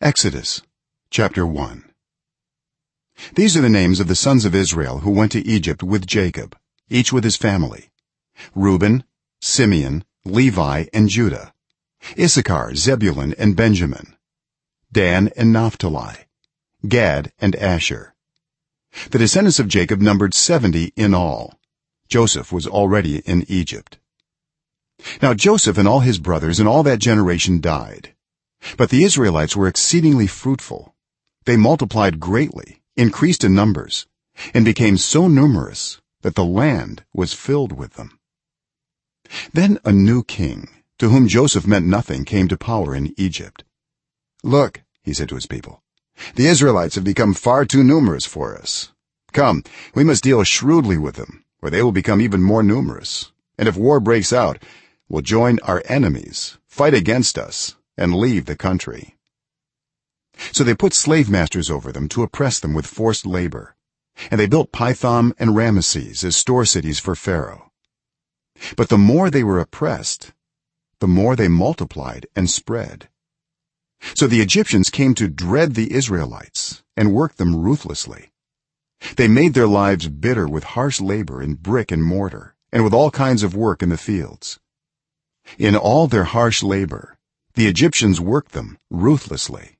Exodus chapter 1. These are the names of the sons of Israel who went to Egypt with Jacob, each with his family: Reuben, Simeon, Levi, and Judah; Issachar, Zebulun, and Benjamin; Dan and Naphtali; Gad and Asher. The descendants of Jacob numbered 70 in all. Joseph was already in Egypt. Now Joseph and all his brothers and all that generation died, but the Israelites were exceedingly fruitful. They multiplied greatly, increased in numbers, and became so numerous that the land was filled with them. Then a new king, to whom Joseph meant nothing, came to power in Egypt. "Look," he said to his people, "the Israelites have become far too numerous for us. Come, we must deal shrewdly with them, or they will become even more numerous, and if war breaks out, will join our enemies, fight against us, and leave the country." So they put slave masters over them to oppress them with forced labor, and they built Pithom and Ramesses as store cities for Pharaoh. But the more they were oppressed, the more they multiplied and spread. So the Egyptians came to dread the Israelites and worked them ruthlessly. They made their lives bitter with harsh labor in brick and mortar, and with all kinds of work in the fields. In all their harsh labor the Egyptians worked them ruthlessly.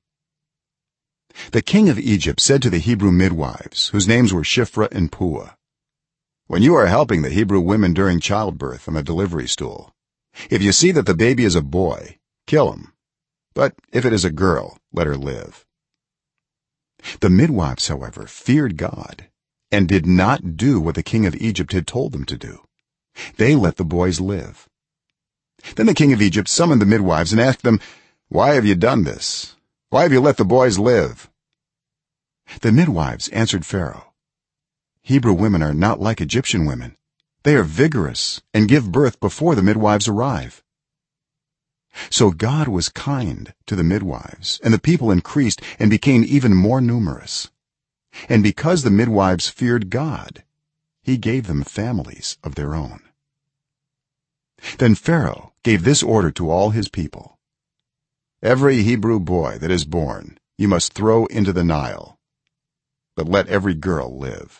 The king of Egypt said to the Hebrew midwives, whose names were Shiphrah and Puah, "When you are helping the Hebrew women during childbirth on the delivery stool, if you see that the baby is a boy, kill him, but if it is a girl, let her live." The midwives, however, feared God and did not do what the king of Egypt had told them to do. They let the boys live. Then the king of Egypt summoned the midwives and asked them, "Why have you done this? Why have you let the boys live?" The midwives answered Pharaoh, "Hebrew women are not like Egyptian women. They are vigorous and give birth before the midwives arrive." So God was kind to the midwives, and the people increased and became even more numerous. And because the midwives feared God, he gave them families of their own. Then Pharaoh gave this order to all his people: "Every Hebrew boy that is born you must throw into the Nile, but let every girl live."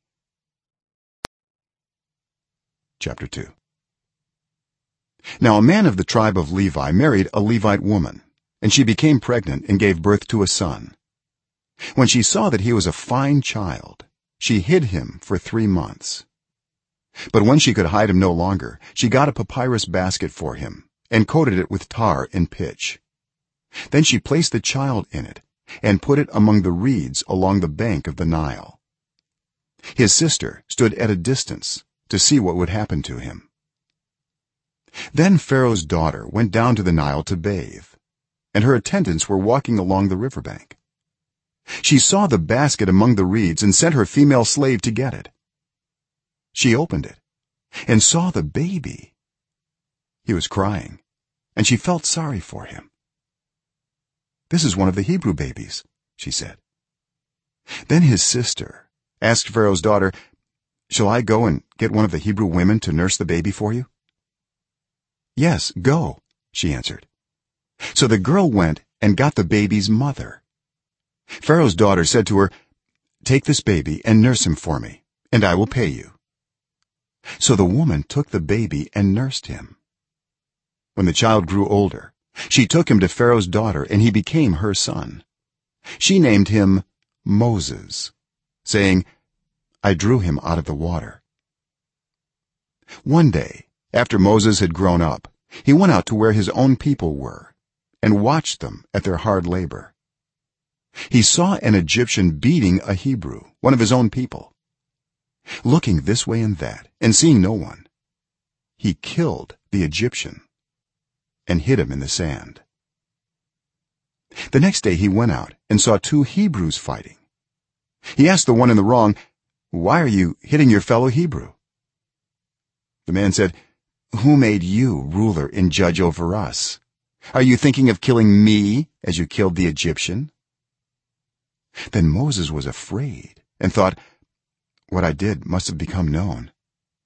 Chapter 2. Now a man of the tribe of Levi married a Levite woman, and she became pregnant and gave birth to a son. When she saw that he was a fine child, she hid him for 3 months. But when she could hide him no longer, she got a papyrus basket for him and coated it with tar and pitch. Then she placed the child in it and put it among the reeds along the bank of the Nile. His sister stood at a distance to see what would happen to him. Then Pharaoh's daughter went down to the Nile to bathe, and her attendants were walking along the riverbank. She saw the basket among the reeds and sent her female slave to get it. She opened it and saw the baby. He was crying, and she felt sorry for him. "This is one of the Hebrew babies," she said. Then his sister asked Pharaoh's daughter, "Shall I go and get one of the Hebrew women to nurse the baby for you?" "Yes, go," she answered. So the girl went and got the baby's mother. Pharaoh's daughter said to her, "Take this baby and nurse him for me, and I will pay you." So the woman took the baby and nursed him. When the child grew older, she took him to Pharaoh's daughter, and he became her son. She named him Moses, saying, "I drew him out of the water." One day, after Moses had grown up, he went out to where his own people were and watched them at their hard labor. He saw an Egyptian beating a Hebrew, one of his own people. Looking this way and that and seeing no one, he killed the Egyptian and hid him in the sand. The next day he went out and saw 2 Hebrews fighting. He asked the one in the wrong, "Why are you hitting your fellow Hebrew?" The man said, "Who made you ruler and judge over us? Are you thinking of killing me as you killed the Egyptian?" Then Moses was afraid and thought, "What I did must have become known."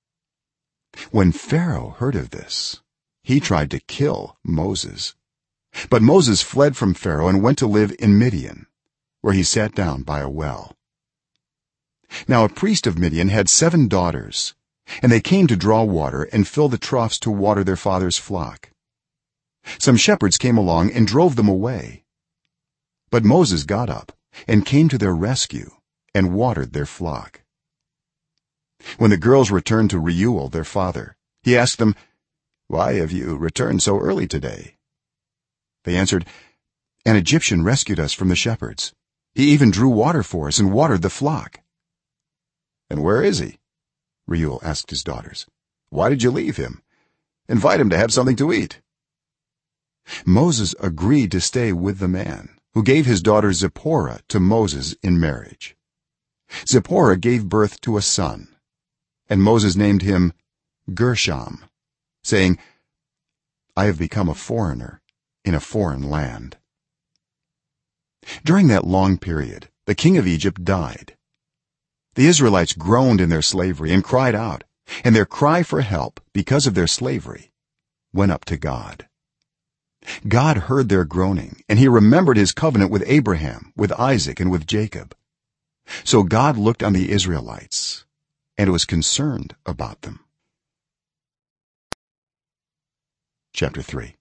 When Pharaoh heard of this, he tried to kill Moses, but moses fled from pharaoh and went to live in midian where he sat down by a well. Now a priest of midian had 7 daughters, and they came to draw water and fill the troughs to water their father's flock. Some shepherds came along and drove them away, but moses got up and came to their rescue and watered their flock. When the girls returned to Reuel their father, he asked them, "Why have you returned so early today?" They answered, "An Egyptian rescued us from the shepherds. He even drew water for us and watered the flock." "And where is he?" Reuel asked his daughters. "Why did you leave him? Invite him to have something to eat." Moses agreed to stay with the man, who gave his daughter Zipporah to Moses in marriage. Zipporah gave birth to a son, and Moses named him Gershom, saying, "I have become a foreigner in a foreign land." During that long period, the king of Egypt died. The Israelites groaned in their slavery and cried out, and their cry for help because of their slavery went up to God. God heard their groaning, and he remembered his covenant with Abraham, with Isaac, and with Jacob. So God looked on the Israelites and was concerned about them. Chapter 3.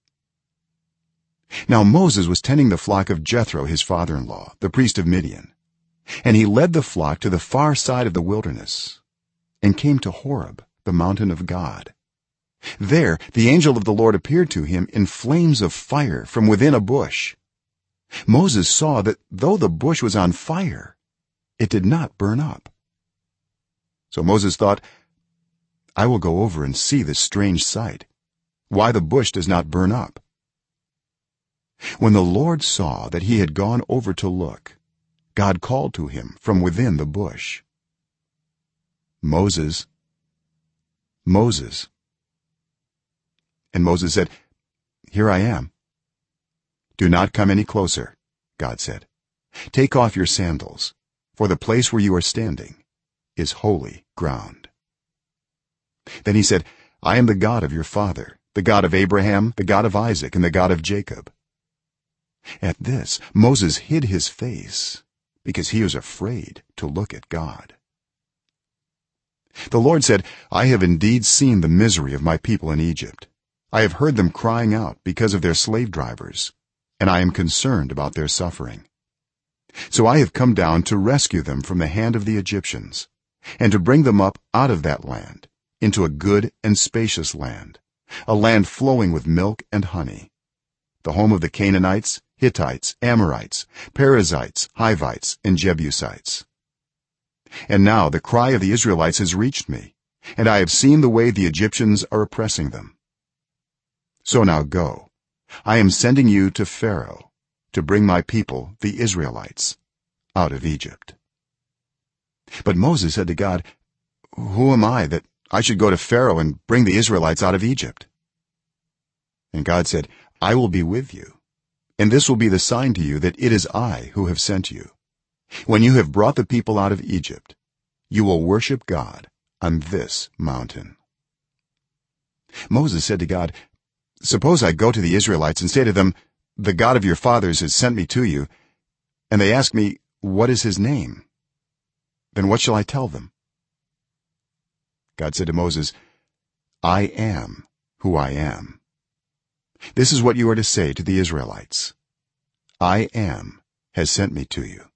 Now Moses was tending the flock of Jethro his father-in-law, the priest of Midian, and he led the flock to the far side of the wilderness and came to Horeb, the mountain of God. There the angel of the Lord appeared to him in flames of fire from within a bush. Moses saw that though the bush was on fire, it did not burn up. So Moses thought, "I will go over and see this strange sight, why the bush does not burn up." When the Lord saw that he had gone over to look, God called to him from within the bush, "Moses, Moses." And Moses said, "Here I am." "Do not come any closer," God said. "Take off your sandals, for the place where you are standing is holy ground." Then he said, "I am the God of your father, the God of Abraham, the God of Isaac, and the God of Jacob." At this Moses hid his face because he was afraid to look at God. The Lord said, "I have indeed seen the misery of my people in Egypt. I have heard them crying out because of their slave drivers, and I am concerned about their suffering. So I have come down to rescue them from the hand of the Egyptians and to bring them up out of that land into a good and spacious land, a land flowing with milk and honey, the home of the Canaanites, Hittites, Amorites, Perizzites, Hivites, and Jebusites. And now the cry of the Israelites has reached me, and I have seen the way the Egyptians are oppressing them. So now go, I am sending you to Pharaoh to bring my people the Israelites out of Egypt." But Moses said to God, "Who am I that I should go to Pharaoh and bring the Israelites out of Egypt?" And God said, "I will be with you, and this will be the sign to you that it is I who have sent you. When you have brought the people out of Egypt, you will worship God on this mountain." Moses said to God, "Suppose I go to the Israelites and say to them, 'The God of your fathers has sent me to you,' and they ask me, 'What is his name?' Then what shall I tell them?" God said to Moses, "I am who I am. This is what you are to say to the Israelites: 'I am has sent me to you.'"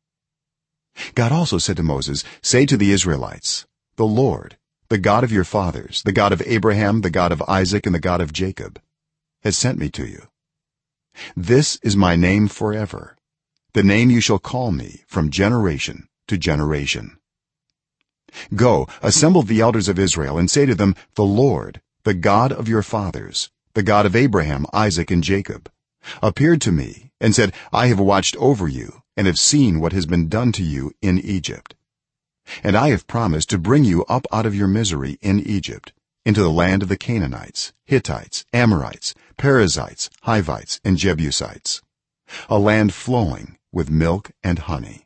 God also said to Moses, "Say to the Israelites, 'The Lord, the God of your fathers, the God of Abraham, the God of Isaac, and the God of Jacob, has sent me to you. This is my name forever, the name you shall call me from generation to generation. Go, assemble the elders of Israel and say to them, 'The Lord, the God of your fathers, the God of Abraham, Isaac, and Jacob, appeared to me and said, I have watched over you and have seen what has been done to you in Egypt. And I have promised to bring you up out of your misery in Egypt into the land of the Canaanites, Hittites, Amorites, Perizzites, Hivites, and Jebusites, a land flowing with milk and honey.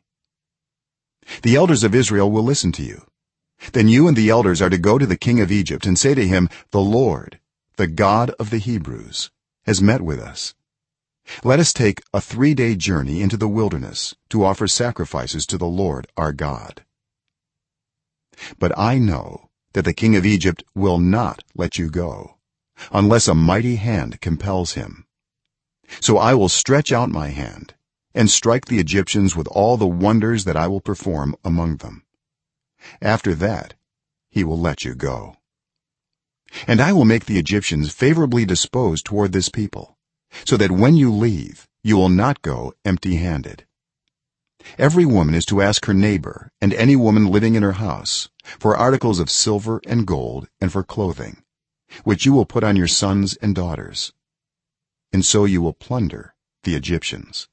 The elders of Israel will listen to you. Then you and the elders are to go to the king of Egypt and say to him, 'The Lord, the God of the Hebrews, has met with us, let us take a 3-day journey into the wilderness to offer sacrifices to the Lord our God. But I know that the king of Egypt will not let you go unless a mighty hand compels him. So I will stretch out my hand and strike the Egyptians with all the wonders that I will perform among them. After that he will let you go. And I will make the Egyptians favorably disposed toward this people, so that when you leave you will not go empty-handed. Every woman is to ask her neighbor and any woman living in her house for articles of silver and gold and for clothing, which you will put on your sons and daughters, and so you will plunder the Egyptians.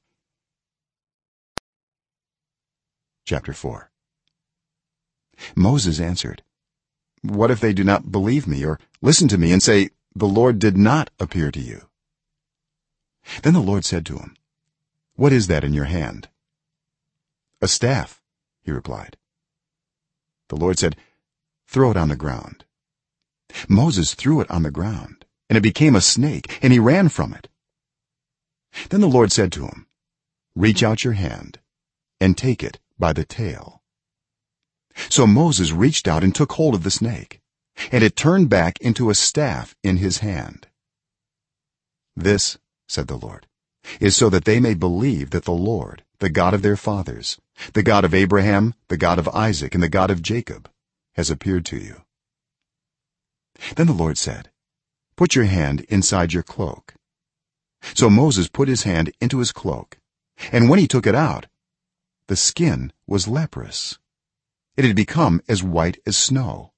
Chapter 4. Moses answered, what if they do not believe me or listen to me and say, the Lord did not appear to you? Then the Lord said to him, what is that in your hand? A staff, he replied. The Lord said, throw it on the ground. Moses threw it on the ground, and it became a snake, and he ran from it. Then the Lord said to him, reach out your hand and take it by the tail. So Moses reached out and took hold of the snake, and it turned back into a staff in his hand. This, said the Lord, is so that they may believe that the Lord, the God of their fathers, the God of Abraham, the God of Isaac, and the God of Jacob, has appeared to you. Then the Lord said, put your hand inside your cloak. So Moses put his hand into his cloak, and when he took it out, the skin was leprous. It had become as white as snow.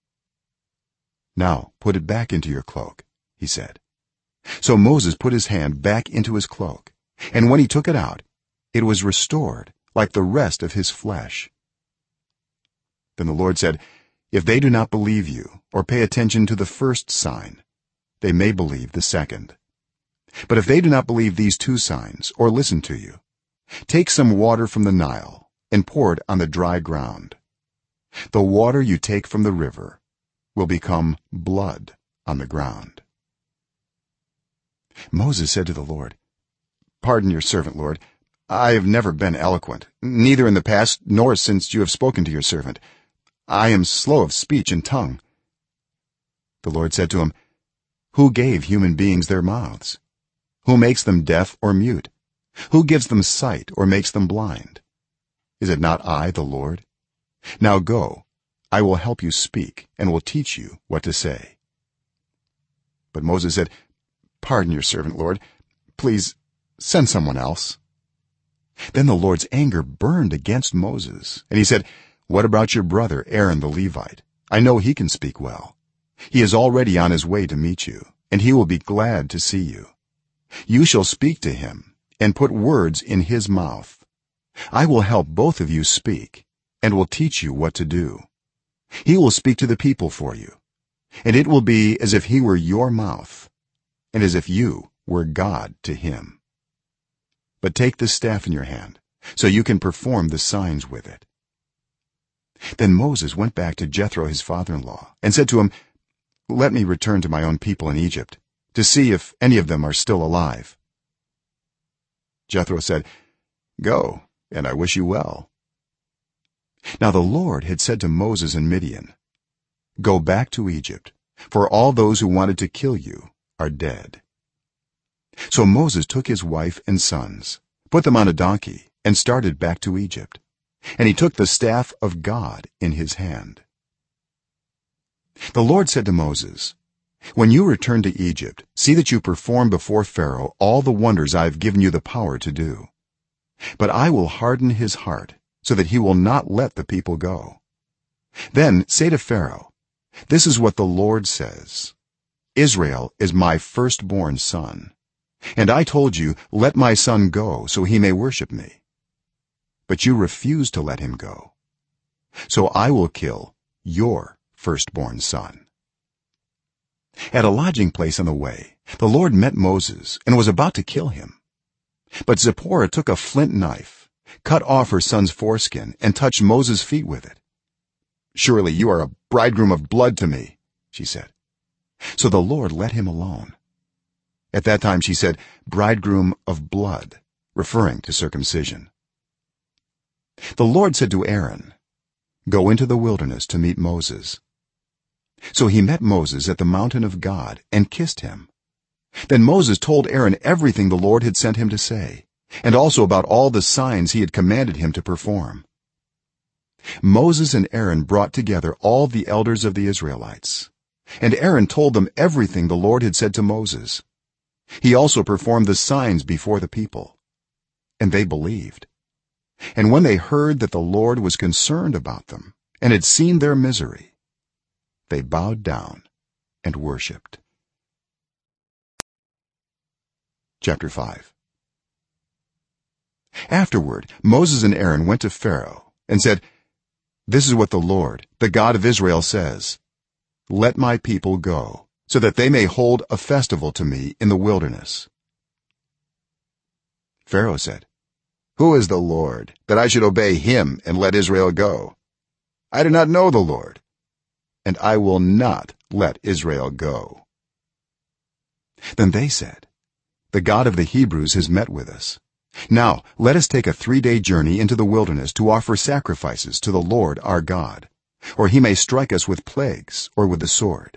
Now put it back into your cloak, he said. So Moses put his hand back into his cloak, and when he took it out, it was restored like the rest of his flesh. Then the Lord said, if they do not believe you or pay attention to the first sign, they may believe the second. But if they do not believe these 2 signs or listen to you, take some water from the Nile and pour it on the dry ground. The water you take from the river will become blood on the ground. Moses said to the Lord, pardon your servant, Lord. I have never been eloquent, neither in the past nor since you have spoken to your servant. I am slow of speech and tongue. The Lord said to him, who gave human beings their mouths? Who makes them deaf or mute? Who gives them sight or makes them blind? Is it not I, the Lord? Now go, I will help you speak and will teach you what to say. But Moses said, pardon your servant, Lord. Please send someone else. Then the Lord's anger burned against Moses, and he said, what about your brother Aaron the Levite? I know he can speak well. He is already on his way to meet you, and he will be glad to see you. You shall speak to him and put words in his mouth. I will help both of you speak and will teach you what to do. He will speak to the people for you, and it will be as if he were your mouth and as if you were God to him. But take this staff in your hand so you can perform the signs with it. Then Moses went back to Jethro his father-in-law and said to him, let me return to my own people in Egypt to see if any of them are still alive. Jethro said, go, and I wish you well. Now the Lord had said to Moses in Midian, go back to Egypt, for all those who wanted to kill you are dead. So Moses took his wife and sons, put them on a donkey, and started back to Egypt, and he took the staff of God in his hand. The Lord said to Moses, when you return to Egypt, see that you perform before Pharaoh all the wonders I have given you the power to do. But I will harden his heart so that he will not let the people go. Then say to Pharaoh, this is what the Lord says, Israel is my firstborn son, and I told you, let my son go so he may worship me. But you refused to let him go. So I will kill your firstborn son. At a lodging place on the way, the Lord met Moses and was about to kill him. But Zipporah took a flint knife, cut off her son's foreskin, and touched Moses' feet with it. Surely you are a bridegroom of blood to me, she said. So the Lord let him alone. at that time she said bridegroom of blood, referring to circumcision. The Lord said to Aaron, go into the wilderness to meet Moses. So he met Moses at the mountain of God and kissed him. Then Moses told Aaron everything the Lord had sent him to say, and also about all the signs he had commanded him to perform. Moses and Aaron brought together all the elders of the Israelites, and Aaron told them everything the Lord had said to Moses. He also performed the signs before the people, and they believed. And when they heard that the Lord was concerned about them and had seen their misery, they bowed down and worshipped. Chapter 5. Afterward Moses and Aaron went to Pharaoh and said, this is what the Lord, the God of Israel, says, let my people go, so that they may hold a festival to me in the wilderness. Pharaoh said, who is the Lord, that I should obey him and let Israel go? I do not know the Lord, and I will not let Israel go. Then they said, the God of the Hebrews has met with us. Now let us take a 3-day journey into the wilderness to offer sacrifices to the Lord our God, or he may strike us with plagues or with the sword.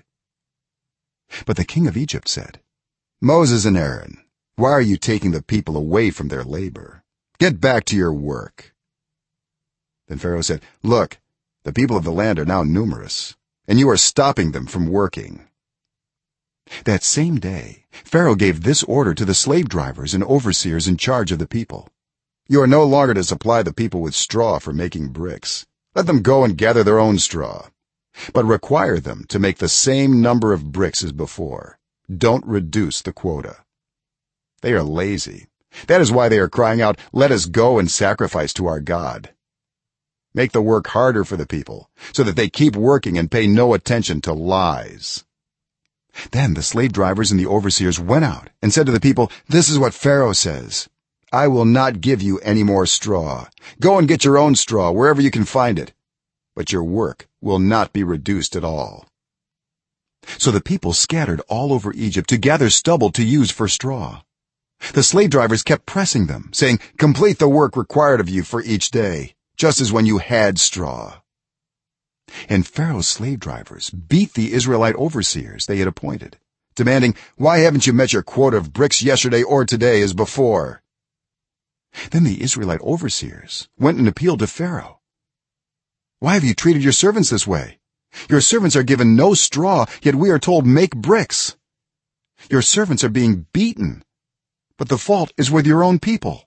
But the king of Egypt said, Moses and Aaron, why are you taking the people away from their labor? Get back to your work. Then Pharaoh said, look, the people of the land are now numerous, and you are stopping them from working. That same day Pharaoh gave this order to the slave drivers and overseers in charge of the people: you are no longer to supply the people with straw for making bricks. Let them go and gather their own straw, but require them to make the same number of bricks as before. Don't reduce the quota. They are lazy. That is why they are crying out, let us go and sacrifice to our God. Make the work harder for the people, so that they keep working and pay no attention to lies. Then the slave drivers and the overseers went out and said to the people, this is what Pharaoh says: I will not give you any more straw. Go and get your own straw wherever you can find it, but your work will not be reduced at all. So the people scattered all over Egypt to gather stubble to use for straw. The slave drivers kept pressing them, saying, complete the work required of you for each day, just as when you had straw. And Pharaoh's slave drivers beat the Israelite overseers they had appointed, demanding, why haven't you met your quota of bricks yesterday or today as before? Then the Israelite overseers went and appealed to Pharaoh. Why have you treated your servants this way? Your servants are given no straw, yet we are told, make bricks. Your servants are being beaten, but the fault is with your own people.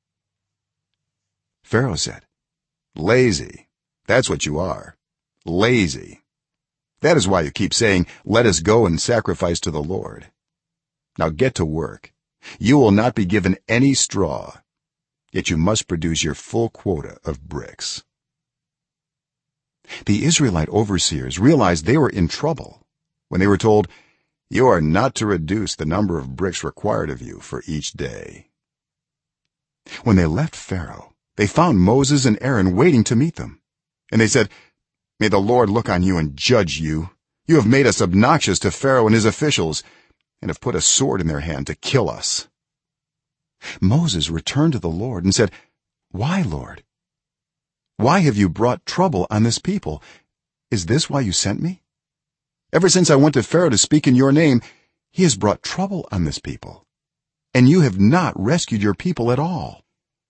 Pharaoh said, lazy, that's what you are, lazy. That is why you keep saying, let us go and sacrifice to the Lord. Now get to work. You will not be given any straw, yet you must produce your full quota of bricks. The Israelite overseers realized they were in trouble when they were told, you are not to reduce the number of bricks required of you for each day. When they left Pharaoh, they found Moses and Aaron waiting to meet them, and they said, may the Lord look on you and judge you. You have made us obnoxious to Pharaoh and his officials, and have put a sword in their hand to kill us. Moses returned to the Lord and said, why, Lord? Why have you brought trouble on this people? Is this why you sent me? Ever since I went to Pharaoh to speak in your name, he has brought trouble on this people, and you have not rescued your people at all.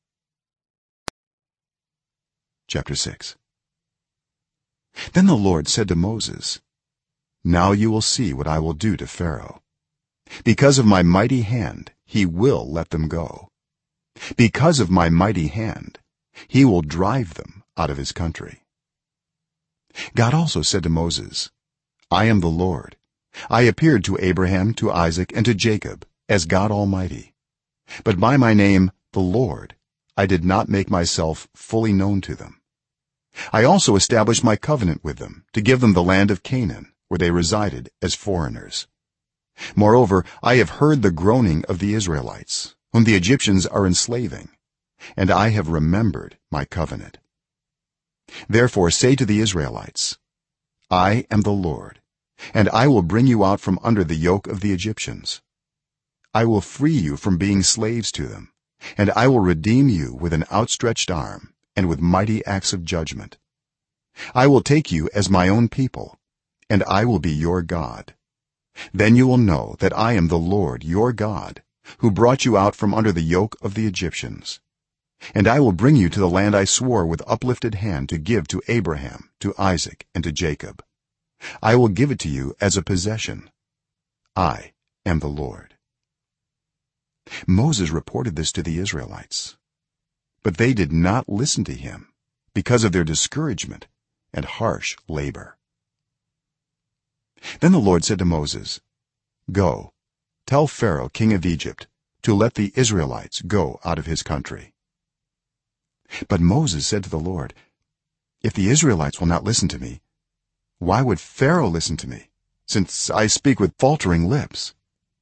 Chapter 6. Then the Lord said to Moses, now you will see what I will do to Pharaoh. Because of my mighty hand he will let them go. Because of my mighty hand he will drive them out of his country. God also said to Moses, I am the Lord. I appeared to Abraham, to Isaac, and to Jacob as God Almighty, but by my name, the Lord, I did not make myself fully known to them. I also established my covenant with them to give them the land of Canaan, where they resided as foreigners. Moreover, I have heard the groaning of the Israelites, whom the Egyptians are enslaving, and I have remembered my covenant. Therefore say to the Israelites, I am the Lord, and I will bring you out from under the yoke of the Egyptians. I will free you from being slaves to them, and I will redeem you with an outstretched arm and with mighty acts of judgment. I will take you as my own people, and I will be your God. Then you will know that I am the Lord your God, who brought you out from under the yoke of the Egyptians. And I will bring you to the land I swore with uplifted hand to give to Abraham, to Isaac, and to Jacob. I will give it to you as a possession. I am the Lord." Moses reported this to the Israelites, but they did not listen to him because of their discouragement and harsh labor. Then the Lord said to Moses, "Go, tell Pharaoh, king of Egypt, to let the Israelites go out of his country." But Moses said to the Lord, "If the Israelites will not listen to me, why would Pharaoh listen to me, since I speak with faltering lips?"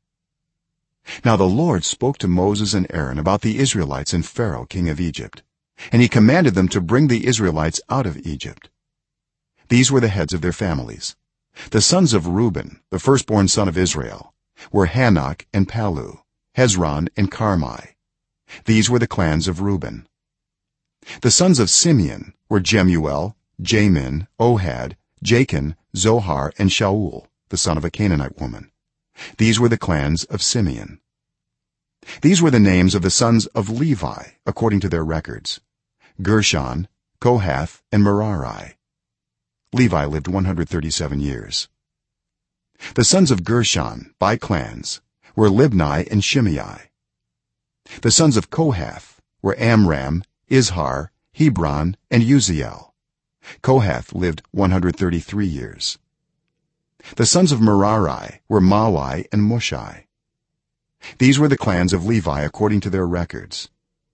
Now the Lord spoke to Moses and Aaron about the Israelites and Pharaoh, king of Egypt, and he commanded them to bring the Israelites out of Egypt. These were the heads of their families. The sons of Reuben, the firstborn son of Israel, were Hanok and Palu, Hezron and Carmi. These were the clans of Reuben. The sons of Simeon were Jemuel, Jamin, Ohad, Jachin, Zohar, and Shaul, the son of a Canaanite woman. These were the clans of Simeon. These were the names of the sons of Levi according to their records: Gershon, Kohath, and Merari. Levi lived 137 years. The sons of Gershon by clans were Libni and Shimei. The sons of Kohath were Amram, Izhar, Hebron, and Uziel. Kohath lived 133 years. The sons of Merari were Mawi and Mushi. These were the clans of Levi according to their records.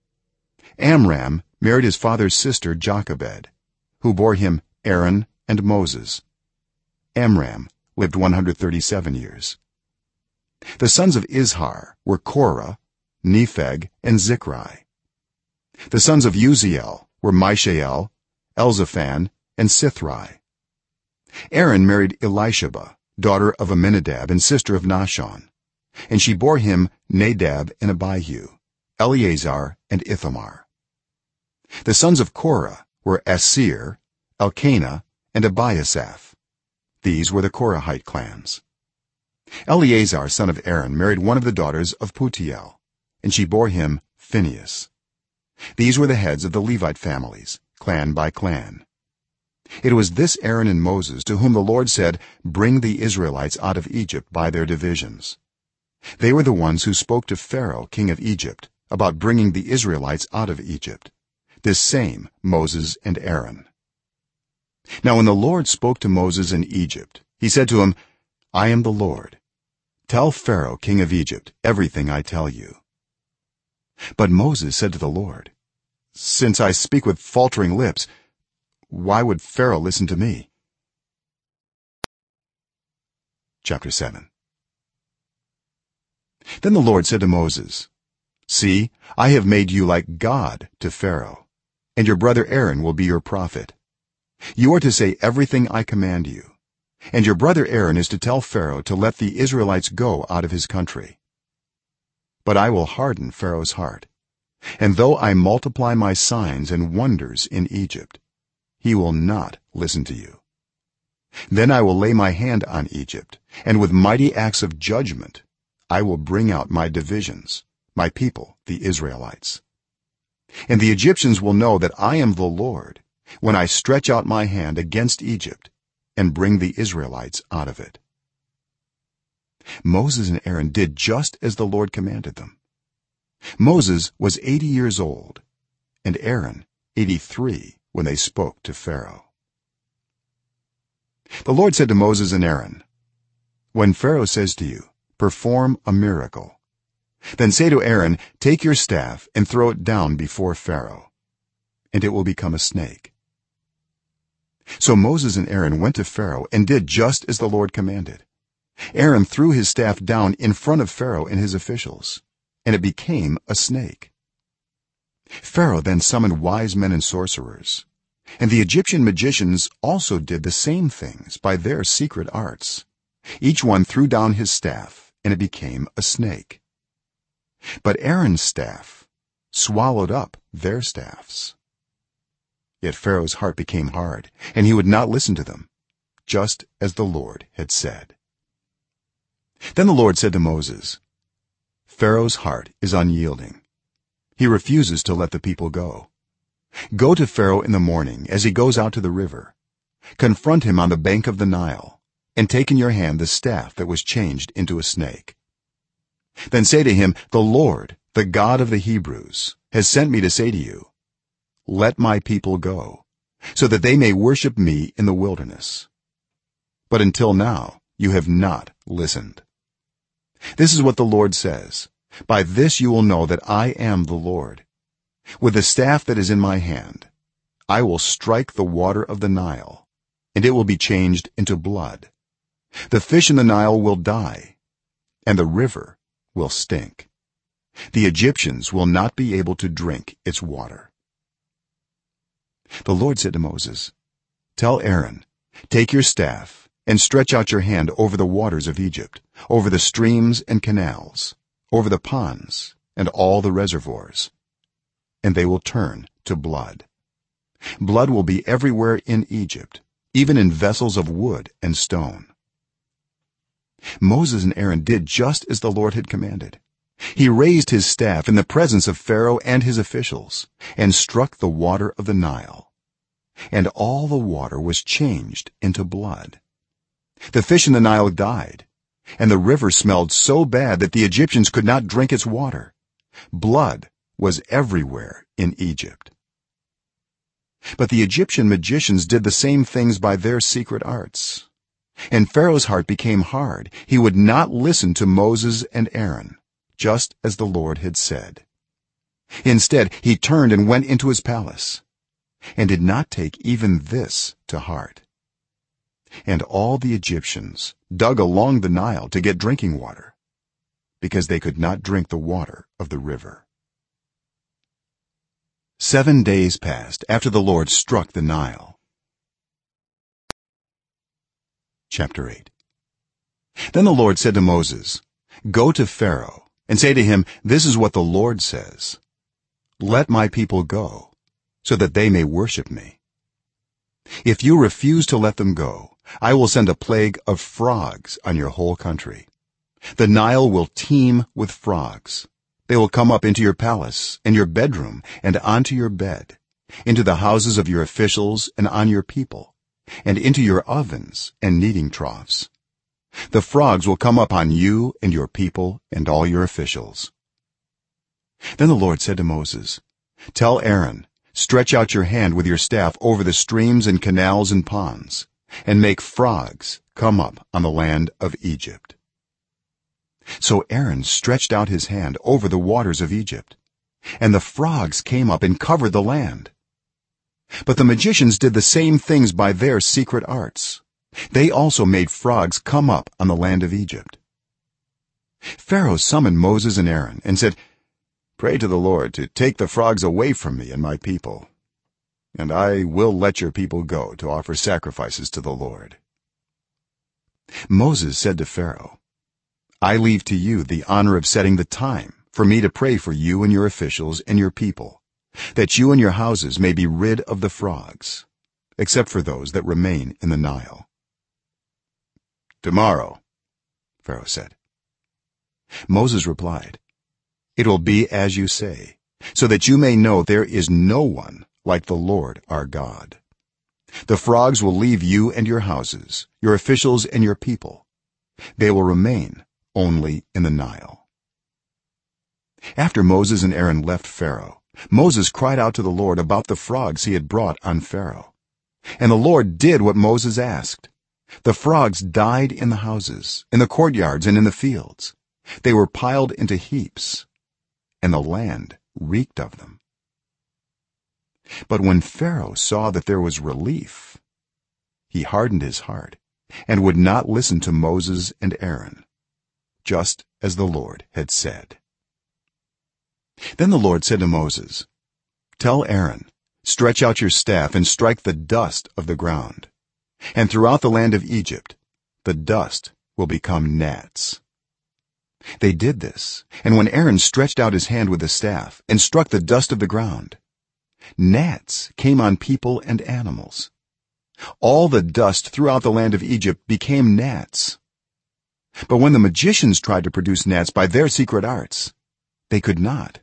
Amram married his father's sister Jochebed, who bore him Aaron and Moses. Amram lived 137 years. The sons of Izhar were Korah, Nepheg, and Zichri. The sons of Uziel were Mishael, Elzaphan, and Sithri. Aaron married Elisheba, daughter of Amminadab and sister of Nahshon, and she bore him Nadab and Abihu, Eleazar, and Ithamar. The sons of Korah were Assir, Elkanah, and Abiasaph. These were the Korahite clans. Eleazar, son of Aaron, married one of the daughters of Putiel, and she bore him Phinehas. These were the heads of the Levite families, clan by clan. It was this Aaron and Moses to whom the Lord said, "Bring the Israelites out of Egypt by their divisions." They were the ones who spoke to Pharaoh, king of Egypt, about bringing the Israelites out of Egypt, this same Moses and Aaron. Now when the Lord spoke to Moses in Egypt, he said to him, "I am the Lord. Tell Pharaoh, king of Egypt, everything I tell you." But Moses said to the Lord, "Since I speak with faltering lips, why would Pharaoh listen to me?" Chapter 7. Then the Lord said to Moses, "See, I have made you like God to Pharaoh, and your brother Aaron will be your prophet. You are to say everything I command you, and your brother Aaron is to tell Pharaoh to let the Israelites go out of his country. But I will harden Pharaoh's heart, and though I multiply my signs and wonders in Egypt, he will not listen to you. Then I will lay my hand on Egypt, and with mighty acts of judgment I will bring out my divisions, my people the Israelites. And the Egyptians will know that I am the Lord when I stretch out my hand against Egypt and bring the Israelites out of it." Moses and Aaron did just as the Lord commanded them. Moses was 80 years old, and Aaron 83 when they spoke to Pharaoh. The Lord said to Moses and Aaron, "When Pharaoh says to you, 'Perform a miracle,' then say to Aaron, 'Take your staff and throw it down before Pharaoh, and it will become a snake.'" So Moses and Aaron went to Pharaoh and did just as the Lord commanded. Aaron threw his staff down in front of Pharaoh and his officials, and it became a snake. Pharaoh then summoned wise men and sorcerers, and the Egyptian magicians also did the same things by their secret arts. Each one threw down his staff, and it became a snake. but Aaron's staff swallowed up their staffs. Yet Pharaoh's heart became hard, and he would not listen to them, just as the Lord had said. Then the Lord said to Moses, "Pharaoh's heart is unyielding. He refuses to let the people go. Go to Pharaoh in the morning as he goes out to the river. Confront him on the bank of the Nile, and take in your hand the staff that was changed into a snake. Then say to him, 'The Lord, the God of the Hebrews, has sent me to say to you, let my people go, so that they may worship me in the wilderness.' But until now you have not listened. This is what the Lord says: By this you will know that I am the Lord. With the staff that is in my hand I will strike the water of the Nile, and it will be changed into blood. The fish in the Nile will die, and the river will stink. The Egyptians will not be able to drink its water." The Lord said to Moses, "Tell Aaron, take your staff and stretch out your hand over the waters of Egypt, over the streams and canals, over the ponds and all the reservoirs, and they will turn to blood. Blood will be everywhere in Egypt, even in vessels of wood and stone." Moses and Aaron did just as the Lord had commanded. He raised his staff in the presence of Pharaoh and his officials and struck the water of the Nile, and all the water was changed into blood. The fish in the Nile died, and the river smelled so bad that the Egyptians could not drink its water. Blood was everywhere in Egypt. But the Egyptian magicians did the same things by their secret arts, and Pharaoh's heart became hard. He would not listen to Moses and Aaron, just as the Lord had said. Instead, he turned and went into his palace, and did not take even this to heart. And all the Egyptians dug along the Nile to get drinking water, because they could not drink the water of the river. 7 days passed after the Lord struck the Nile. Chapter 8. Then the Lord said to Moses, "Go to Pharaoh and say to him, 'This is what the Lord says: Let my people go, so that they may worship me. If you refuse to let them go, I will send a plague of frogs on your whole country. The Nile will teem with frogs. They will come up into your palace and your bedroom and onto your bed, into the houses of your officials and on your people, and into your ovens and kneading troughs. The frogs will come up on you and your people and all your officials." Then the Lord said to Moses, "Tell Aaron, stretch out your hand with your staff over the streams and canals and ponds, and make frogs come up on the land of Egypt." So Aaron stretched out his hand over the waters of Egypt, and the frogs came up and covered the land. But the magicians did the same things by their secret arts. They also made frogs come up on the land of Egypt. Pharaoh summoned Moses and Aaron and said, "Pray to the Lord to take the frogs away from me and my people, and I will let your people go to offer sacrifices to the Lord." Moses said to Pharaoh, "I leave to you the honor of setting the time for me to pray for you and your officials and your people, that you and your houses may be rid of the frogs, except for those that remain in the Nile." "Tomorrow," Pharaoh said. Moses replied, "It will be as you say, so that you may know there is no one like the Lord our God. The frogs will leave you and your houses, your officials and your people. They will remain only in the Nile." After Moses and Aaron left Pharaoh, Moses cried out to the Lord about the frogs he had brought on Pharaoh, and the Lord did what Moses asked. The frogs died in the houses, in the courtyards and in the fields. They were piled into heaps, and the land reeked of them. But when Pharaoh saw that there was relief, he hardened his heart and would not listen to Moses and Aaron, just as the Lord had said. Then the Lord said to Moses, "Tell Aaron, stretch out your staff and strike the dust of the ground, and throughout the land of Egypt the dust will become gnats." they did this, and when Aaron stretched out his hand with the staff and struck the dust of the ground, gnats came on people and animals. All the dust throughout the land of Egypt became gnats. But when the magicians tried to produce gnats by their secret arts, they could not.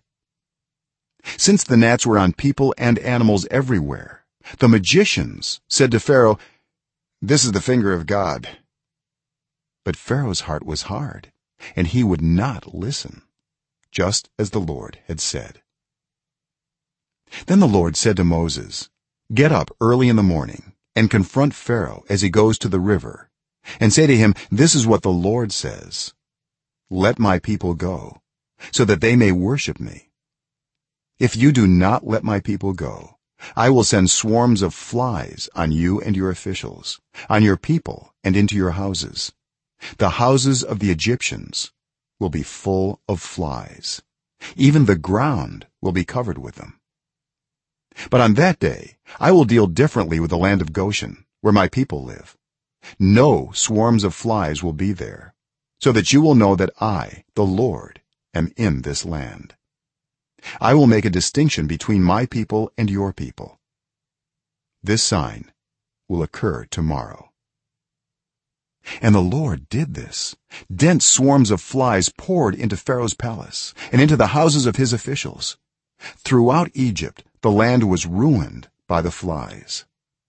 Since the gnats were on people and animals everywhere, the magicians said to Pharaoh, "This is the finger of God." But Pharaoh's heart was hard, and he would not listen, just as the Lord had said. Then the Lord said to Moses, "Get up early in the morning and confront Pharaoh as he goes to the river, and say to him, 'This is what the Lord says: Let my people go, so that they may worship me. If you do not let my people go, I will send swarms of flies on you and your officials, on your people and into your houses. The houses of the Egyptians will be full of flies. Even the ground will be covered with them. But on that day I will deal differently with the land of Goshen, where my people live. No swarms of flies will be there, so that you will know that I, the Lord, am in this land. I will make a distinction between my people and your people. This sign will occur tomorrow." And the Lord did this. Dense swarms of flies poured into Pharaoh's palace and into the houses of his officials. Throughout Egypt the land was ruined by the flies.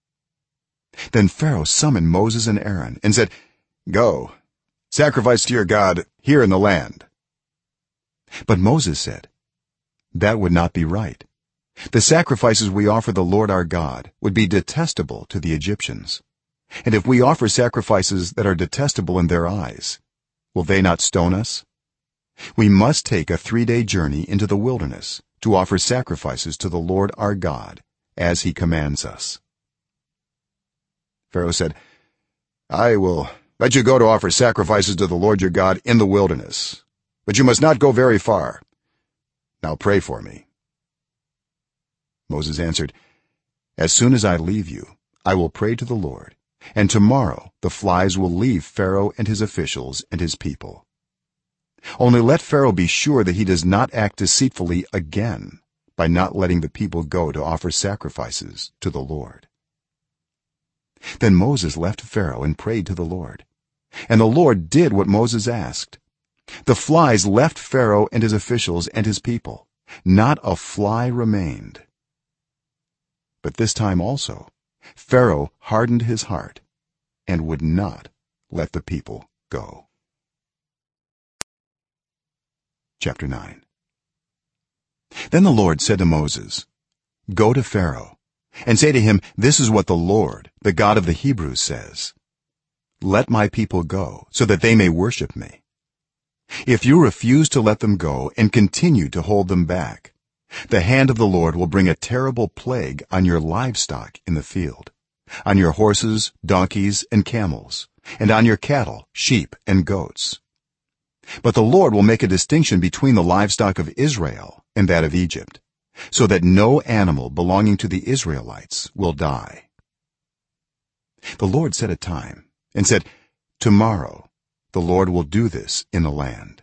Then Pharaoh summoned Moses and Aaron and said, "Go, sacrifice to your God here in the land." But Moses said, "That would not be right. The sacrifices we offer the Lord our God would be detestable to the Egyptians. And if we offer sacrifices that are detestable in their eyes, will they not stone us? We must take a 3-day journey into the wilderness to offer sacrifices to the Lord our God as he commands us." Pharaoh said, "I will let you go to offer sacrifices to the Lord your God in the wilderness, but you must not go very far. Now pray for me." Moses answered, "As soon as I leave you, I will pray to the Lord, and tomorrow the flies will leave Pharaoh and his officials and his people. Only let Pharaoh be sure that he does not act deceitfully again by not letting the people go to offer sacrifices to the Lord." Then Moses left Pharaoh and prayed to the Lord, and the Lord did what Moses asked. The flies left Pharaoh and his officials and his people. Not a fly remained. But this time also Pharaoh hardened his heart and would not let the people go. Chapter 9. Then the Lord said to Moses, "Go to Pharaoh and say to him, 'This is what the Lord, the God of the Hebrews, says: Let my people go, so that they may worship me. If you refuse to let them go and continue to hold them back, the hand of the Lord will bring a terrible plague on your livestock in the field, on your horses, donkeys, and camels, and on your cattle, sheep, and goats. But the Lord will make a distinction between the livestock of Israel and that of Egypt, so that no animal belonging to the Israelites will die.'" The Lord set a time and said, "Tomorrow the Lord will do this in the land."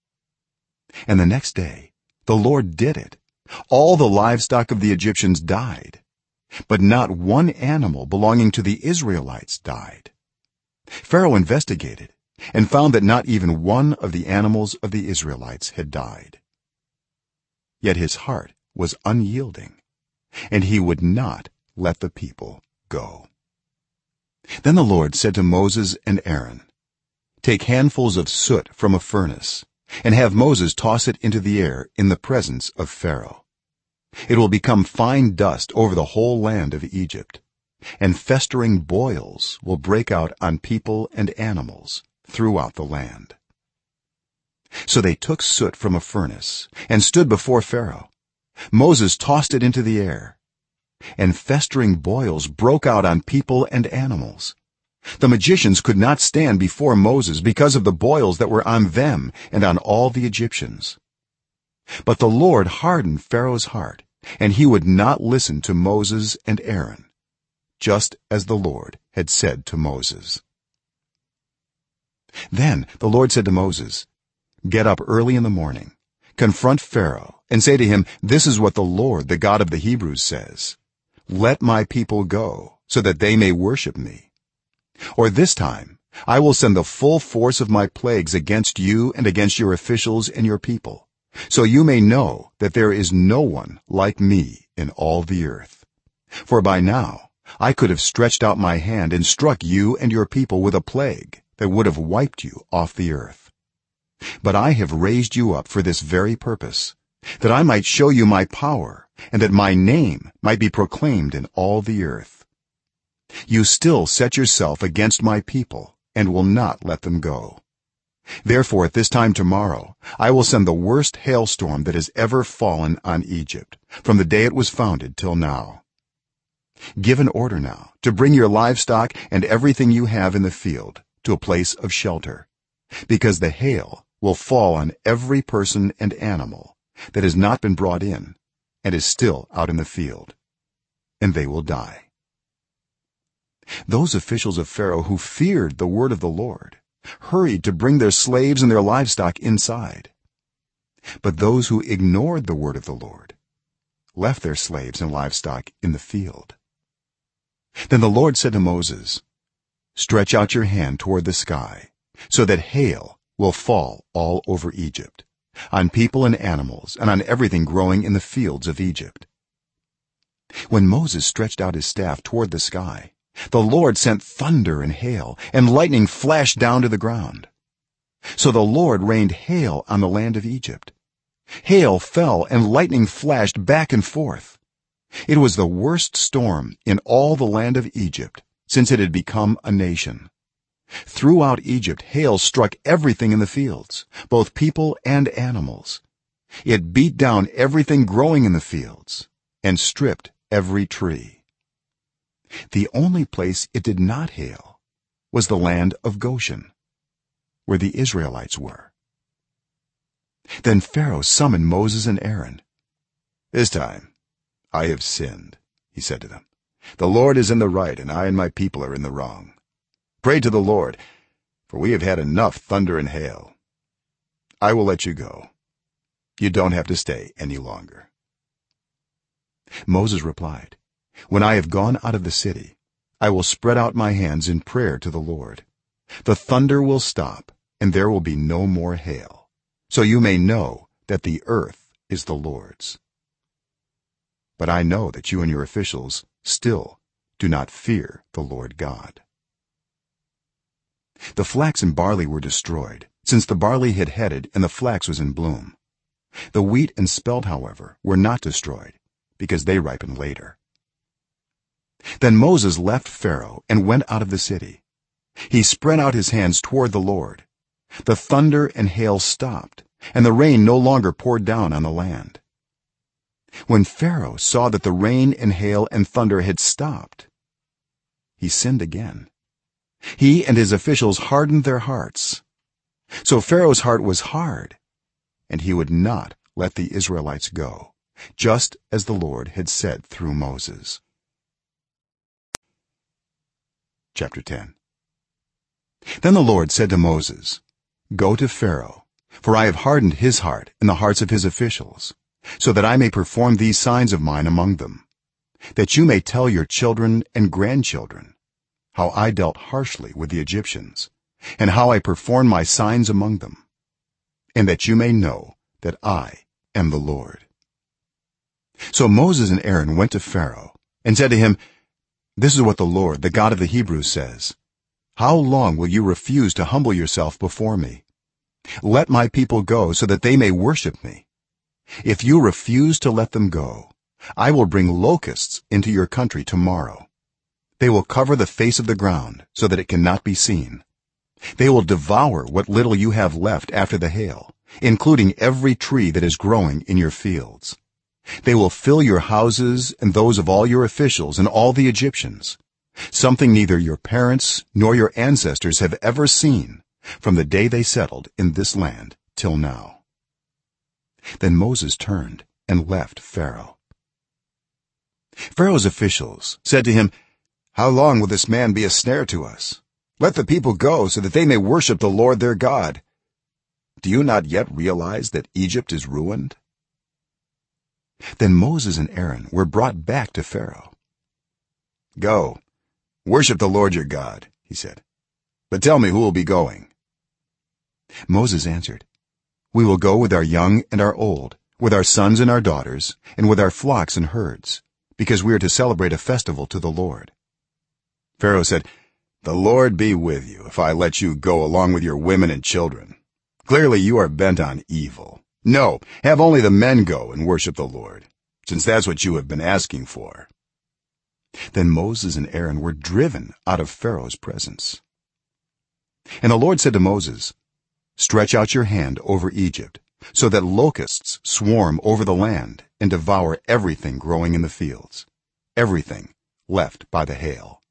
And the next day the Lord did it. All the livestock of the Egyptians died, but not one animal belonging to the Israelites died. Pharaoh investigated and found that not even one of the animals of the Israelites had died. Yet his heart was unyielding, and he would not let the people go. Then the Lord said to Moses and Aaron, "Take handfuls of soot from a furnace and have Moses toss it into the air in the presence of Pharaoh. It will become fine dust over the whole land of Egypt, and festering boils will break out on people and animals throughout the land." So they took soot from a furnace and stood before Pharaoh. Moses tossed it into the air, and festering boils broke out on people and animals. The magicians could not stand before Moses because of the boils that were on them and on all the Egyptians. But the Lord hardened Pharaoh's heart, and he would not listen to Moses and Aaron, just as the Lord had said to Moses. Then the Lord said to Moses, get up early in the morning, confront Pharaoh and say to him, this is what the Lord, the God of the Hebrews says, let my people go so that they may worship me. Or this time I will send the full force of my plagues against you and against your officials and your people, so you may know that there is no one like me in all the earth. For by now I could have stretched out my hand and struck you and your people with a plague that would have wiped you off the earth. But I have raised you up for this very purpose, that I might show you my power and that my name might be proclaimed in all the earth. You still set yourself against my people and will not let them go. Therefore at this time tomorrow I will send the worst hailstorm that has ever fallen on Egypt from the day it was founded till now. Give an order now to bring your livestock and everything you have in the field to a place of shelter, because the hail will fall on every person and animal that has not been brought in and is still out in the field, and they will die. Those officials of Pharaoh who feared the word of the Lord hurried to bring their slaves and their livestock inside, but those who ignored the word of the Lord left their slaves and livestock in the field. Then the Lord said to Moses, stretch out your hand toward the sky so that hail will fall all over Egypt, on people and animals and on everything growing in the fields of Egypt. When Moses stretched out his staff toward the sky, the Lord sent thunder and hail, and lightning flashed down to the ground. So the Lord rained hail on the land of Egypt. Hail fell and lightning flashed back and forth. It was the worst storm in all the land of Egypt since it had become a nation. Throughout Egypt hail struck everything in the fields, both people and animals. It beat down everything growing in the fields and stripped every tree. The only place it did not hail was the land of Goshen, where the Israelites were. Then Pharaoh summoned Moses and Aaron. This time I have sinned, he said to them. The Lord is in the right and I and my people are in the wrong. Pray to the Lord, for we have had enough thunder and hail. I will let you go. You don't have to stay any longer. Moses replied, when I have gone out of the city, I will spread out my hands in prayer to the Lord. The thunder will stop and there will be no more hail, so you may know that the earth is the Lord's. But I know that you and your officials still do not fear the Lord God. The flax and barley were destroyed, since the barley had headed and the flax was in bloom. The wheat and spelt, however, were not destroyed, because they ripened later. Then Moses left Pharaoh and went out of the city. He spread out his hands toward the Lord. The thunder and hail stopped, and the rain no longer poured down on the land. When Pharaoh saw that the rain and hail and thunder had stopped, he sinned again. He and his officials hardened their hearts. So Pharaoh's heart was hard, and he would not let the Israelites go, just as the Lord had said through Moses. Chapter 10. Then the Lord said to Moses, go to Pharaoh, for I have hardened his heart and the hearts of his officials, so that I may perform these signs of mine among them, that you may tell your children and grandchildren how I dealt harshly with the Egyptians and how I performed my signs among them, and that you may know that I am the Lord. So Moses and Aaron went to Pharaoh and said to him, this is what the Lord, the God of the Hebrews, says, how long will you refuse to humble yourself before me? Let my people go so that they may worship me. If you refuse to let them go, I will bring locusts into your country tomorrow. They will cover the face of the ground so that it cannot be seen. They will devour what little you have left after the hail, including every tree that is growing in your fields. They will fill your houses and those of all your officials and all the Egyptians, something neither your parents nor your ancestors have ever seen from the day they settled in this land till now. Then Moses turned and left Pharaoh. Pharaoh's officials said to him, how long will this man be a snare to us? Let the people go so that they may worship the Lord their God. do you not yet realize that Egypt is ruined?" Then Moses and Aaron were brought back to Pharaoh. "Go, worship the Lord your God," he said. "But tell me who will be going." Moses answered, "We will go with our young and our old, with our sons and our daughters, and with our flocks and herds, because we are to celebrate a festival to the Lord." Pharaoh said, "The Lord be with you if I let you go along with your women and children. Clearly you are bent on evil. No, have only the men go and worship the Lord, since that's what you have been asking for." Then Moses and Aaron were driven out of Pharaoh's presence. And the Lord said to Moses, "Stretch out your hand over Egypt, so that locusts swarm over the land and devour everything growing in the fields, everything left by the hail."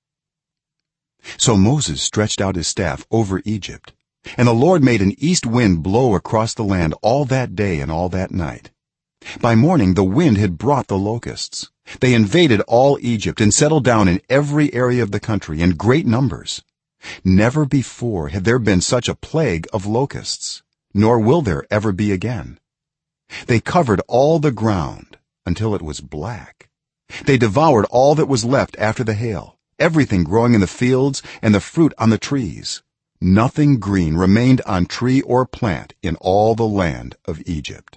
So Moses stretched out his staff over Egypt, and the Lord made an east wind blow across the land all that day and all that night. By morning the wind had brought the locusts. They invaded all Egypt and settled down in every area of the country in great numbers. Never before had there been such a plague of locusts, nor will there ever be again. They covered all the ground until it was black. They devoured all that was left after the hail, everything growing in the fields and the fruit on the trees. Nothing green remained on tree or plant in all the land of Egypt.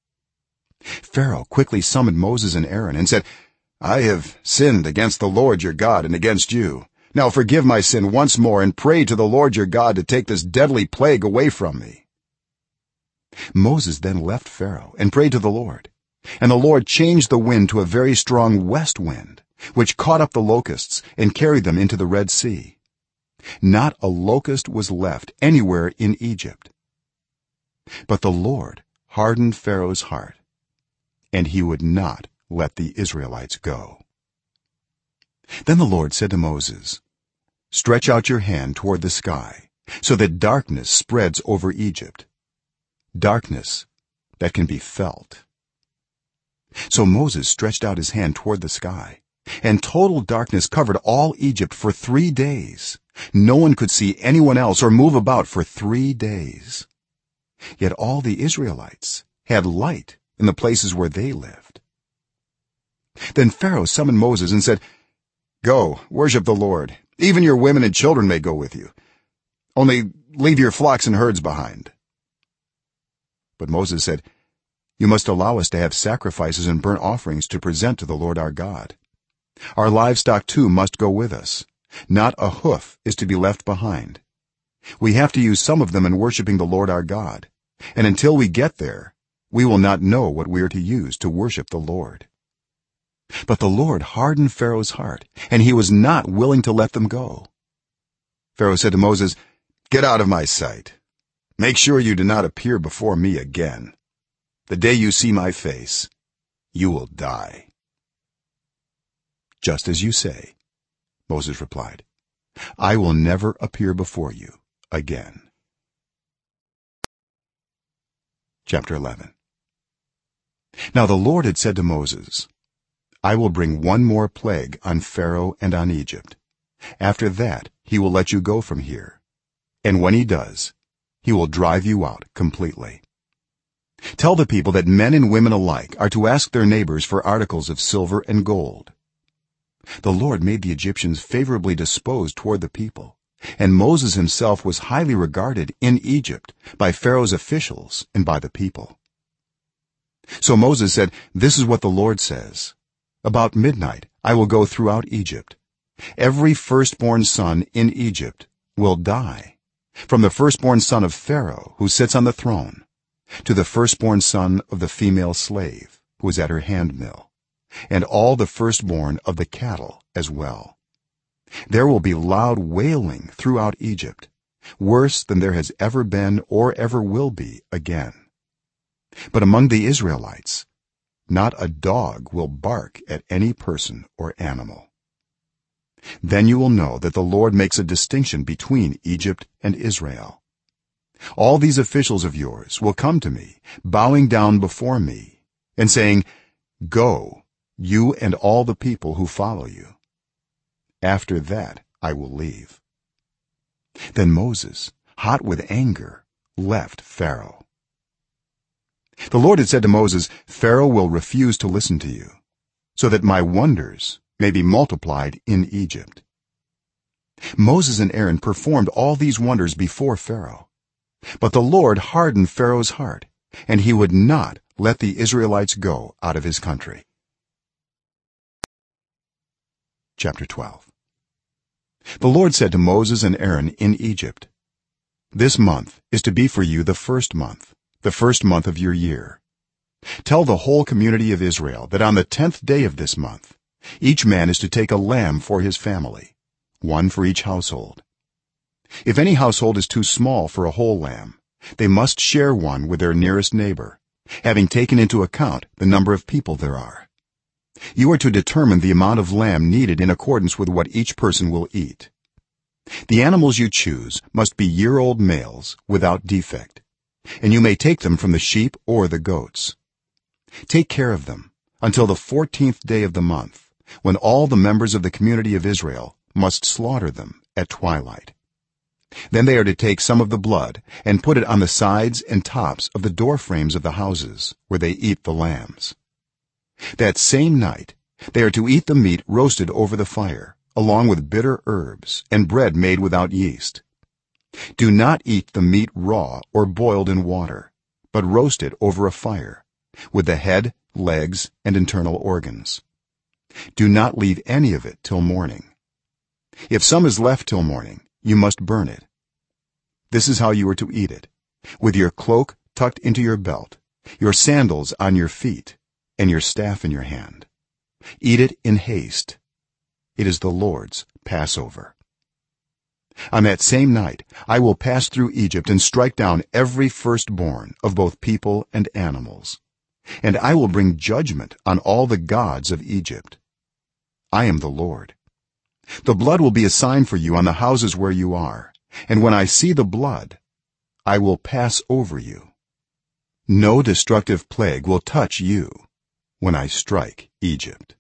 Pharaoh quickly summoned Moses and Aaron and said, "I have sinned against the Lord your God and against you. Now forgive my sin once more and pray to the Lord your God to take this deadly plague away from me." Moses then left Pharaoh and prayed to the Lord, and the Lord changed the wind to a very strong west wind, which caught up the locusts and carried them into the Red Sea. Not a locust was left anywhere in Egypt. But the Lord hardened Pharaoh's heart, and he would not let the Israelites go. Then the Lord said to Moses, "Stretch out your hand toward the sky, so that darkness spreads over Egypt, darkness that can be felt." So Moses stretched out his hand toward the sky, and total darkness covered all Egypt for 3 days. No one could see anyone else or move about for 3 days. Yet all the Israelites had light in the places where they lived. Then Pharaoh summoned Moses and said, "Go, worship the Lord. Even your women and children may go with you. Only leave your flocks and herds behind." But Moses said, "You must allow us to have sacrifices and burnt offerings to present to the Lord our God. Our livestock too must go with us. Not a hoof is to be left behind. We have to use some of them in worshiping the Lord our God, and until we get there we will not know what we are to use to worship the Lord." But the Lord hardened Pharaoh's heart, and he was not willing to let them go. Pharaoh said to Moses, "Get out of my sight. Make sure you do not appear before me again. The day you see my face, you will die." "Just as you say," Moses replied. "I will never appear before you again." Chapter 11. Now the Lord had said to Moses, "I will bring one more plague on Pharaoh and on Egypt. After that he will let you go from here, and when he does, he will drive you out completely. Tell the people that men and women alike are to ask their neighbors for articles of silver and gold." The Lord made the Egyptians favorably disposed toward the people, and Moses himself was highly regarded in Egypt by Pharaoh's officials and by the people. So Moses said, "This is what the Lord says: About midnight I will go throughout Egypt. Every firstborn son in Egypt will die, from the firstborn son of Pharaoh who sits on the throne to the firstborn son of the female slave who is at her handmill, and all the firstborn of the cattle as well. There will be loud wailing throughout Egypt, worse than there has ever been or ever will be again. But among the Israelites not a dog will bark at any person or animal. Then you will know that the Lord makes a distinction between Egypt and Israel. All these officials of yours will come to me, bowing down before me and saying, 'Go, you and all the people who follow you.' After that I will leave." Then Moses, hot with anger, left Pharaoh. The Lord had said to Moses, Pharaoh will refuse to listen to you, so that my wonders may be multiplied in Egypt. Moses and Aaron performed all these wonders before Pharaoh, but the Lord hardened Pharaoh's heart, and he would not let the Israelites go out of his country. Chapter 12. The Lord said to Moses and Aaron in Egypt, this month is to be for you the first month of your year. Tell the whole community of Israel that on the 10th day of this month each man is to take a lamb for his family, one for each household. If any household is too small for a whole lamb, they must share one with their nearest neighbor, having taken into account the number of people there are. You are to determine the amount of lamb needed in accordance with what each person will eat. The animals you choose must be year-old males without defect, and you may take them from the sheep or the goats. Take care of them until the 14th day of the month, when all the members of the community of Israel must slaughter them at twilight. Then they are to take some of the blood and put it on the sides and tops of the door frames of the houses where they eat the lambs. That same night they are to eat the meat roasted over the fire, along with bitter herbs and bread made without yeast. Do not eat the meat raw or boiled in water, but roast it over a fire, with the head, legs, and internal organs. Do not leave any of it till morning. If some is left till morning, you must burn it. This is how you are to eat it, with your cloak tucked into your belt, your sandals on your feet, and your staff in your hand. Eat it in haste. It is the Lord's Passover. On that same night I will pass through Egypt and strike down every firstborn of both people and animals, and I will bring judgment on all the gods of Egypt. I am the Lord. The blood will be a sign for you on the houses where you are, and when I see the blood, I will pass over you. No destructive plague will touch you when I strike Egypt.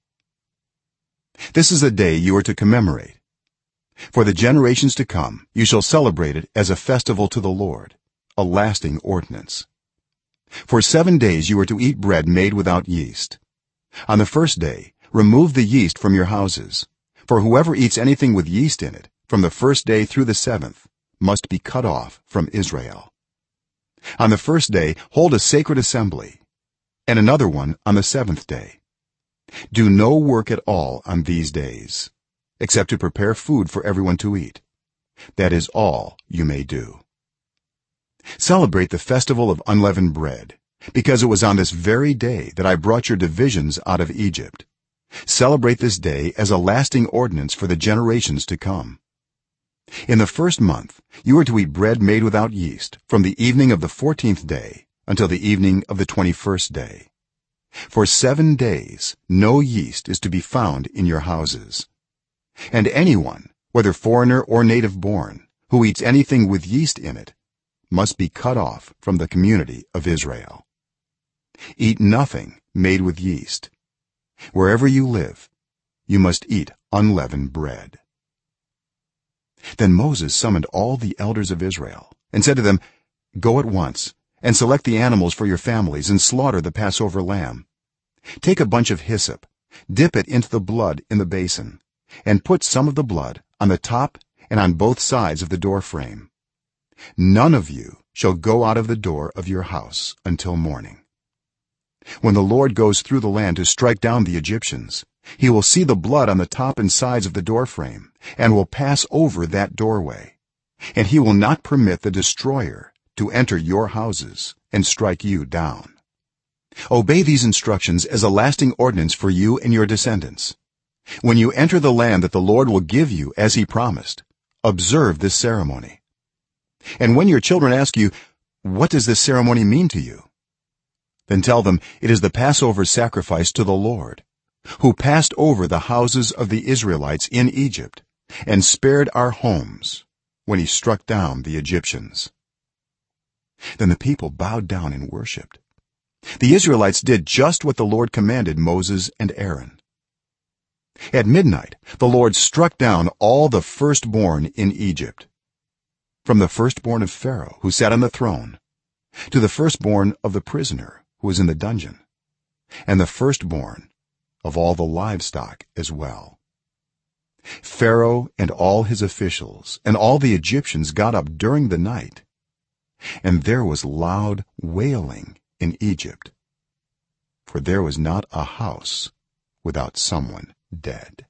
This is a day you are to commemorate. For the generations to come you shall celebrate it as a festival to the Lord, a lasting ordinance. For 7 days you are to eat bread made without yeast. On the first day remove the yeast from your houses, for whoever eats anything with yeast in it from the first day through the 7th must be cut off from Israel. On the first day hold a sacred assembly, and another one on the 7th day. Do no work at all on these days, except to prepare food for everyone to eat. That is all you may do. Celebrate the festival of unleavened bread, because it was on this very day that I brought your divisions out of Egypt. Celebrate this day as a lasting ordinance for the generations to come. In the first month you are to eat bread made without yeast from the evening of the 14th day until the evening of the 21st day. For 7 days no yeast is to be found in your houses. And anyone, whether foreigner or native born, who eats anything with yeast in it must be cut off from the community of Israel. Eat nothing made with yeast. Wherever you live, you must eat unleavened bread. Then Moses summoned all the elders of Israel and said to them, Go at once and select the animals for your families and slaughter the Passover lamb. Take a bunch of hyssop, dip it into the blood in the basin, and put some of the blood on the top and on both sides of the door frame. None of you shall go out of the door of your house until morning. When the Lord goes through the land to strike down the Egyptians, he will see the blood on the top and sides of the door frame and will pass over that doorway, and he will not permit the destroyer to enter your houses and strike you down. Obey these instructions as a lasting ordinance for you and your descendants. When you enter the land that the Lord will give you as he promised, observe this ceremony. And when your children ask you, What does this ceremony mean to you? Then tell them it is the Passover sacrifice to the Lord, who passed over the houses of the Israelites in Egypt and spared our homes when he struck down the Egyptians. Then the people bowed down and worshipped. The Israelites did just what the Lord commanded Moses and Aaron. At midnight the Lord struck down all the firstborn in Egypt. from the firstborn of Pharaoh who sat on the throne to the firstborn of the prisoner who was in the dungeon and the firstborn of all the livestock as well. Pharaoh and all his officials and all the Egyptians got up during the night, and there was loud wailing in Egypt, for there was not a house without someone dead.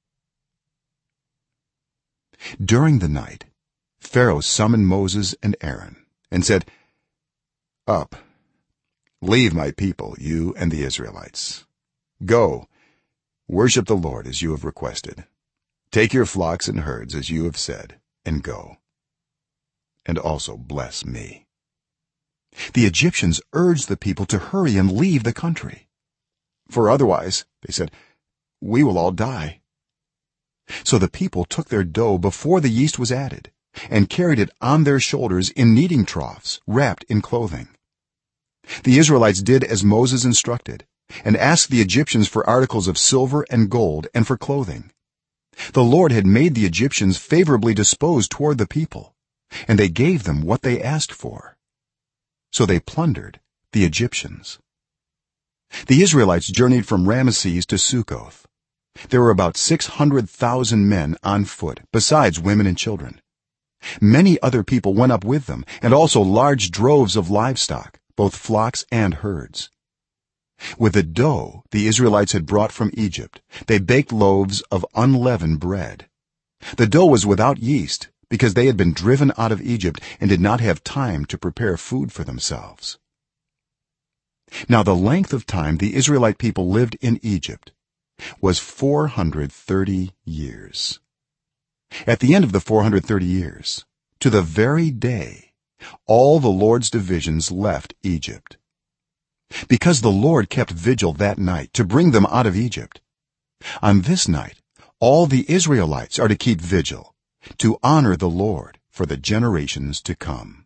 During the night Pharaoh summoned Moses and Aaron and said, "Up, leave my people, you and the Israelites. Go, worship the Lord as you have requested. Take your flocks and herds as you have said, and go. And also bless me." The Egyptians urged the people to hurry and leave the country, "For otherwise," they said, "we will all die." So the people took their dough before the yeast was added and carried it on their shoulders in kneading troughs wrapped in clothing. The Israelites did as Moses instructed and asked the Egyptians for articles of silver and gold and for clothing. The Lord had made the Egyptians favorably disposed toward the people, and they gave them what they asked for. So they plundered the Egyptians. The Israelites journeyed from Ramesses to Succoth. There were about 600,000 men on foot, besides women and children. Many other people went up with them, and also large droves of livestock, both flocks and herds. With the dough the Israelites had brought from Egypt, they baked loaves of unleavened bread. The dough was without yeast, because they had been driven out of Egypt and did not have time to prepare food for themselves. Now the length of time the Israelite people lived in Egypt was 430 years. At the end of the 430 years, to the very day, all the Lord's divisions left Egypt. Because the Lord kept vigil that night to bring them out of Egypt, on this night all the Israelites are to keep vigil to honor the Lord for the generations to come.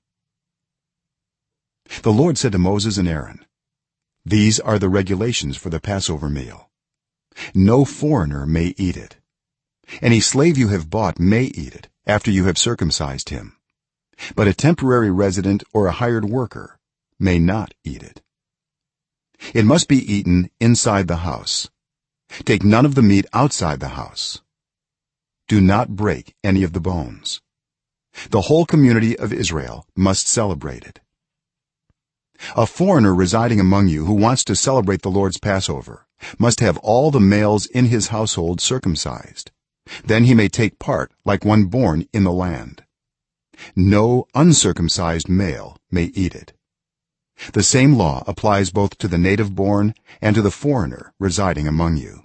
The Lord said to Moses and Aaron, "These are the regulations for the Passover meal. No foreigner may eat it. Any slave you have bought may eat it after you have circumcised him, but a temporary resident or a hired worker may not eat it. It must be eaten inside the house. Take none of the meat outside the house. Do not break any of the bones. The whole community of Israel must celebrate it. A foreigner residing among you who wants to celebrate the Lord's Passover must have all the males in his household circumcised. Then he may take part like one born in the land. No uncircumcised male may eat it. The same law applies both to the native born and to the foreigner residing among you."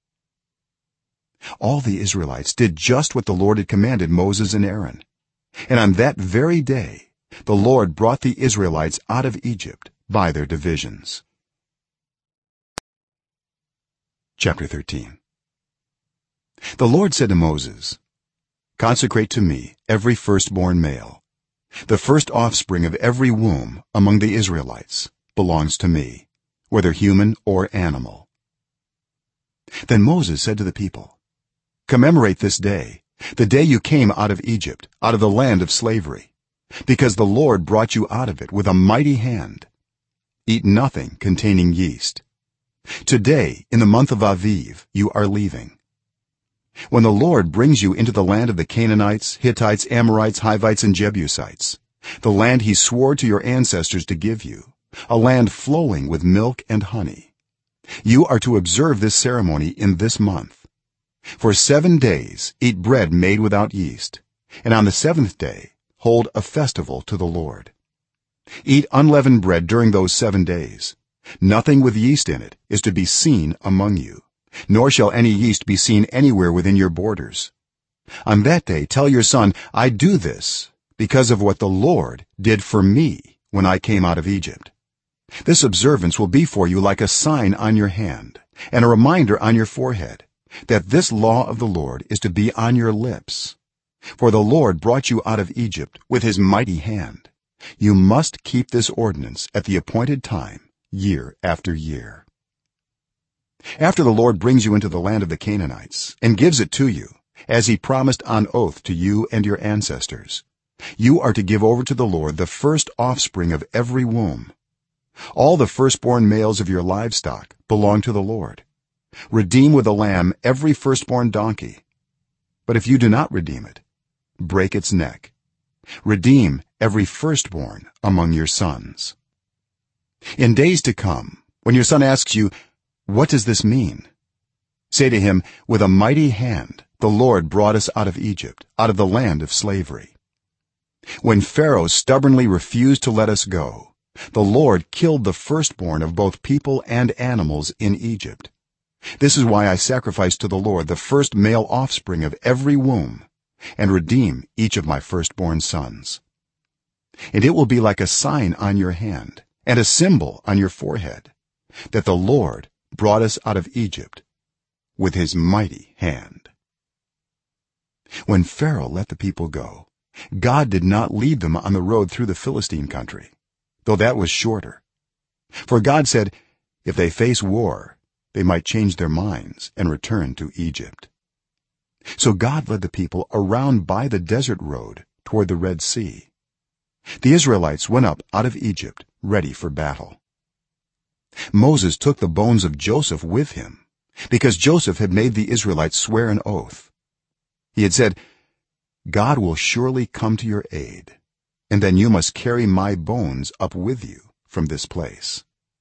All the Israelites did just what the Lord had commanded Moses and Aaron, and on that very day the Lord brought the Israelites out of Egypt by their divisions. Chapter 13. The Lord said to Moses, "Consecrate to me every firstborn male. The first offspring of every womb among the Israelites belongs to me, whether human or animal." Then Moses said to the people, "Commemorate this day, the day you came out of Egypt, out of the land of slavery, because the Lord brought you out of it with a mighty hand. Eat nothing containing yeast. Today, in the month of Aviv, you are leaving. When the Lord brings you into the land of the Canaanites, Hittites, Amorites, Hivites, and Jebusites, the land he swore to your ancestors to give you, a land flowing with milk and honey, you are to observe this ceremony in this month. For 7 days eat bread made without yeast, and on the 7th day hold a festival to the Lord. Eat unleavened bread during those 7 days. Nothing with yeast in it is to be seen among you, nor shall any yeast be seen anywhere within your borders. On that day tell your son, I do this because of what the Lord did for me when I came out of Egypt. This observance will be for you like a sign on your hand and a reminder on your forehead that this law of the Lord is to be on your lips. For the Lord brought you out of Egypt with his mighty hand. You must keep this ordinance at the appointed time, year after year. After the Lord brings you into the land of the Canaanites and gives it to you, as he promised on oath to you and your ancestors, you are to give over to the Lord the first offspring of every womb. All the firstborn males of your livestock belong to the Lord. Redeem with a lamb every firstborn donkey. But if you do not redeem it, break its neck. Redeem every firstborn among your sons. In days to come, when your son asks you, "What does this mean?" say to him, "With a mighty hand the Lord brought us out of Egypt, out of the land of slavery. When Pharaoh stubbornly refused to let us go, the Lord killed the firstborn of both people and animals in Egypt. This is why I sacrifice to the Lord the first male offspring of every womb and redeem each of my firstborn sons. And it will be like a sign on your hand and a symbol on your forehead that the Lord brought us out of Egypt with his mighty hand." When Pharaoh let the people go, God did not lead them on the road through the Philistine country, though that was shorter. For God said, if they face war, they might change their minds and return to Egypt. So God led the people around by the desert road toward the Red Sea. The Israelites went up out of Egypt ready for battle. Moses took the bones of Joseph with him because Joseph had made the Israelites swear an oath. He had said, "God will surely come to your aid, and then you must carry my bones up with you from this place."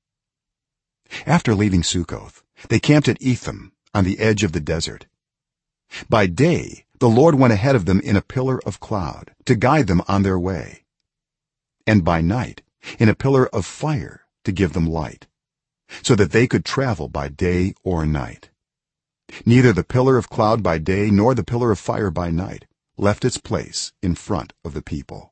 After leaving Sukkoth, they camped at Etham on the edge of the desert. By day the Lord went ahead of them in a pillar of cloud to guide them on their way, and by night in a pillar of fire to give them light, so that they could travel by day or night. Neither the pillar of cloud by day nor the pillar of fire by night left its place in front of the people.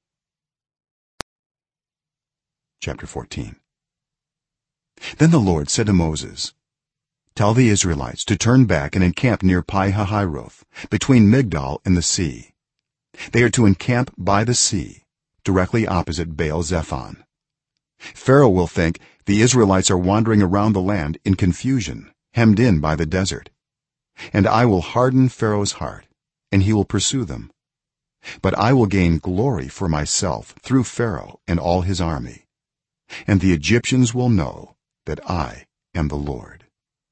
Chapter 14. Then the Lord said to Moses, "Tell the Israelites to turn back and encamp near Pi-hahiroth, between Migdol and the sea. They are to encamp by the sea, directly opposite Baal-zephon. Pharaoh will think the Israelites are wandering around the land in confusion, hemmed in by the desert. And I will harden Pharaoh's heart, and he will pursue them. But I will gain glory for myself through Pharaoh and all his army, and the Egyptians will know that I am the Lord."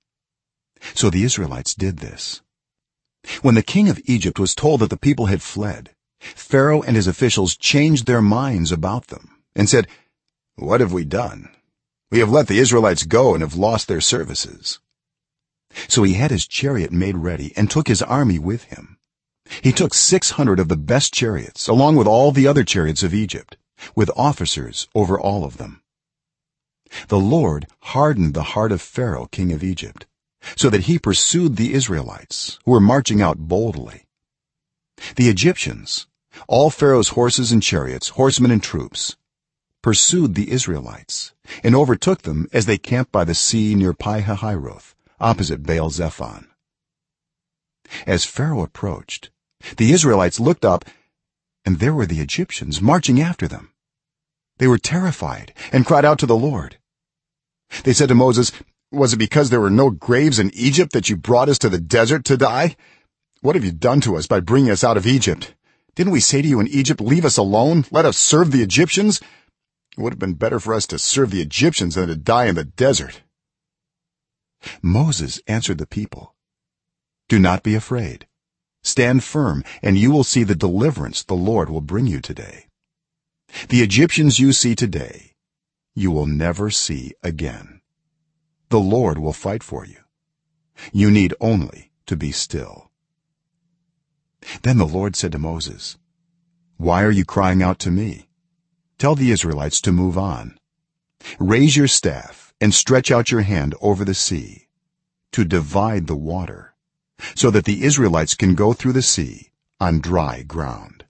So the Israelites did this. When the king of Egypt was told that the people had fled, Pharaoh and his officials changed their minds about them and said, "What have we done? We have let the Israelites go and have lost their services." So he had his chariot made ready and took his army with him. He took 600 of the best chariots along with all the other chariots of Egypt, with officers over all of them. The Lord hardened the heart of Pharaoh king of Egypt, so that he pursued the Israelites who were marching out boldly. The Egyptians, all Pharaoh's horses and chariots, horsemen and troops, pursued the Israelites and overtook them as they camped by the sea near Pi-hahiroth, opposite Baal-zephon. As Pharaoh approached, the Israelites looked up, and there were the Egyptians marching after them. They were terrified and cried out to the Lord. They said to Moses, "Was it because there were no graves in Egypt that you brought us to the desert to die? What have you done to us by bringing us out of Egypt? Didn't we say to you in Egypt, 'Leave us alone, let us serve the Egyptians'? It would have been better for us to serve the Egyptians than to die in the desert." Moses answered the people, "Do not be afraid. Stand firm, and you will see the deliverance the Lord will bring you today. The Egyptians you see today, you will never see again. The Lord will fight for you. You need only to be still." Then the Lord said to Moses, "Why are you crying out to me? Tell the Israelites to move on. Raise your staff and stretch out your hand over the sea to divide the water, so that the Israelites can go through the sea on dry ground.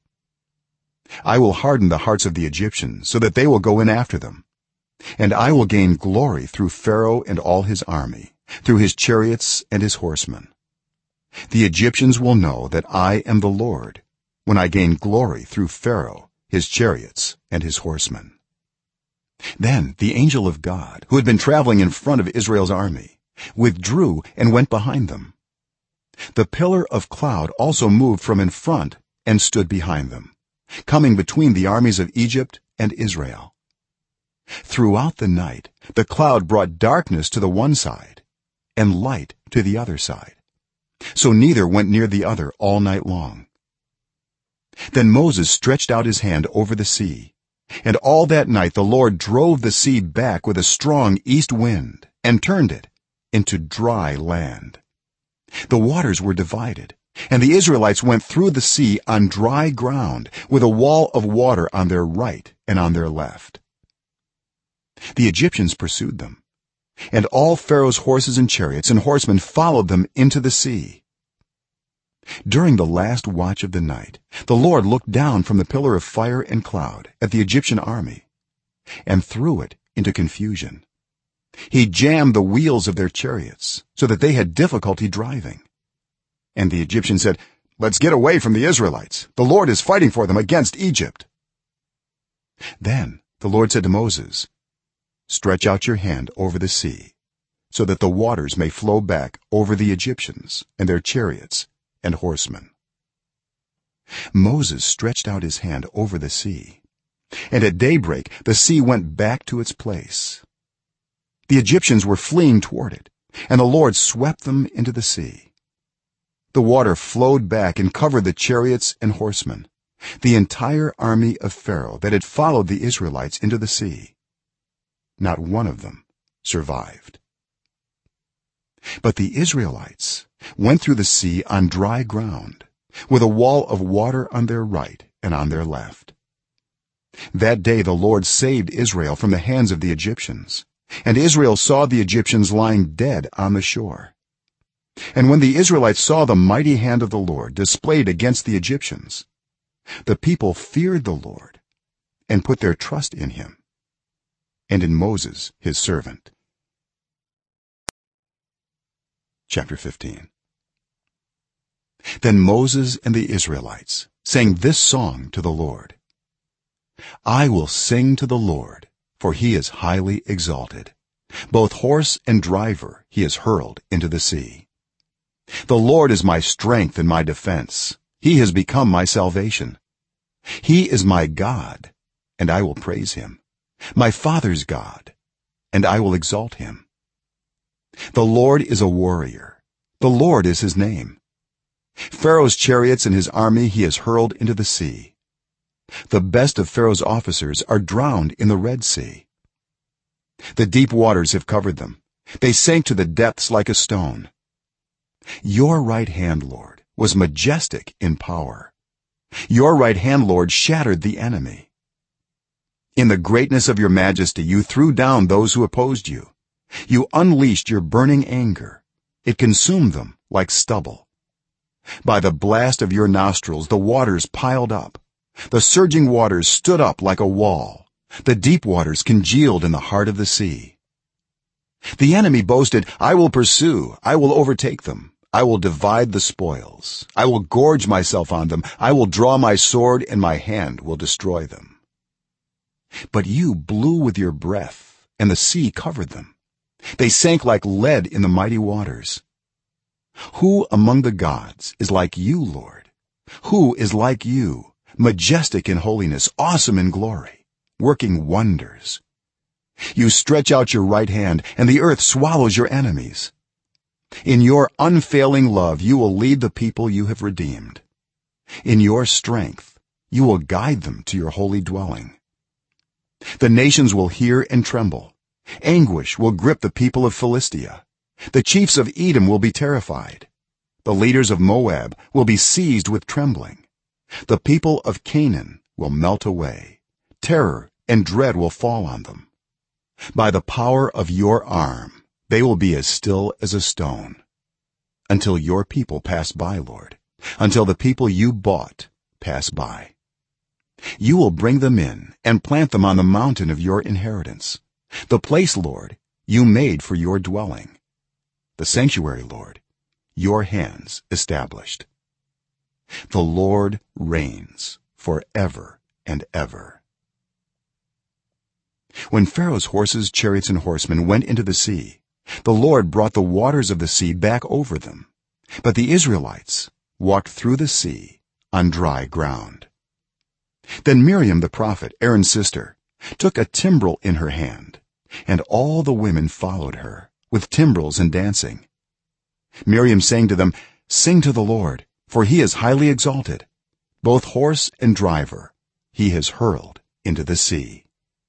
I will harden the hearts of the Egyptians so that they will go in after them, and I will gain glory through Pharaoh and all his army, through his chariots and his horsemen. The Egyptians will know that I am the Lord when I gain glory through Pharaoh, his chariots and his horsemen." Then the angel of God, who had been traveling in front of Israel's army, withdrew and went behind them. The pillar of cloud also moved from in front and stood behind them, coming between the armies of Egypt and Israel. Throughout the night the cloud brought darkness to the one side and light to the other side, so neither went near the other all night long. Then Moses stretched out his hand over the sea, and all that night the Lord drove the sea back with a strong east wind and turned it into dry land. The waters were divided, and the Israelites went through the sea on dry ground with a wall of water on their right and on their left. The Egyptians pursued them, and all Pharaoh's horses and chariots and horsemen followed them into the sea. During the last watch of the night the Lord looked down from the pillar of fire and cloud at the Egyptian army and threw it into confusion. He jammed the wheels of their chariots so that they had difficulty driving. And the Egyptians said, "Let's get away from the Israelites. The Lord is fighting for them against Egypt." Then the Lord said to Moses, "Stretch out your hand over the sea so that the waters may flow back over the Egyptians and their chariots and horsemen." Moses stretched out his hand over the sea, and at daybreak the sea went back to its place. The Egyptians were fleeing toward it, and the Lord swept them into the sea. The water flowed back and covered the chariots and horsemen, the entire army of Pharaoh that had followed the Israelites into the sea. Not one of them survived. But the Israelites went through the sea on dry ground with a wall of water on their right and on their left. That day the Lord saved Israel from the hands of the Egyptians, and Israel saw the Egyptians lying dead on the shore. And when the Israelites saw the mighty hand of the Lord displayed against the Egyptians, the people feared the Lord and put their trust in him and in Moses his servant. Chapter 15. Then Moses and the Israelites sang this song to the Lord: "I will sing to the Lord, for he is highly exalted. Both horse and driver he has hurled into the sea. The Lord is my strength and my defense. He has become my salvation. He is my God, and I will praise him, my father's God, and I will exalt him. The Lord is a warrior. The Lord is his name. Pharaoh's chariots and his army he has hurled into the sea. The best of Pharaoh's officers are drowned in the Red Sea. The deep waters have covered them. They sank to the depths like a stone. Your right hand, Lord, was majestic in power. Your right hand, Lord, shattered the enemy. In the greatness of your majesty you threw down those who opposed you. You unleashed your burning anger. It consumed them like stubble. By the blast of your nostrils the waters piled up. The surging waters stood up like a wall. The deep waters congealed in the heart of the sea. The enemy boasted, "I will pursue, I will overtake them. I will divide the spoils. I will gorge myself on them. I will draw my sword, and my hand will destroy them." But you blew with your breath, and the sea covered them. They sank like lead in the mighty waters. Who among the gods is like you, Lord? Who is like you, majestic in holiness, awesome in glory, working wonders? You stretch out your right hand, and the earth swallows your enemies. In your unfailing love you will lead the people you have redeemed. In your strength you will guide them to your holy dwelling. The nations will hear and tremble. Anguish will grip the people of Philistia. The chiefs of Edom will be terrified. The leaders of Moab will be seized with trembling. The people of Canaan will melt away. Terror and dread will fall on them. By the power of your arm they will be as still as a stone, until your people pass by, Lord, until the people you bought pass by. You will bring them in and plant them on the mountain of your inheritance, the place, Lord, you made for your dwelling, the sanctuary, Lord, your hands established. The Lord reigns forever and ever. When Pharaoh's horses, chariots, and horsemen went into the sea, the Lord brought the waters of the sea back over them, but the Israelites walked through the sea on dry ground. then Miriam the prophet, Aaron's sister, took a timbrel in her hand, and all the women followed her with timbrels and dancing. Miriam sang to them, "Sing to the Lord, for he is highly exalted. Both horse and driver he has hurled into the sea."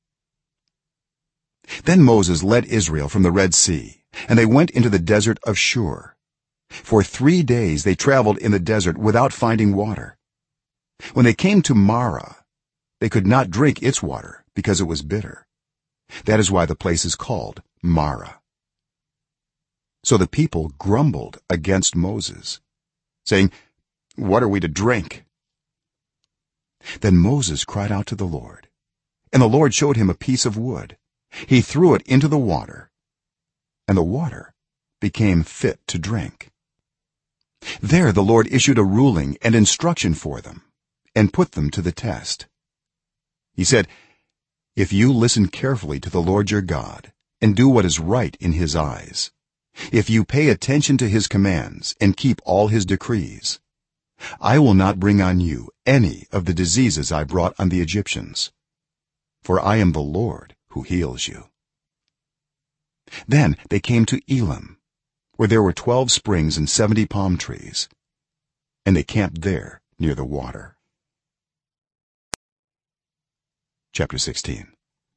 Then Moses led Israel from the Red Sea, and they went into the desert of Shur. For 3 days they traveled in the desert without finding water. When they came to Marah, they could not drink its water because it was bitter. That is why the place is called Marah. So the people grumbled against Moses, saying, "What are we to drink?" Then Moses cried out to the Lord, and the Lord showed him a piece of wood. He threw it into the water, and the water became fit to drink. There the Lord issued a ruling and instruction for them and put them to the test. He said, "If you listen carefully to the Lord your God and do what is right in his eyes, if you pay attention to his commands and keep all his decrees, I will not bring on you any of the diseases I brought on the Egyptians, for I am the Lord who heals you." Then they came to Elim, where there were 12 springs and 70 palm trees, and they camped there near the water. Chapter 16.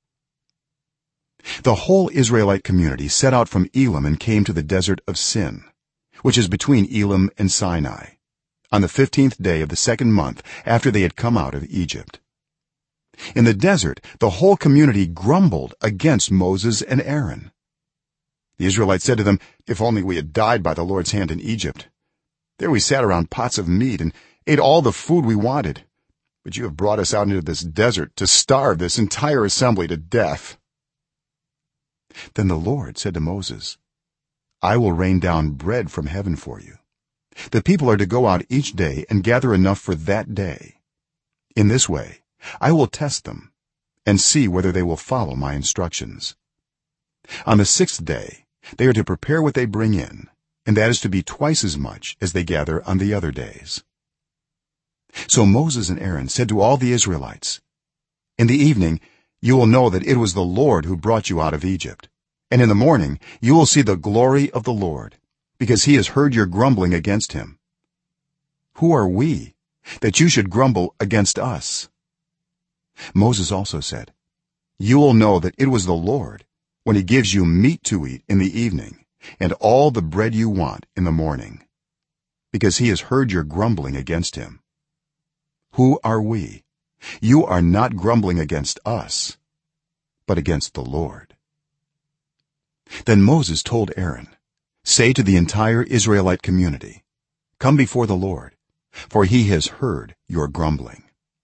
The whole Israelite community set out from Elim and came to the desert of Sin, which is between Elim and Sinai, on the 15th day of the 2nd month after they had come out of Egypt. In the desert the whole community grumbled against Moses and Aaron. The Israelites said to them, "If only we had died by the Lord's hand in Egypt. There we sat around pots of meat and ate all the food we wanted, but you have brought us out into this desert to starve this entire assembly to death." Then the Lord said to Moses, "I will rain down bread from heaven for you. The people are to go out each day and gather enough for that day. In this way I will test them and see whether they will follow my instructions. On the 6th day they are to prepare what they bring in, and that is to be twice as much as they gather on the other days." So Moses and Aaron said to all the Israelites, "In the evening you will know that it was the Lord who brought you out of Egypt, and in the morning you will see the glory of the Lord, because he has heard your grumbling against him. Who are we that you should grumble against us?" Moses also said, "You will know that it was the Lord when he gives you meat to eat in the evening and all the bread you want in the morning, because he has heard your grumbling against him. Who are we? You are not grumbling against us, but against the Lord." Then Moses told Aaron, "Say to the entire Israelite community, 'Come before the Lord, for he has heard your grumbling.'"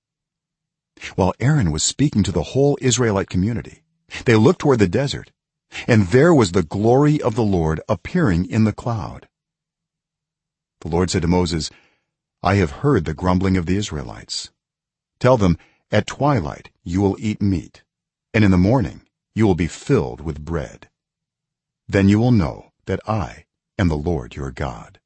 While Aaron was speaking to the whole Israelite community, they looked toward the desert, and there was the glory of the Lord appearing in the cloud. The Lord said to Moses, "I have heard the grumbling of the Israelites. Tell them, at twilight you will eat meat, and in the morning you will be filled with bread. Then you will know that I am the Lord your God."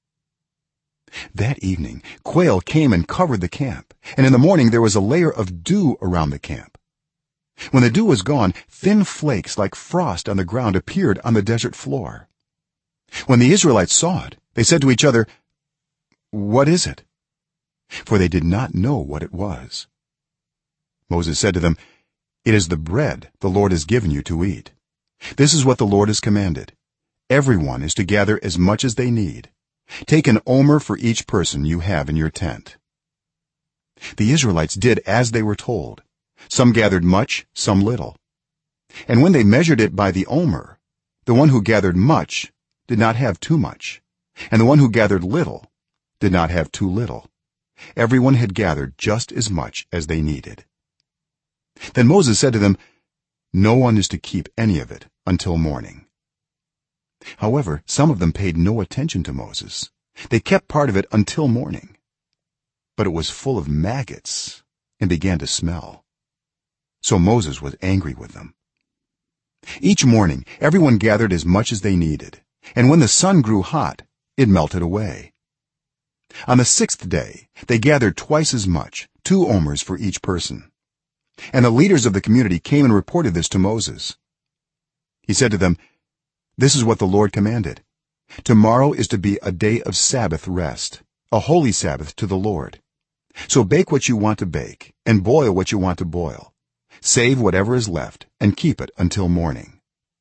That evening quail came and covered the camp, and in the morning there was a layer of dew around the camp. When the dew was gone, thin flakes like frost on the ground appeared on the desert floor. When the Israelites saw it, they said to each other, "What is it?" For they did not know what it was. Moses said to them, "It is the bread the Lord has given you to eat. This is what the Lord has commanded. Everyone is to gather as much as they need. Take an omer for each person you have in your tent." The Israelites did as they were told. Some gathered much, some little. And when they measured it by the omer, the one who gathered much did not have too much, and the one who gathered little did not have too little. Everyone had gathered just as much as they needed. Then Moses said to them, "No one is to keep any of it until morning." However, some of them paid no attention to Moses. They kept part of it until morning, but it was full of maggots and began to smell. So Moses was angry with them. Each morning everyone gathered as much as they needed, and when the sun grew hot, it melted away. on the 6th day they gathered twice as much, 2 omers for each person, and the leaders of the community came and reported this to Moses. He said to them, "This is what the Lord commanded. Tomorrow is to be a day of Sabbath rest, a holy Sabbath to the Lord. So bake what you want to bake and boil what you want to boil. Save whatever is left and keep it until morning."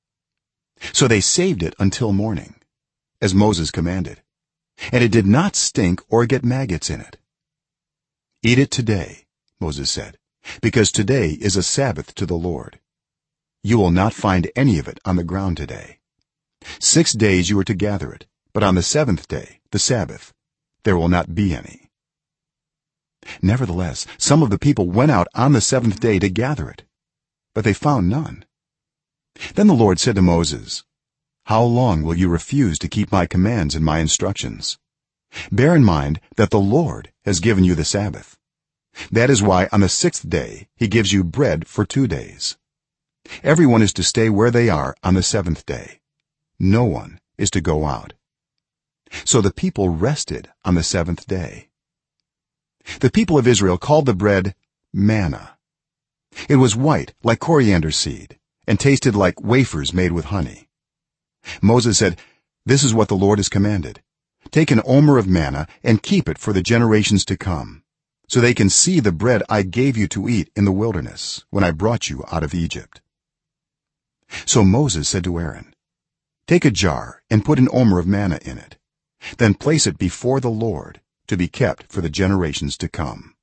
So they saved it until morning, as Moses commanded, and it did not stink or get maggots in it. "Eat it today," Moses said, "because today is a Sabbath to the Lord. You will not find any of it on the ground today. 6 days you are to gather it, but on the 7th day, the Sabbath, there will not be any." Nevertheless, some of the people went out on the 7th day to gather it, but they found none. Then the Lord said to Moses, "How long will you refuse to keep my commands and my instructions? Bear in mind that the Lord has given you the Sabbath. That is why on the 6th day he gives you bread for 2 days. Everyone is to stay where they are on the 7th day. No one is to go out." So the people rested on the 7th day. The people of Israel called the bread manna. It was white like coriander seed and tasted like wafers made with honey. Moses said, "This is what the Lord has commanded. Take an omer of manna and keep it for the generations to come, so they can see the bread I gave you to eat in the wilderness when I brought you out of Egypt." So Moses said to Aaron, "Take a jar and put an omer of manna in it. Then place it before the Lord to be kept for the generations to come."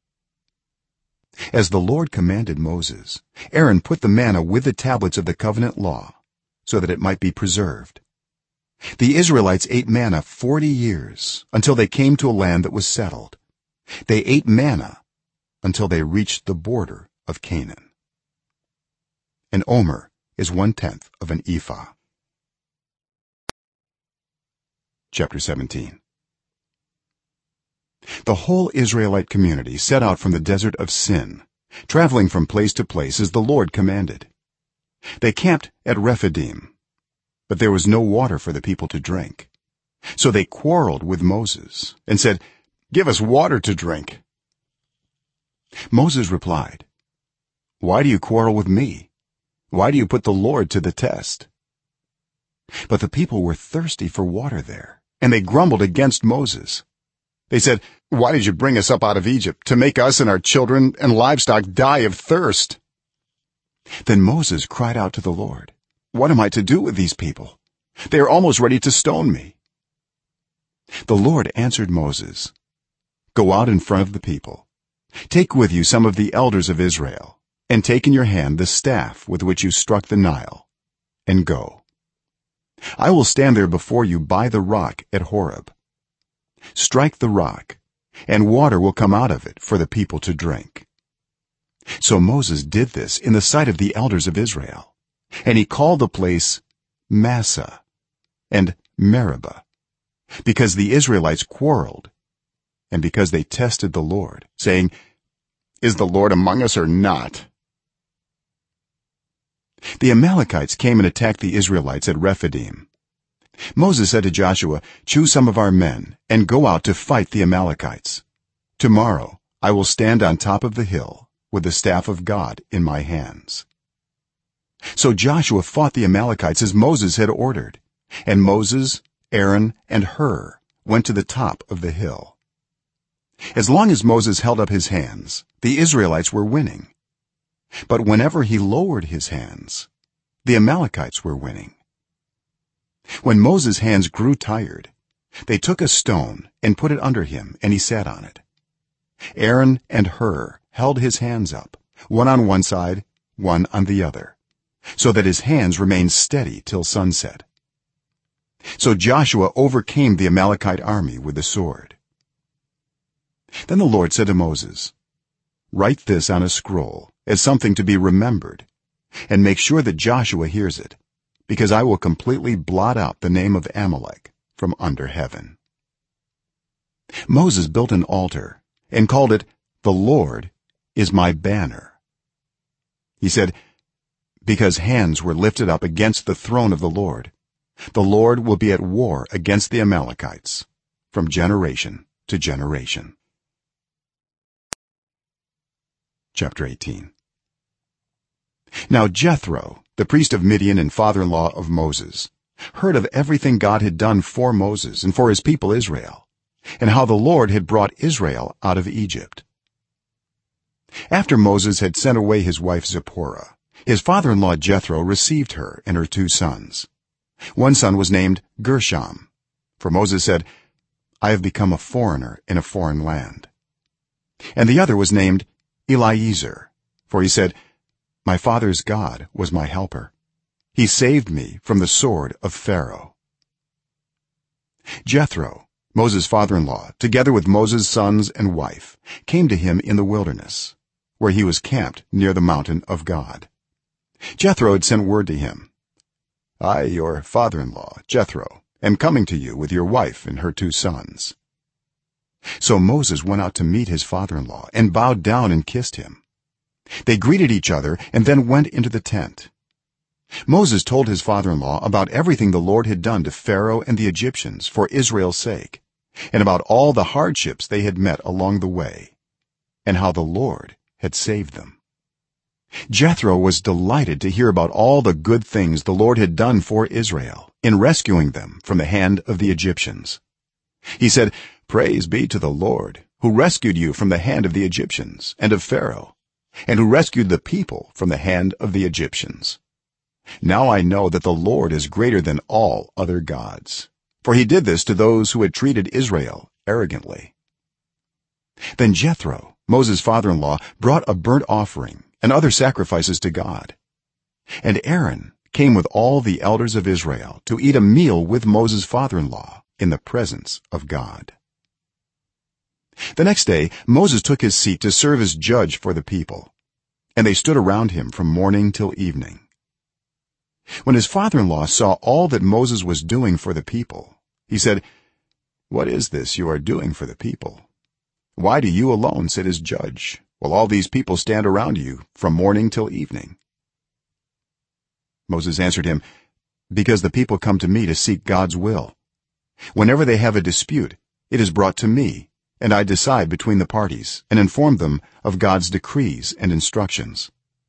As the Lord commanded Moses, Aaron put the manna with the tablets of the covenant law so that it might be preserved. The Israelites ate manna 40 years until they came to a land that was settled. They ate manna until they reached the border of Canaan. An omer is 1/10 of an ephah. Chapter 17. The whole Israelite community set out from the desert of Sin, traveling from place to place as the Lord commanded. They camped at Rephidim, but there was no water for the people to drink. So they quarreled with Moses and said, "Give us water to drink." Moses replied, "Why do you quarrel with me? Why do you put the Lord to the test?" But the people were thirsty for water there, and they grumbled against Moses. They said, "Why did you bring us up out of Egypt to make us and our children and livestock die of thirst?" Then Moses cried out to the Lord, "What am I to do with these people? They are almost ready to stone me." The Lord answered Moses, "Go out in front of the people. Take with you some of the elders of Israel, and take in your hand the staff with which you struck the Nile, and go. I will stand there before you by the rock at Horeb. Strike the rock, and water will come out of it for the people to drink." So Moses did this in the sight of the elders of Israel, and he called the place Massah and Meribah, because the Israelites quarreled and because they tested the Lord, saying, "Is the Lord among us or not?" The Amalekites came and attacked the Israelites at Rephidim. Moses said to Joshua, "Choose some of our men and go out to fight the Amalekites. Tomorrow I will stand on top of the hill with the staff of God in my hands." So Joshua fought the Amalekites as Moses had ordered, and Moses, Aaron, and Hur went to the top of the hill. As long as Moses held up his hands, the Israelites were winning. But whenever he lowered his hands, the Amalekites were winning. When Moses' hands grew tired, they took a stone and put it under him, and he sat on it. Aaron and Hur held his hands up, one on one side, one on the other, so that his hands remained steady till sunset. So Joshua overcame the Amalekite army with the sword. Then the Lord said to Moses, "Write this on a scroll as something to be remembered, and make sure that Joshua hears it, because I will completely blot out the name of Amalek from under heaven." Moses built an altar and called it, "The Lord is my banner." He said, "Because hands were lifted up against the throne of the Lord will be at war against the Amalekites from generation to generation. Chapter 18. Now Jethro, the priest of Midian and father-in-law of Moses, heard of everything God had done for Moses and for his people Israel, and how the Lord had brought Israel out of Egypt. After Moses had sent away his wife Zipporah, his father-in-law Jethro received her and her 2 sons. One son was named Gershom, for Moses said, I have become a foreigner in a foreign land. And the other was named Eliezer, for he said, my father's God was my helper. He saved me from the sword of Pharaoh. Jethro, Moses' father-in-law, together with Moses' sons and wife, came to him in the wilderness, where he was camped near the mountain of God. Jethro had sent word to him, I, your father-in-law, Jethro, am coming to you with your wife and her 2 sons. So Moses went out to meet his father-in-law and bowed down and kissed him. They greeted each other and then went into the tent. Moses told his father-in-law about everything the Lord had done to Pharaoh and the Egyptians for Israel's sake, and about all the hardships they had met along the way, and how the Lord had saved them. Jethro was delighted to hear about all the good things the Lord had done for Israel in rescuing them from the hand of the Egyptians. He said, praise be to the Lord, who rescued you from the hand of the Egyptians and of Pharaoh, and who rescued the people from the hand of the Egyptians. Now I know that the Lord is greater than all other gods, for he did this to those who had treated Israel arrogantly. Then Jethro, Moses' father-in-law, brought a burnt offering and other sacrifices to God. And Aaron came with all the elders of Israel to eat a meal with Moses' father-in-law in the presence of God. The next day Moses took his seat to serve as judge for the people, and they stood around him from morning till evening. When his father-in-law saw all that Moses was doing for the people, he said, what is this you are doing for the people? Why do you alone sit as judge while all these people stand around you from morning till evening? Moses answered him, because the people come to me to seek God's will. Whenever they have a dispute, it is brought to me, and I decide between the parties and inform them of God's decrees and instructions.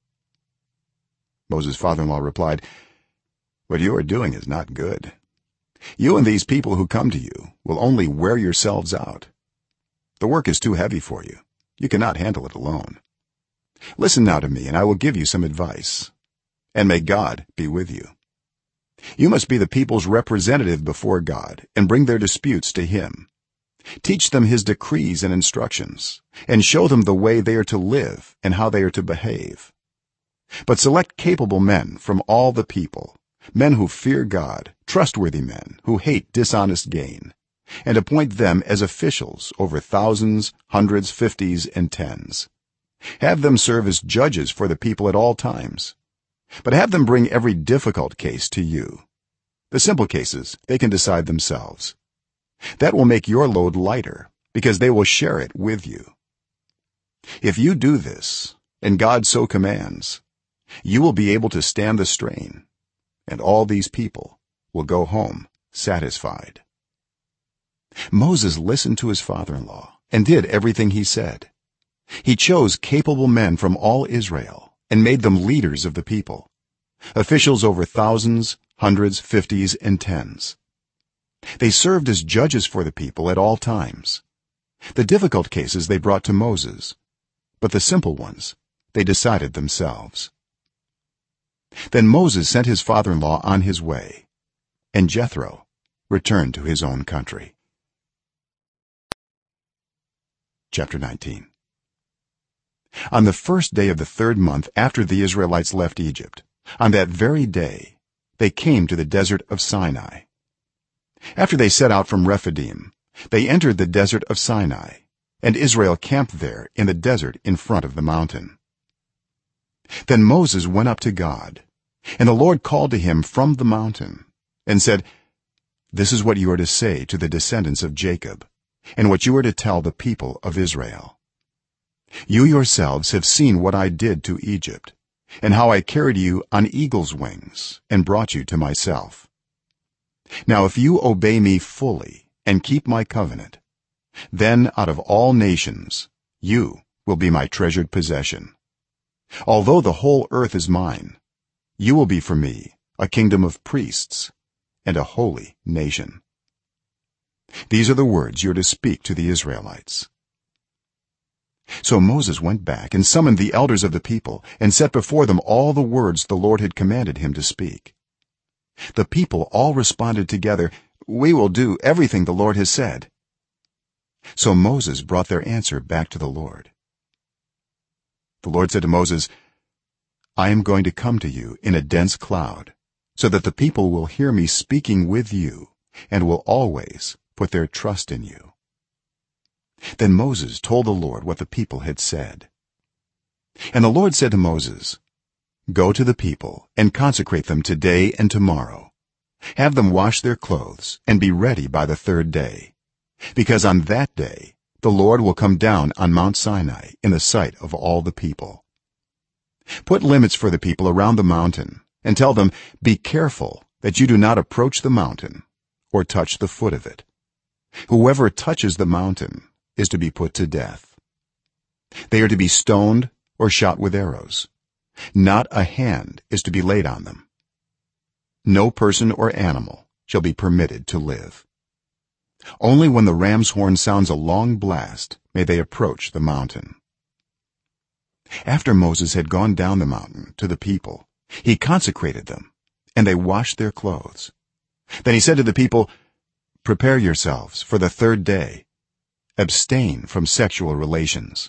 Moses' father-in-law replied, what you are doing is not good. You and these people who come to you will only wear yourselves out. The work is too heavy for you. You cannot handle it alone. Listen now to me, and I will give you some advice, and may God be with you. You must be the people's representative before God and bring their disputes to him. Teach them his decrees and instructions, and show them the way they are to live and how they are to behave. But select capable men from all the people, men who fear God, trustworthy men who hate dishonest gain, and appoint them as officials over thousands, hundreds, fifties, and tens. Have them serve as judges for the people at all times, but have them bring every difficult case to you. The simple cases they can decide themselves. That will make your load lighter, because they will share it with you. If you do this, and God so commands, you will be able to stand the strain, and all these people will go home satisfied. Moses listened to his father-in-law and did everything he said. He chose capable men from all Israel and made them leaders of the people, officials over thousands, hundreds, fifties, and tens. They served as judges for the people at all times. The difficult cases they brought to Moses, but the simple ones they decided themselves. Then Moses sent his father-in-law on his way, and Jethro returned to his own country. Chapter 19. On the first day of the 3rd month after the Israelites left Egypt, on that very day they came to the desert of Sinai. After they set out from Rephidim, they entered the desert of Sinai, and Israel camped there in the desert in front of the mountain. Then Moses went up to God, and the Lord called to him from the mountain and said, this is what you are to say to the descendants of Jacob, and what you are to tell the people of Israel. You yourselves have seen what I did to Egypt, and how I carried you on eagle's wings and brought you to myself. Now if you obey me fully and keep my covenant, then out of all nations you will be my treasured possession. Although the whole earth is mine, you will be for me a kingdom of priests and a holy nation. These are the words you are to speak to the Israelites." So Moses went back and summoned the elders of the people and set before them all the words the Lord had commanded him to speak. The people all responded together, "We will do everything the Lord has said." So Moses brought their answer back to the Lord. The Lord said to Moses, "I am going to come to you in a dense cloud, so that the people will hear me speaking with you and will always put their trust in you." Then Moses told the Lord what the people had said. And the Lord said to Moses, "Go to the people and consecrate them today and tomorrow. Have them wash their clothes and be ready by the third day, because on that day the Lord will come down on Mount Sinai in the sight of all the people. Put limits for the people around the mountain and tell them, 'Be careful that you do not approach the mountain or touch the foot of it. Whoever touches the mountain is to be put to death. They are to be stoned or shot with arrows. Not a hand is to be laid on them. No person or animal shall be permitted to live. Only when the ram's horn sounds a long blast may they approach the mountain.'" After Moses had gone down the mountain to the people, he consecrated them, and they washed their clothes. Then he said to the people, "Prepare yourselves for the third day. Abstain from sexual relations."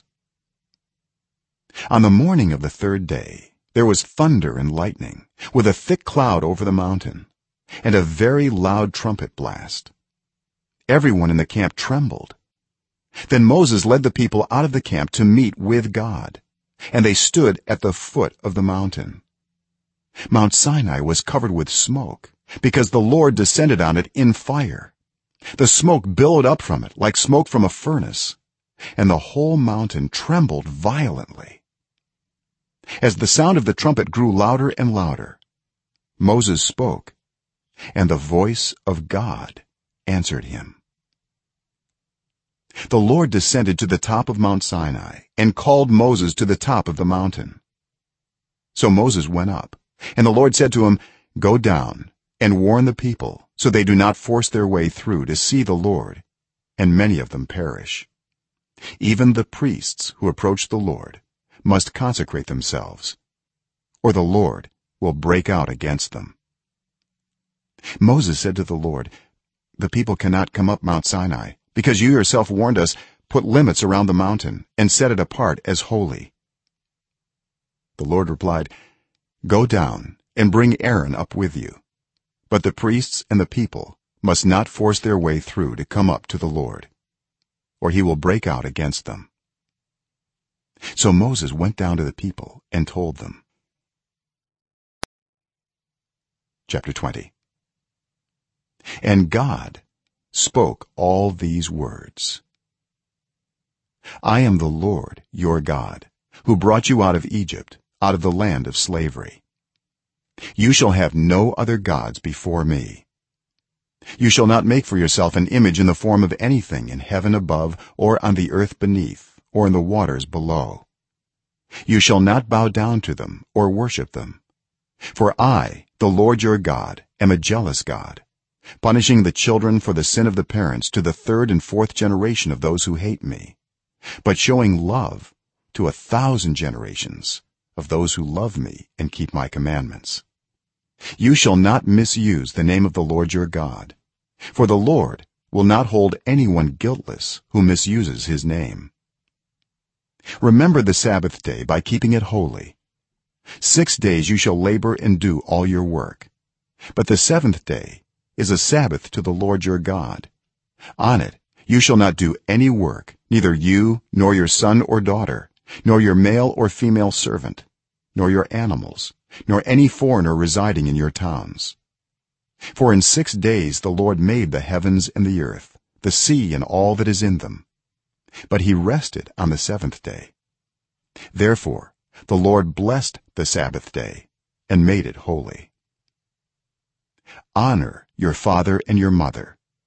On the morning of the third day there was thunder and lightning, with a thick cloud over the mountain, and a very loud trumpet blast. Everyone in the camp trembled. Then Moses led the people out of the camp to meet with God, and they stood at the foot of the mountain. Mount Sinai was covered with smoke, because the Lord descended on it in fire. The smoke billowed up from it like smoke from a furnace, and the whole mountain trembled violently. As the sound of the trumpet grew louder and louder, Moses spoke, and the voice of God answered him. The Lord descended to the top of Mount Sinai and called Moses to the top of the mountain. So Moses went up, and the Lord said to him, "Go down and warn the people, so they do not force their way through to see the Lord, and many of them perish. Even the priests who approach the Lord must consecrate themselves, or the Lord will break out against them." Moses said to the Lord, "The people cannot come up Mount Sinai, because you yourself warned us, 'Put limits around the mountain and set it apart as holy.'" The Lord replied, "Go down and bring Aaron up with you, but the priests and the people must not force their way through to come up to the Lord, or he will break out against them." So Moses went down to the people and told them. Chapter 20. And God spoke all these words: "I am the Lord your God, who brought you out of Egypt, out of the land of slavery. You shall have no other gods before me. You shall not make for yourself an image in the form of anything in heaven above, or on the earth beneath, or in the waters below. You shall not bow down to them or worship them. For I, the Lord your God, am a jealous God, punishing the children for the sin of the parents to the third and fourth generation of those who hate me, but showing love to 1,000 generations of those who love me and keep my commandments. You shall not misuse the name of the Lord your God, for the Lord will not hold anyone guiltless who misuses his name. Remember the Sabbath day by keeping it holy. 6 days you shall labor and do all your work, but the seventh day is a Sabbath to the Lord your God. On it you shall not do any work, neither you nor your son or daughter, nor your male or female servant, nor your animals, nor any foreigner residing in your towns. For in 6 days the Lord made the heavens and the earth, the sea and all that is in them, but he rested on the seventh day. Therefore the Lord blessed the Sabbath day and made it holy. Honor your father and your mother,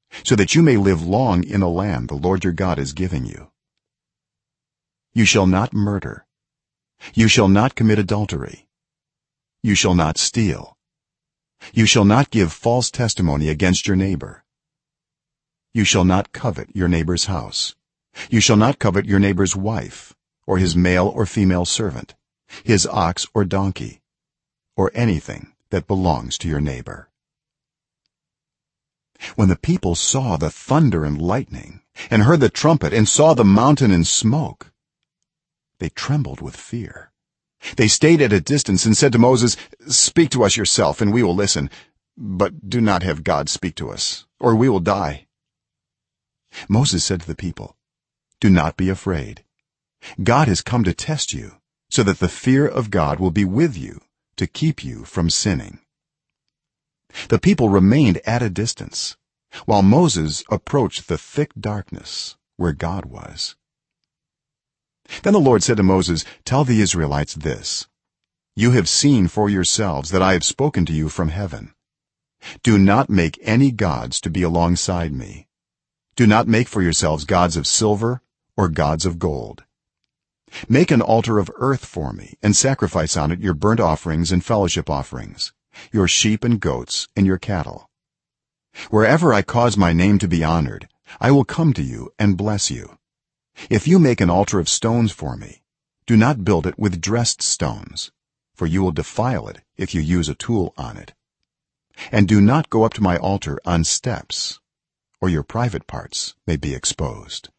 so that you may live long in the land the Lord your God is giving you. You shall not murder. You shall not commit adultery. You shall not steal. You shall not give false testimony against your neighbor. You shall not covet your neighbor's house. You shall not covet your neighbor's wife, or his male or female servant, his ox or donkey, or anything that belongs to your neighbor. When the people saw the thunder and lightning, and heard the trumpet, and saw the mountain in smoke, they trembled with fear. They stayed at a distance and said to Moses, "Speak to us yourself, and we will listen, but do not have God speak to us, or we will die." Moses said to the people, "Do not be afraid. God has come to test you, so that the fear of God will be with you to keep you from sinning." The people remained at a distance while Moses approached the thick darkness where God was. Then the Lord said to Moses, "Tell the Israelites this: You have seen for yourselves that I have spoken to you from heaven. Do not make any gods to be alongside me. Do not make for yourselves gods of silver or gods of gold. Make an altar of earth for me and sacrifice on it your burnt offerings and fellowship offerings, your sheep and goats and your cattle. Wherever I cause my name to be honored, I will come to you and bless you. If you make an altar of stones for me, do not build it with dressed stones, for you will defile it if you use a tool on it. And do not go up to my altar on steps, or your private parts may be exposed."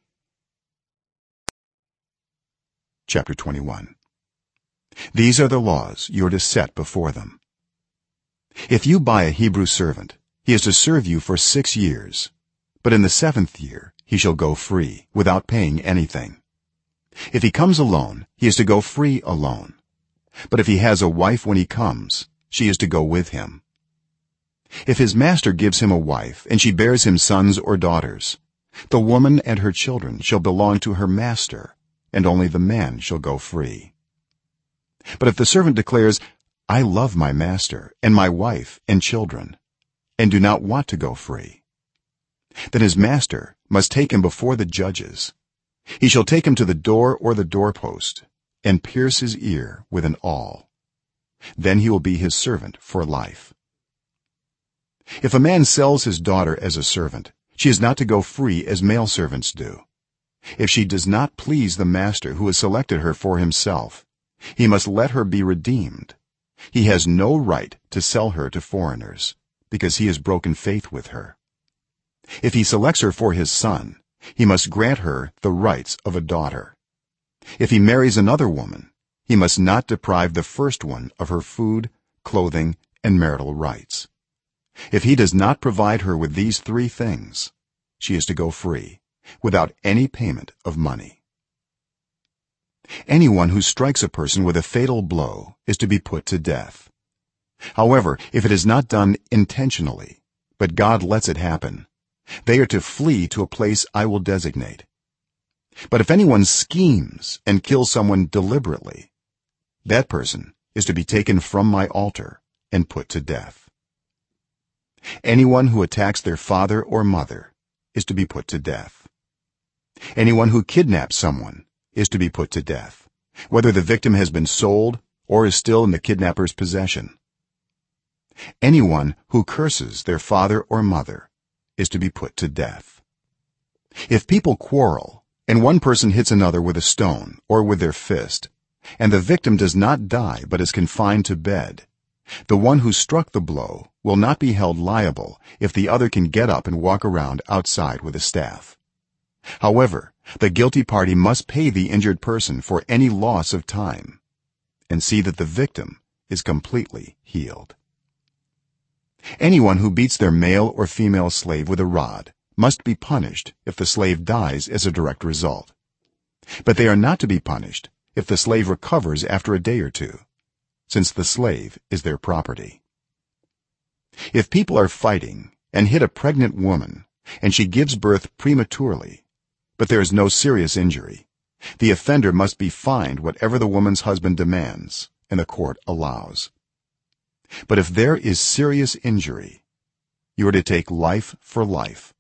Chapter 21. These are the laws you are to set before them. If you buy a Hebrew servant, he is to serve you for 6 years, but in the 7th year he shall go free without paying anything. If he comes alone, he is to go free alone, but if he has a wife when he comes, she is to go with him. If his master gives him a wife and she bears him sons or daughters, the woman and her children shall belong to her master, and only the man shall go free. But if the servant declares, "I love my master and my wife and children," and do not want to go free, then his master must take him before the judges. He shall take him to the door or the doorpost and pierce his ear with an awl. Then he will be his servant for life. If a man sells his daughter as a servant, she is not to go free as male servants do. If she does not please the master who has selected her for himself, he must let her be redeemed. He has no right to sell her to foreigners, because he has broken faith with her. If he selects her for his son, he must grant her the rights of a daughter. If he marries another woman, he must not deprive the first one of her food, clothing, and marital rights. If he does not provide her with these 3 things, she is to go free without any payment of money. Anyone who strikes a person with a fatal blow is to be put to death. However, if it is not done intentionally, but God lets it happen, they are to flee to a place I will designate. But if anyone schemes and kills someone deliberately, that person is to be taken from my altar and put to death. Anyone who attacks their father or mother is to be put to death. Anyone who kidnaps someone is to be put to death, whether the victim has been sold or is still in the kidnapper's possession. Anyone who curses their father or mother is to be put to death. If people quarrel and one person hits another with a stone or with their fist, and the victim does not die but is confined to bed, the one who struck the blow will not be held liable if the other can get up and walk around outside with a staff. However, the guilty party must pay the injured person for any loss of time and see that the victim is completely healed. Anyone who beats their male or female slave with a rod must be punished if the slave dies as a direct result, but they are not to be punished if the slave recovers after a day or 2, since the slave is their property. If people are fighting and hit a pregnant woman and she gives birth prematurely, but there is no serious injury, the offender must be fined whatever the woman's husband demands and the court allows. But if there is serious injury, you are to take life for life,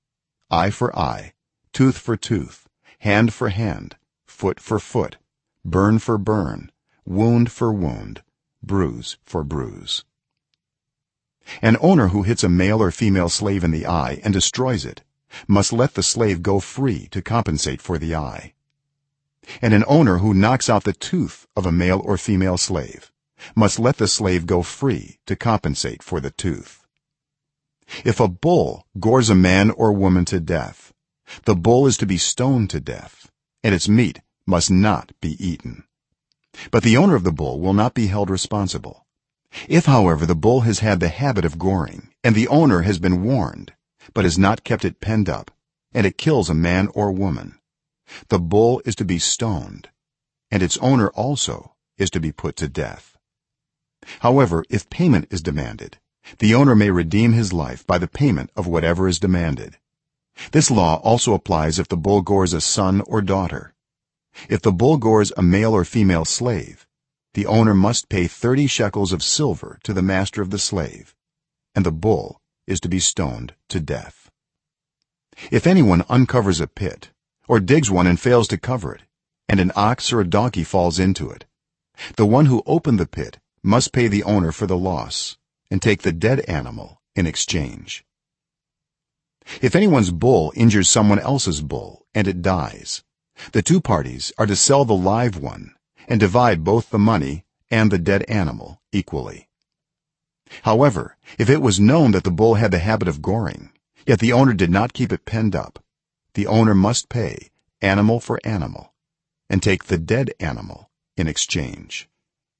eye for eye, tooth for tooth, hand for hand, foot for foot, burn for burn, wound for wound, bruise for bruise. An owner who hits a male or female slave in the eye and destroys it must let the slave go free to compensate for the eye. And an owner who knocks out the tooth of a male or female slave must let the slave go free to compensate for the tooth. If a bull gores a man or woman to death, the bull is to be stoned to death, and its meat must not be eaten. But the owner of the bull will not be held responsible. If however the bull has had the habit of goring and the owner has been warned but has not kept it penned up, and it kills a man or woman, the bull is to be stoned, and its owner also is to be put to death. However, if payment is demanded, the owner may redeem his life by the payment of whatever is demanded. This law also applies if the bull gores a son or daughter. If the bull gores a male or female slave, the owner must pay 30 shekels of silver to the master of the slave, and the bull is to be stoned to death. If anyone uncovers a pit or digs one and fails to cover it, and an ox or a donkey falls into it, the one who opened the pit must pay the owner for the loss and take the dead animal in exchange. If anyone's bull injures someone else's bull and it dies, the two parties are to sell the live one and divide both the money and the dead animal equally. However, if it was known that the bull had the habit of goring, yet the owner did not keep it penned up, the owner must pay animal for animal and take the dead animal in exchange.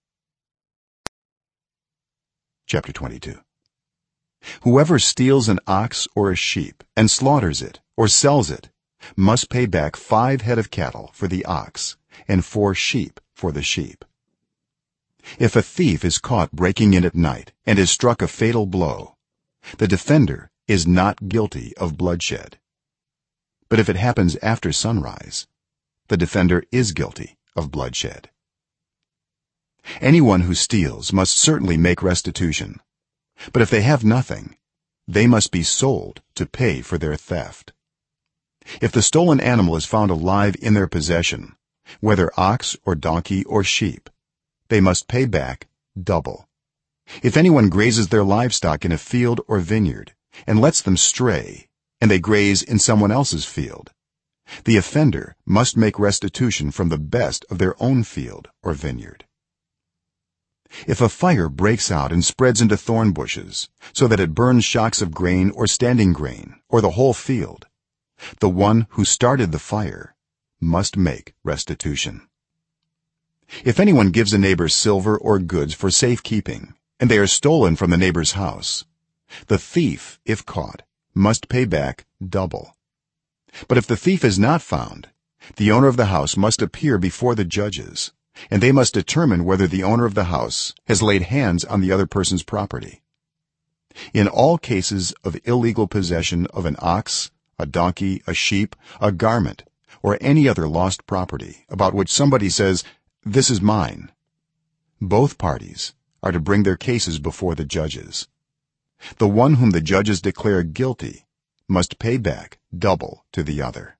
Chapter 22. Whoever steals an ox or a sheep and slaughters it or sells it must pay back 5 head of cattle for the ox and 4 sheep for the sheep. If a thief is caught breaking in at night and is struck a fatal blow, the defender is not guilty of bloodshed. But if it happens after sunrise, the defender is guilty of bloodshed. Anyone who steals must certainly make restitution, but if they have nothing, they must be sold to pay for their theft. If the stolen animal is found alive in their possession, whether ox or donkey or sheep, they must pay back double. If anyone grazes their livestock in a field or vineyard and lets them stray, and they graze in someone else's field, the offender must make restitution from the best of their own field or vineyard. If a fire breaks out and spreads into thorn bushes so that it burns shocks of grain or standing grain or the whole field, the one who started the fire must make restitution. If anyone gives a neighbor silver or goods for safekeeping and they are stolen from the neighbor's house, the thief, if caught, must pay back double. But if the thief is not found, the owner of the house must appear before the judges, and they must determine whether the owner of the house has laid hands on the other person's property. In all cases of illegal possession of an ox, a donkey, a sheep, a garment, or any other lost property about which somebody says, "This is mine," both parties are to bring their cases before the judges. The one whom the judges declare guilty must pay back double to the other.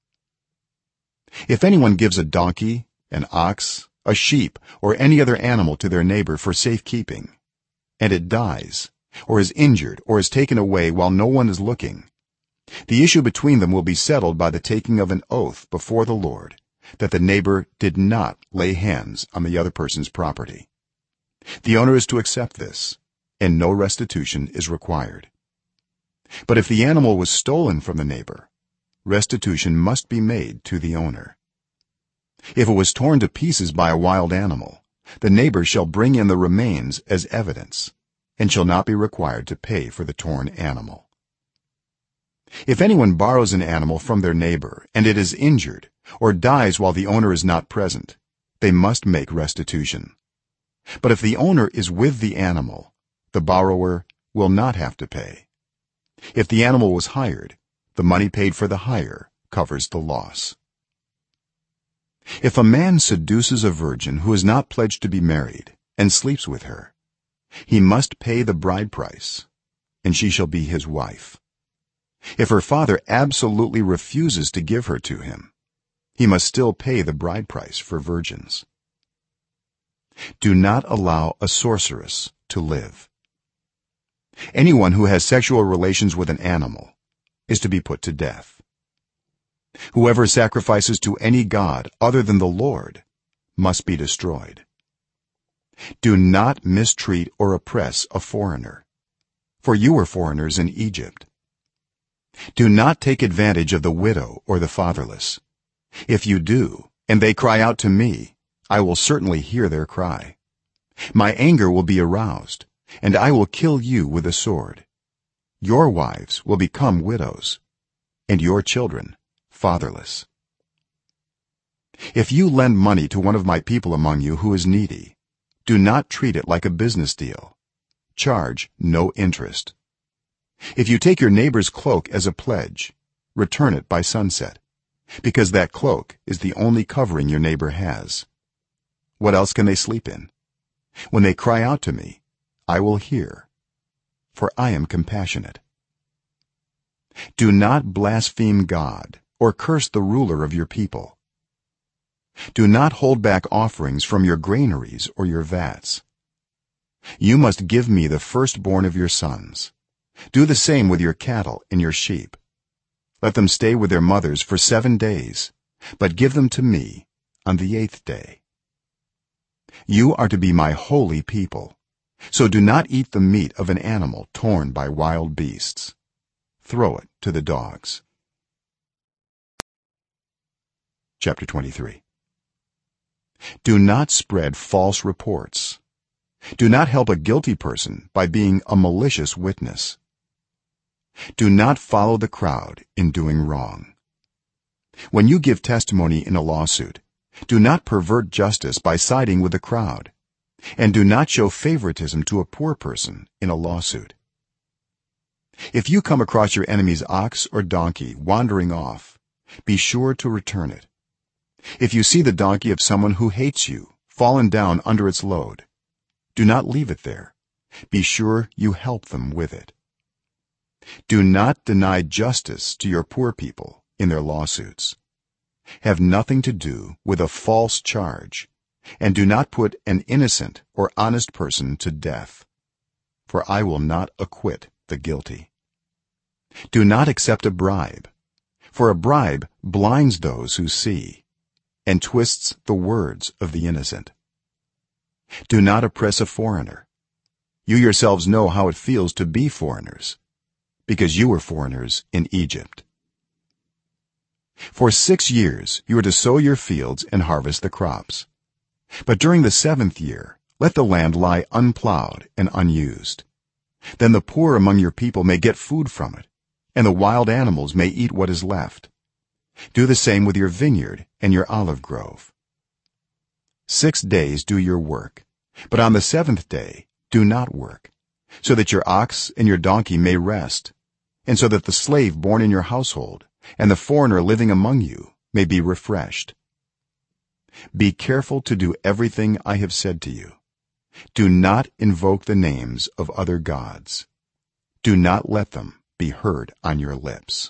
If anyone gives a donkey, an ox, a sheep, or any other animal to their neighbor for safekeeping, and it dies, or is injured, or is taken away while no one is looking, the issue between them will be settled by the taking of an oath before the Lord that the neighbor did not lay hands on the other person's property. The owner is to accept this, and no restitution is required. But if the animal was stolen from the neighbor, restitution must be made to the owner. If it was torn to pieces by a wild animal, the neighbor shall bring in the remains as evidence and shall not be required to pay for the torn animal. If anyone borrows an animal from their neighbor and it is injured or dies while the owner is not present, they must make restitution. But if the owner is with the animal, the borrower will not have to pay. If the animal was hired, the money paid for the hire covers the loss. If a man seduces a virgin who is not pledged to be married and sleeps with her, he must pay the bride price, and she shall be his wife. if her father absolutely refuses to give her to him, he must still pay the bride price for virgins. Do not allow a sorceress to live. Anyone who has sexual relations with an animal is to be put to death. Whoever sacrifices to any god other than the Lord must be destroyed. Do not mistreat or oppress a foreigner, for you were foreigners in Egypt. Do not take advantage of the widow or the fatherless. If you do, and they cry out to me, I will certainly hear their cry. My anger will be aroused, and I will kill you with a sword. Your wives will become widows, and your children fatherless. If you lend money to one of my people among you who is needy, do not treat it like a business deal. Charge no interest. If you take your neighbor's cloak as a pledge, return it by sunset, because that cloak is the only covering your neighbor has. What else can they sleep in? When they cry out to me, I will hear, for I am compassionate. Do not blaspheme God or curse the ruler of your people. Do not hold back offerings from your granaries or your vats. You must give me the firstborn of your sons. Do the same with your cattle and your sheep. Let them stay with their mothers for 7 days, but give them to me on the 8th day. You are to be my holy people, so do not eat the meat of an animal torn by wild beasts. Throw it to the dogs. Chapter 23. Do not spread false reports. Do not help a guilty person by being a malicious witness. Do not follow the crowd in doing wrong. When you give testimony in a lawsuit, do not pervert justice by siding with the crowd, and do not show favoritism to a poor person in a lawsuit. If you come across your enemy's ox or donkey wandering off, be sure to return it. If you see the donkey of someone who hates you fallen down under its load, do not leave it there. Be sure you help them with it. Do not deny justice to your poor people in their lawsuits. Have nothing to do with a false charge, and do not put an innocent or honest person to death, for I will not acquit the guilty. Do not accept a bribe, for a bribe blinds those who see and twists the words of the innocent. Do not oppress a foreigner. You yourselves know how it feels to be foreigners, because you were foreigners in Egypt. For 6 years you are to sow your fields and harvest the crops, but during the 7th year let the land lie unplowed and unused. Then the poor among your people may get food from it, and the wild animals may eat what is left. Do the same with your vineyard and your olive grove. 6 days do your work, but on the 7th day do not work, so that your ox and your donkey may rest, and so that the slave born in your household and the foreigner living among you may be refreshed. Be careful to do everything I have said to you. Do not invoke the names of other gods. Do not let them be heard on your lips.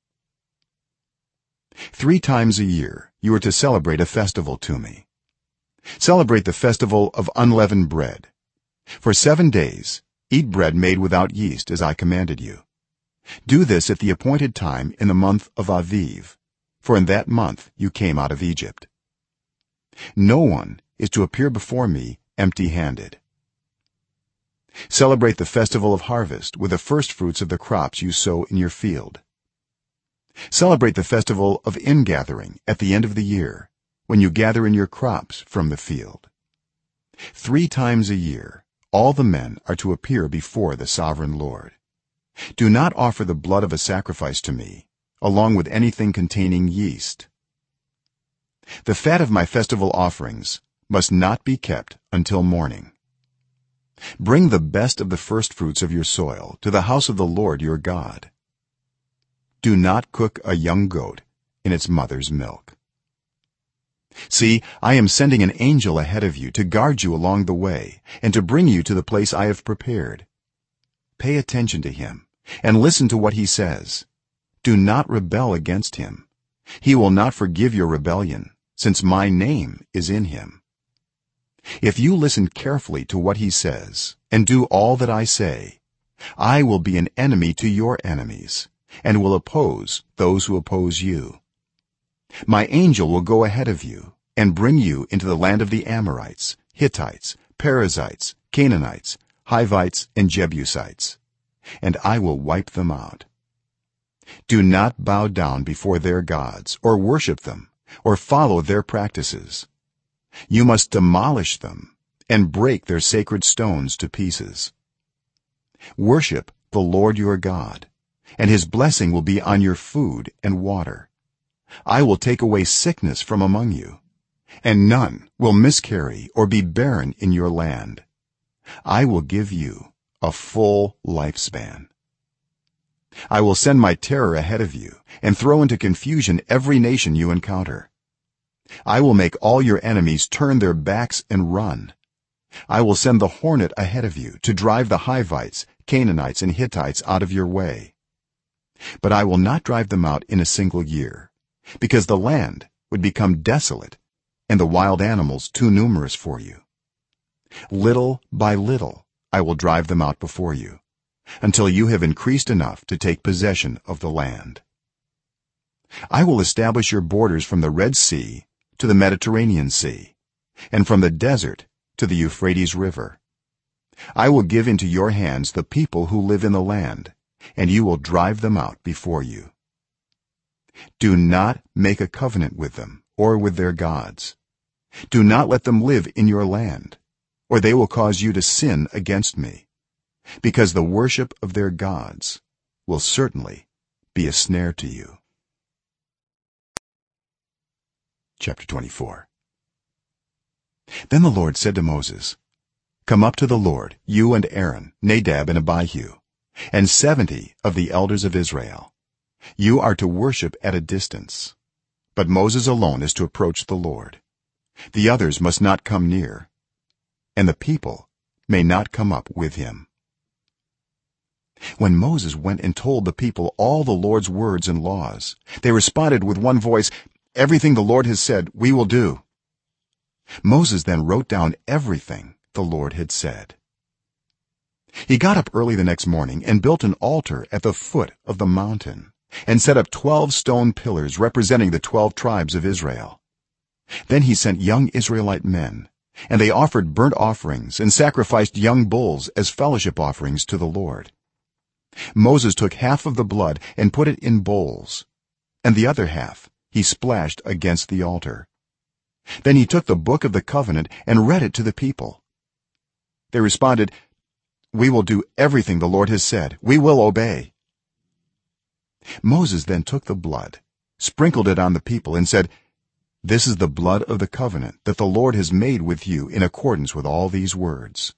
3 times a year you are to celebrate a festival to me. Celebrate the festival of unleavened bread. For 7 days eat bread made without yeast, as I commanded you. Do this at the appointed time in the month of Aviv, for in that month you came out of Egypt. No one is to appear before me empty-handed. Celebrate the festival of harvest with the firstfruits of the crops you sow in your field. Celebrate the festival of ingathering at the end of the year, when you gather in your crops from the field. 3 times a year all the men are to appear before the sovereign Lord. Do not offer the blood of a sacrifice to me along with anything containing yeast. The fat of my festival offerings must not be kept until morning. Bring the best of the firstfruits of your soil to the house of the Lord your God. Do not cook a young goat in its mother's milk. See, I am sending an angel ahead of you to guard you along the way and to bring you to the place I have prepared. Pay attention to him and listen to what he says, do not rebel against him. He will not forgive your rebellion, since my name is in him. If you listen carefully to what he says and do all that I say, I will be an enemy to your enemies and will oppose those who oppose you. My angel will go ahead of you and bring you into the land of the Amorites, Hittites, Perizzites, Canaanites, Hivites, and Jebusites, and I will wipe them out. Do not bow down before their gods or worship them or follow their practices. You must demolish them and break their sacred stones to pieces. Worship the Lord your God, and his blessing will be on your food and water. I will take away sickness from among you, and none will miscarry or be barren in your land. I will give you a full lifespan. I will send my terror ahead of you and throw into confusion every nation you encounter. I will make all your enemies turn their backs and run. I will send the hornet ahead of you to drive the Hivites, Canaanites, and Hittites out of your way. But I will not drive them out in a single year, because the land would become desolate and the wild animals too numerous for you. Little by little I will drive them out before you, until you have increased enough to take possession of the land. I will establish your borders from the Red Sea to the Mediterranean Sea, and from the desert to the Euphrates River. I will give into your hands the people who live in the land, and you will drive them out before you. Do not make a covenant with them or with their gods. Do not let them live in your land, or they will cause you to sin against me, because the worship of their gods will certainly be a snare to you. Chapter 24. Then the Lord said to Moses, Come up to the Lord, you and Aaron, Nadab and Abihu, and 70 of the elders of Israel. You are to worship at a distance, but Moses alone is to approach the Lord. The others must not come near, and the people may not come up with him. When Moses went and told the people all the Lord's words and laws, they responded with one voice, Everything the Lord has said, we will do. Moses then wrote down everything the Lord had said. He got up early the next morning and built an altar at the foot of the mountain and set up 12 stone pillars representing the 12 tribes of Israel. Then he sent young Israelite men, and they offered burnt offerings and sacrificed young bulls as fellowship offerings to the Lord. Moses took half of the blood and put it in bowls, and the other half he splashed against the altar. Then he took the book of the covenant and read it to the people. They responded, We will do everything the Lord has said. We will obey. Moses then took the blood, sprinkled it on the people, and said, This is the blood of the covenant that the Lord has made with you in accordance with all these words.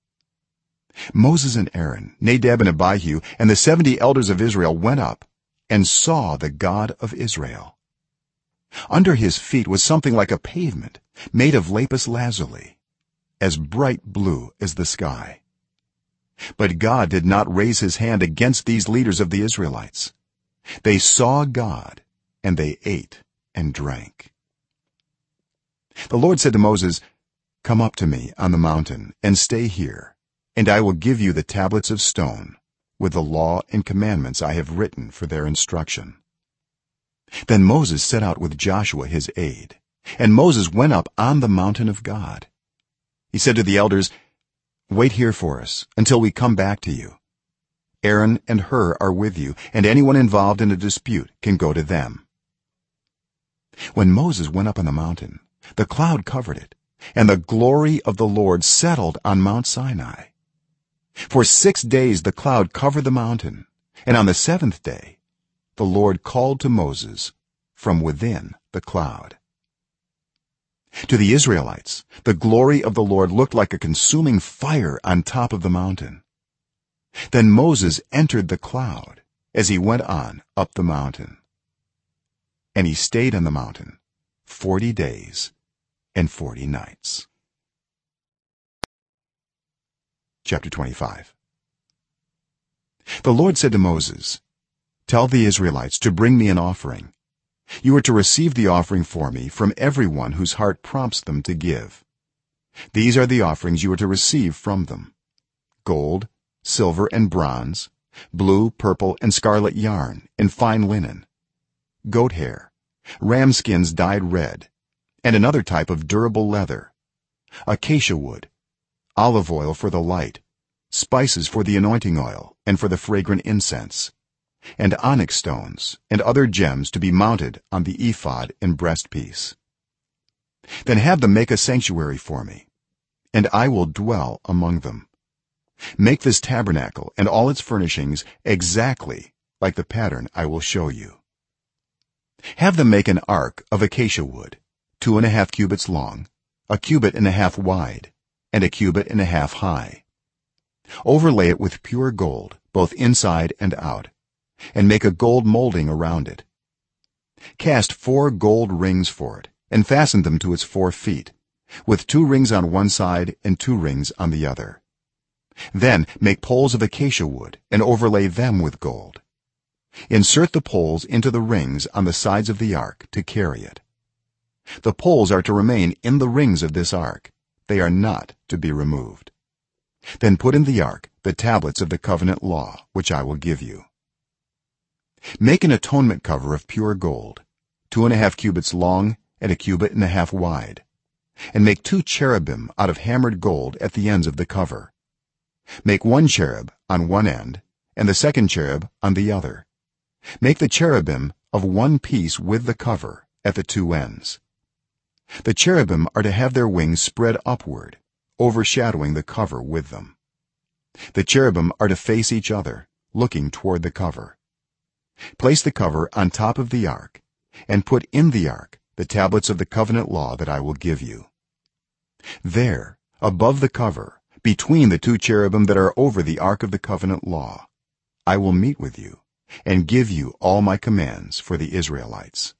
Moses and Aaron, Nadab and Abihu, and the 70 elders of Israel went up and saw the God of Israel. Under his feet was something like a pavement made of lapis lazuli, as bright blue as the sky. But God did not raise his hand against these leaders of the Israelites. They saw God, and they ate and drank. The Lord said to Moses, Come up to me on the mountain and stay here, and I will give you the tablets of stone with the law and commandments I have written for their instruction. Then Moses set out with Joshua his aide, and Moses went up on the mountain of God. He said to the elders, Wait here for us until we come back to you. Aaron and Hur are with you, and anyone involved in a dispute can go to them. When Moses went up on the mountain, the cloud covered it, and the glory of the Lord settled on Mount Sinai. For 6 days the cloud covered the mountain, and on the 7th day the Lord called to Moses from within the cloud. To the Israelites, the glory of the Lord looked like a consuming fire on top of the mountain. Then Moses entered the cloud as he went on up the mountain, and he stayed on the mountain 40 days and 40 nights. Chapter 25. The Lord said to Moses, tell the israelites to bring me an offering you are to receive the offering for me from everyone whose heart prompts them to give these are the offerings you are to receive from them gold silver and bronze blue purple and scarlet yarn and fine linen goat hair ram skins dyed red and another type of durable leather acacia wood olive oil for the light spices for the anointing oil and for the fragrant incense and onyx stones and other gems to be mounted on the ephod and breastpiece then have them make a sanctuary for me and I will dwell among them make this tabernacle and all its furnishings exactly like the pattern I will show you have them make an ark of acacia wood 2.5 cubits long a cubit and a half wide and a cubit and a half high overlay it with pure gold both inside and out and make a gold molding around it cast 4 gold rings for it and fasten them to its 4 feet with 2 rings on one side and 2 rings on the other then make poles of acacia wood and overlay them with gold insert the poles into the rings on the sides of the ark to carry it the poles are to remain in the rings of this ark they are not to be removed then put in the ark the tablets of the covenant law which I will give you make an atonement cover of pure gold 2.5 cubits long and a cubit and a half wide and make 2 cherubim out of hammered gold at the ends of the cover make 1 cherub on one end and the second cherub on the other make the cherubim of one piece with the cover at the 2 ends the cherubim are to have their wings spread upward overshadowing the cover with them the cherubim are to face each other looking toward the cover place the cover on top of the ark and put in the ark the tablets of the covenant law that I will give you there above the cover between the 2 cherubim that are over the ark of the covenant law I will meet with you and give you all my commands for the Israelites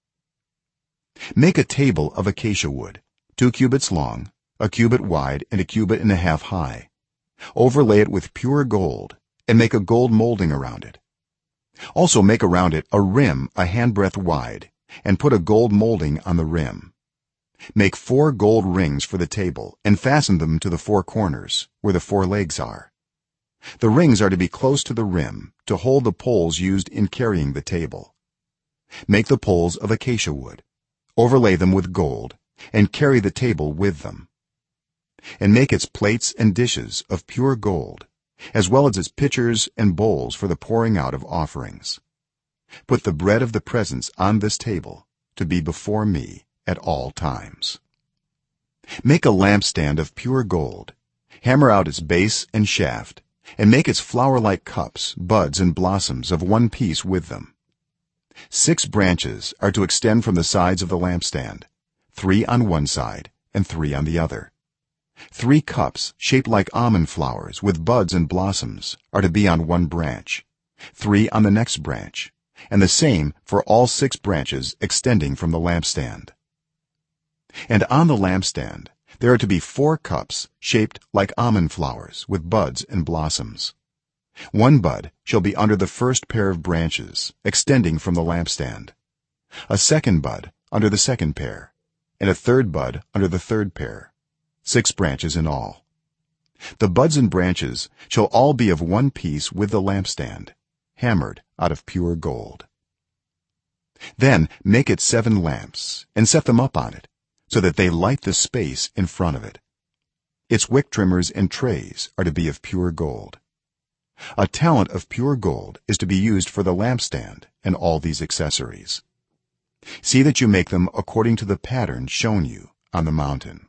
make a table of acacia wood 2 cubits long a cubit wide and a cubit and a half high overlay it with pure gold and make a gold molding around it also make around it a rim a handbreadth wide and put a gold molding on the rim make 4 gold rings for the table and fasten them to the 4 corners where the 4 legs are the rings are to be close to the rim to hold the poles used in carrying the table make the poles of acacia wood overlay them with gold and carry the table with them and make its plates and dishes of pure gold as well as its pitchers and bowls for the pouring out of offerings put the bread of the presence on this table to be before me at all times make a lampstand of pure gold hammer out its base and shaft and make its flower-like cups buds and blossoms of one piece with them 6 branches are to extend from the sides of the lampstand 3 on one side and 3 on the other 3 cups shaped like almond flowers with buds and blossoms are to be on one branch 3 on the next branch and the same for all 6 branches extending from the lampstand and on the lampstand there are to be 4 cups shaped like almond flowers with buds and blossoms 1 bud shall be under the first pair of branches extending from the lampstand a second bud under the second pair and a third bud under the third pair 6 branches in all the buds and branches shall all be of one piece with the lampstand hammered out of pure gold then make it 7 lamps and set them up on it so that they light the space in front of it its wick trimmers and trays are to be of pure gold a talent of pure gold is to be used for the lampstand and all these accessories see that you make them according to the pattern shown you on the mountain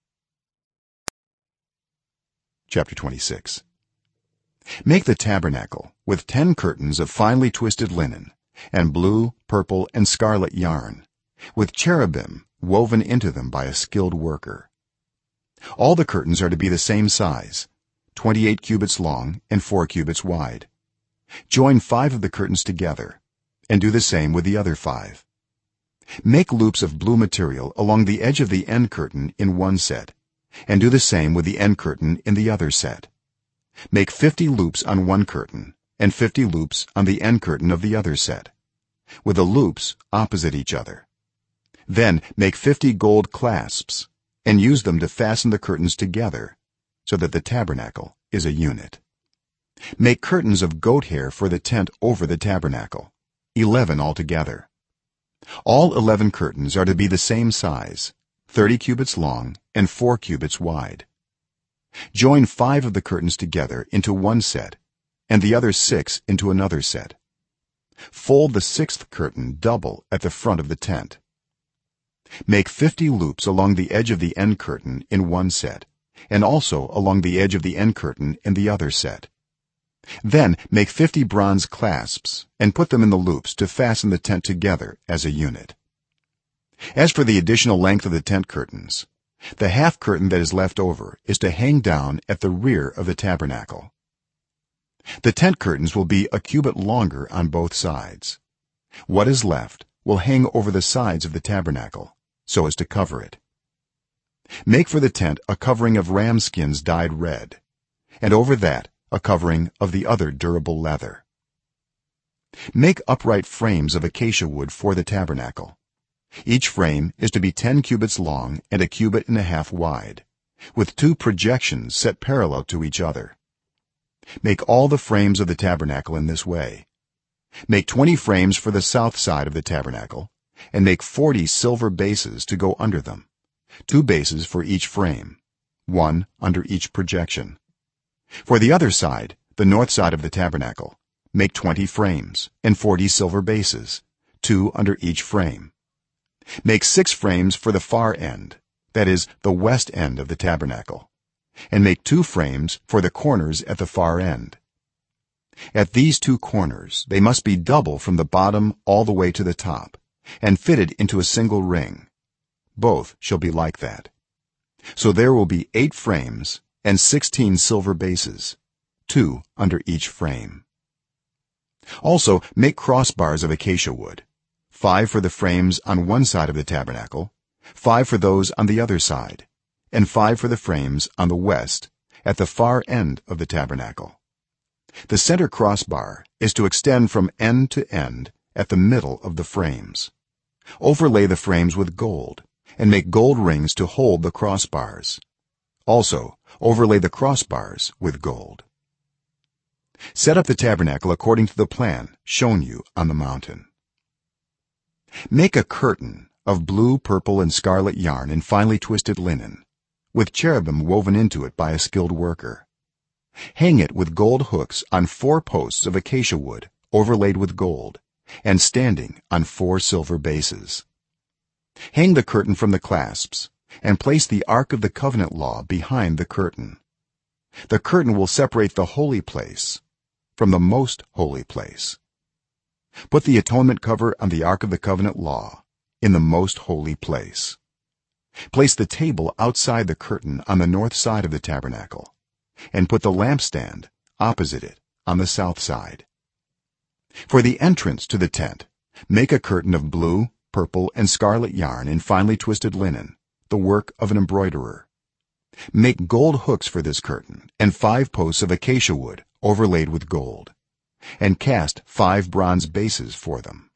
chapter 26 make the tabernacle with 10 curtains of finely twisted linen and blue purple and scarlet yarn with cherubim woven into them by a skilled worker all the curtains are to be the same size 28 cubits long and 4 cubits wide join 5 of the curtains together and do the same with the other 5 make loops of blue material along the edge of the end curtain in one set and do the same with the end curtain in the other set make 50 loops on one curtain and 50 loops on the end curtain of the other set with the loops opposite each other. Then make 50 gold clasps and use them to fasten the curtains together so that the tabernacle is a unit. Make curtains of goat hair for the tent over the tabernacle, 11 altogether. All 11 curtains are to be the same size, 30 cubits long and 4 cubits wide. Join 5 of the curtains together into one set and the other 6 into another set. Fold the 6th curtain double at the front of the tent. Make 50 loops along the edge of the end curtain in one set and also along the edge of the end curtain in the other set. Then make 50 bronze clasps and put them in the loops to fasten the tent together as a unit. As for the additional length of the tent curtains, the half curtain that is left over is to hang down at the rear of the tabernacle. The tent curtains will be a cubit longer on both sides. What is left will hang over the sides of the tabernacle so as to cover it. Make for the tent a covering of ram skins dyed red, and over that a covering of the other durable leather. Make upright frames of acacia wood for the tabernacle. Each frame is to be 10 cubits long and a cubit and a half wide, with 2 projections set parallel to each other. Make all the frames of the tabernacle in this way. Make 20 frames for the south side of the tabernacle and make 40 silver bases to go under them, 2 bases for each frame, 1 under each projection. For the other side, the north side of the tabernacle, make 20 frames and 40 silver bases, 2 under each frame. Make 6 frames for the far end, that is the west end of the tabernacle, and make 2 frames for the corners at the far end. At these 2 corners they must be double from the bottom all the way to the top and fitted into a single ring. Both shall be like that. So there will be 8 frames and 16 silver bases, 2 under each frame. Also make crossbars of acacia wood, 5 for the frames on one side of the tabernacle, 5 for those on the other side, and 5 for the frames on the west at the far end of the tabernacle. The center crossbar is to extend from end to end at the middle of the frames. Overlay the frames with gold and make gold rings to hold the crossbars. Also overlay the crossbars with gold. Set up the tabernacle according to the plan shown you on the mountain. Make a curtain of blue, purple and scarlet yarn in finely twisted linen, with cherubim woven into it by a skilled worker. Hang it with gold hooks on 4 posts of acacia wood overlaid with gold and standing on 4 silver bases. Hang the curtain from the clasps and place the ark of the covenant law behind the curtain. The curtain will separate the holy place from the most holy place. Put the atonement cover on the ark of the covenant law in the most holy place. Place the table outside the curtain on the north side of the tabernacle and put the lampstand opposite it on the south side. For the entrance to the tent, make a curtain of blue, purple and scarlet yarn in finely twisted linen, the work of an embroiderer. Make gold hooks for this curtain and 5 posts of acacia wood overlaid with gold, and cast 5 bronze bases for them.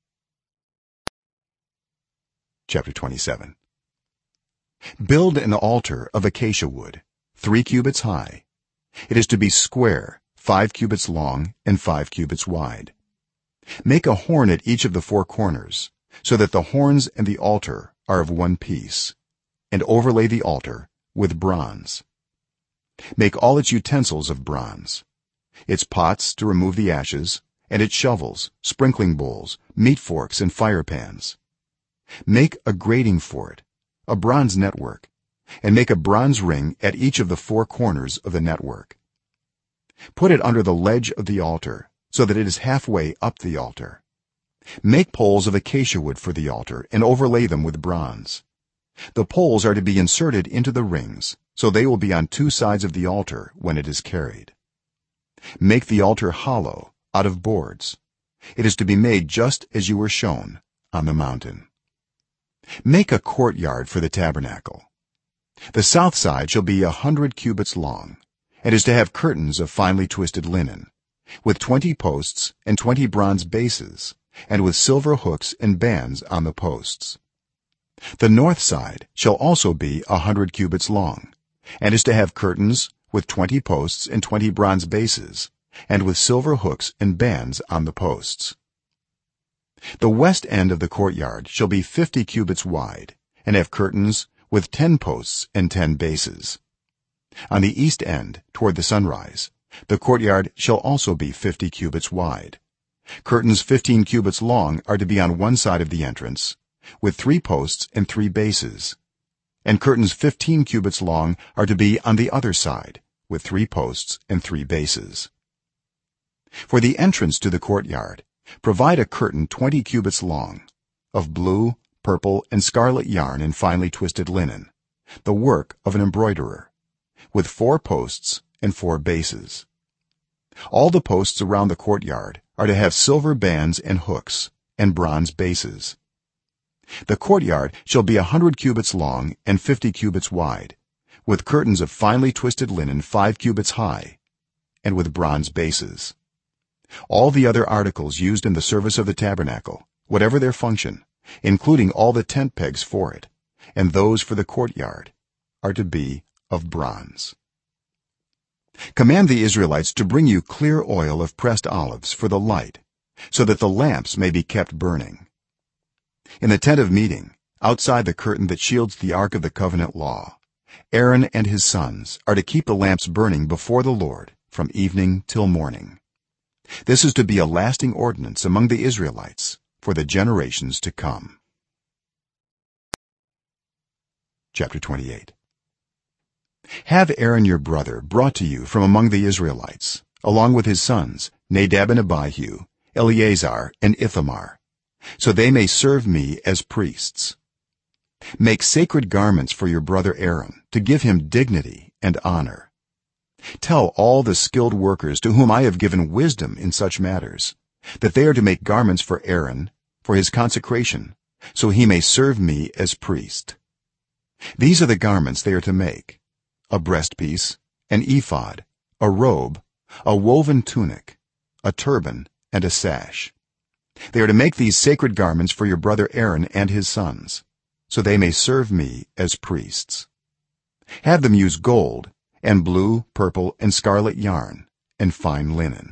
Chapter 27. Build an altar of acacia wood, 3 cubits high. It is to be square, 5 cubits long and 5 cubits wide. Make a horn at each of the 4 corners, so that the horns and the altar are of one piece, and overlay the altar with bronze. Make all its utensils of bronze, its pots to remove the ashes, and its shovels, sprinkling bowls, meat forks and fire pans. Make a grating for it, a bronze network, and make a bronze ring at each of the 4 corners of the network. Put it under the ledge of the altar so that it is halfway up the altar. Make poles of acacia wood for the altar and overlay them with bronze. The poles are to be inserted into the rings so they will be on 2 sides of the altar when it is carried. Make the altar hollow out of boards. It is to be made just as you were shown on the mountain. Make a courtyard for the tabernacle. The south side shall be 100 cubits long and is to have curtains of finely twisted linen, with 20 posts and 20 bronze bases and with silver hooks and bands on the posts. The north side shall also be 100 cubits long, and is to have curtains with 20 posts and 20 bronze bases and with silver hooks and bands on the posts. The west end of the courtyard shall be 50 cubits wide and have curtains with 10 posts and 10 bases. On the east end toward the sunrise the courtyard shall also be 50 cubits wide. Curtains 15 cubits long are to be on one side of the entrance with 3 posts and 3 bases, and curtains 15 cubits long are to be on the other side with 3 posts and 3 bases. For the entrance to the courtyard provide a curtain 20 cubits long of blue, purple and scarlet yarn and finely twisted linen, the work of an embroiderer, with 4 posts and 4 bases. All the posts around the courtyard are to have silver bands and hooks and bronze bases. The courtyard shall be 100 cubits long and 50 cubits wide, with curtains of finely twisted linen 5 cubits high and with bronze bases. All the other articles used in the service of the tabernacle, whatever their function, including all the tent pegs for it and those for the courtyard, are to be of bronze. Command the Israelites to bring you clear oil of pressed olives for the light, so that the lamps may be kept burning. In the tent of meeting, outside the curtain that shields the ark of the covenant law, Aaron and his sons are to keep the lamps burning before the Lord from evening till morning. This is to be a lasting ordinance among the Israelites for the generations to come. Chapter 28. Have Aaron your brother brought to you from among the Israelites, along with his sons Nadab and Abihu, Eleazar and Ithamar, so they may serve me as priests. Make sacred garments for your brother Aaron to give him dignity and honor. Tell all the skilled workers to whom I have given wisdom in such matters that they are to make garments for Aaron for his consecration, so he may serve me as priest. These are the garments they are to make: a breastpiece, an ephod, a robe, a woven tunic, a turban and a sash. They are to make these sacred garments for your brother Aaron and his sons, so they may serve me as priests. Have them use gold and blue, purple and scarlet yarn and fine linen.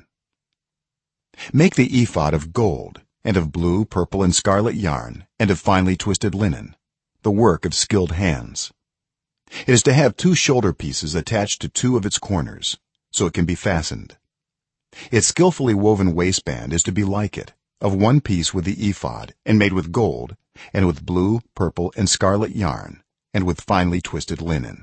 Make the ephod of gold and of blue, purple and scarlet yarn and of finely twisted linen, the work of skilled hands. It is to have 2 shoulder pieces attached to 2 of its corners, so it can be fastened. Its skillfully woven waistband is to be like it, of 1 piece with the ephod and made with gold and with blue, purple and scarlet yarn and with finely twisted linen.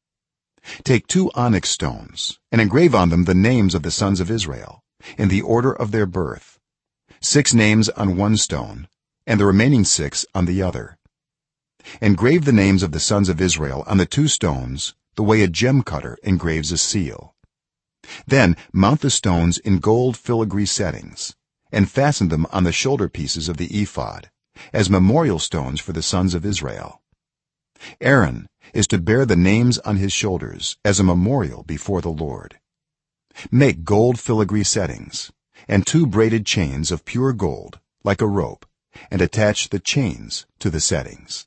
Take 2 onyx stones and engrave on them the names of the sons of Israel in the order of their birth, 6 names on 1 stone and the remaining 6 on the other. Engrave the names of the sons of Israel on the 2 stones the way a gem cutter engraves a seal. Then mount the stones in gold filigree settings and fasten them on the shoulder pieces of the ephod as memorial stones for the sons of Israel. Aaron is to bear the names on his shoulders as a memorial before the Lord. Make gold filigree settings and 2 braided chains of pure gold like a rope and attach the chains to the settings.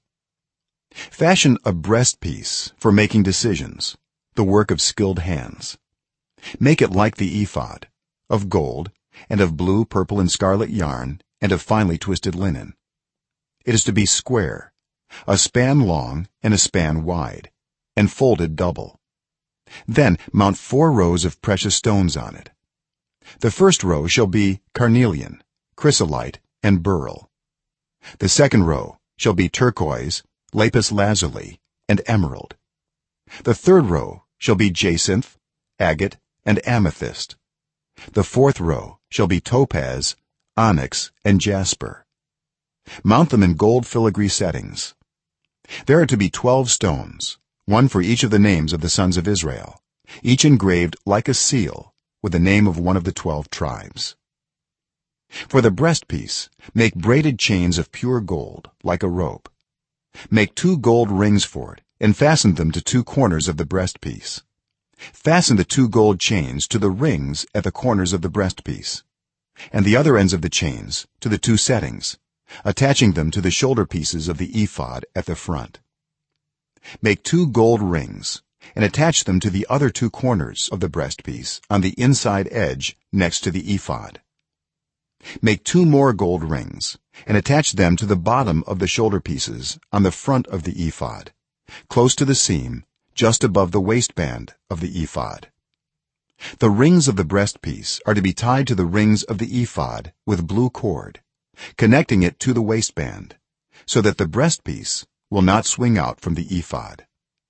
Fashion a breastpiece for making decisions, the work of skilled hands. Make it like the ephod, of gold and of blue, purple and scarlet yarn and of finely twisted linen. It is to be square, a span long and a span wide, and folded double. Then mount 4 rows of precious stones on it. The first row shall be carnelian, chrysolite and beryl. The second row shall be turquoise, lapis lazuli and emerald. The third row shall be jacinth, agate and amethyst. The fourth row shall be topaz, onyx and jasper. Mount them in gold filigree settings. There are to be 12 stones, 1 for each of the names of the sons of Israel, each engraved like a seal with the name of one of the 12 tribes. For the breastpiece, make braided chains of pure gold like a rope. Make 2 gold rings for it and fasten them to 2 corners of the breastpiece. fasten the 2 gold chains to the rings at the corners of the breastpiece and the other ends of the chains to the 2 settings, attaching them to the shoulder pieces of the ephod at the front. Make 2 gold rings and attach them to the other 2 corners of the breastpiece on the inside edge next to the ephod. Make 2 more gold rings and attach them to the bottom of the shoulder pieces on the front of the ephod, close to the seam just above the waistband of the ephod. The rings of the breastpiece are to be tied to the rings of the ephod with blue cord, connecting it to the waistband, so that the breastpiece will not swing out from the ephod.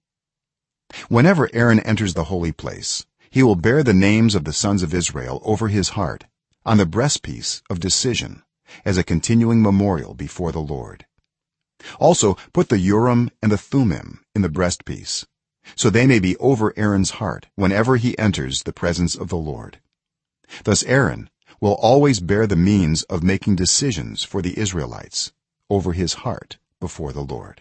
Whenever Aaron enters the holy place, he will bear the names of the sons of Israel over his heart on the breastpiece of decision as a continuing memorial before the Lord. Also put the Urim and the Thummim in the breastpiece, so they may be over Aaron's heart whenever he enters the presence of the Lord. Thus Aaron will always bear the means of making decisions for the Israelites over his heart before the Lord.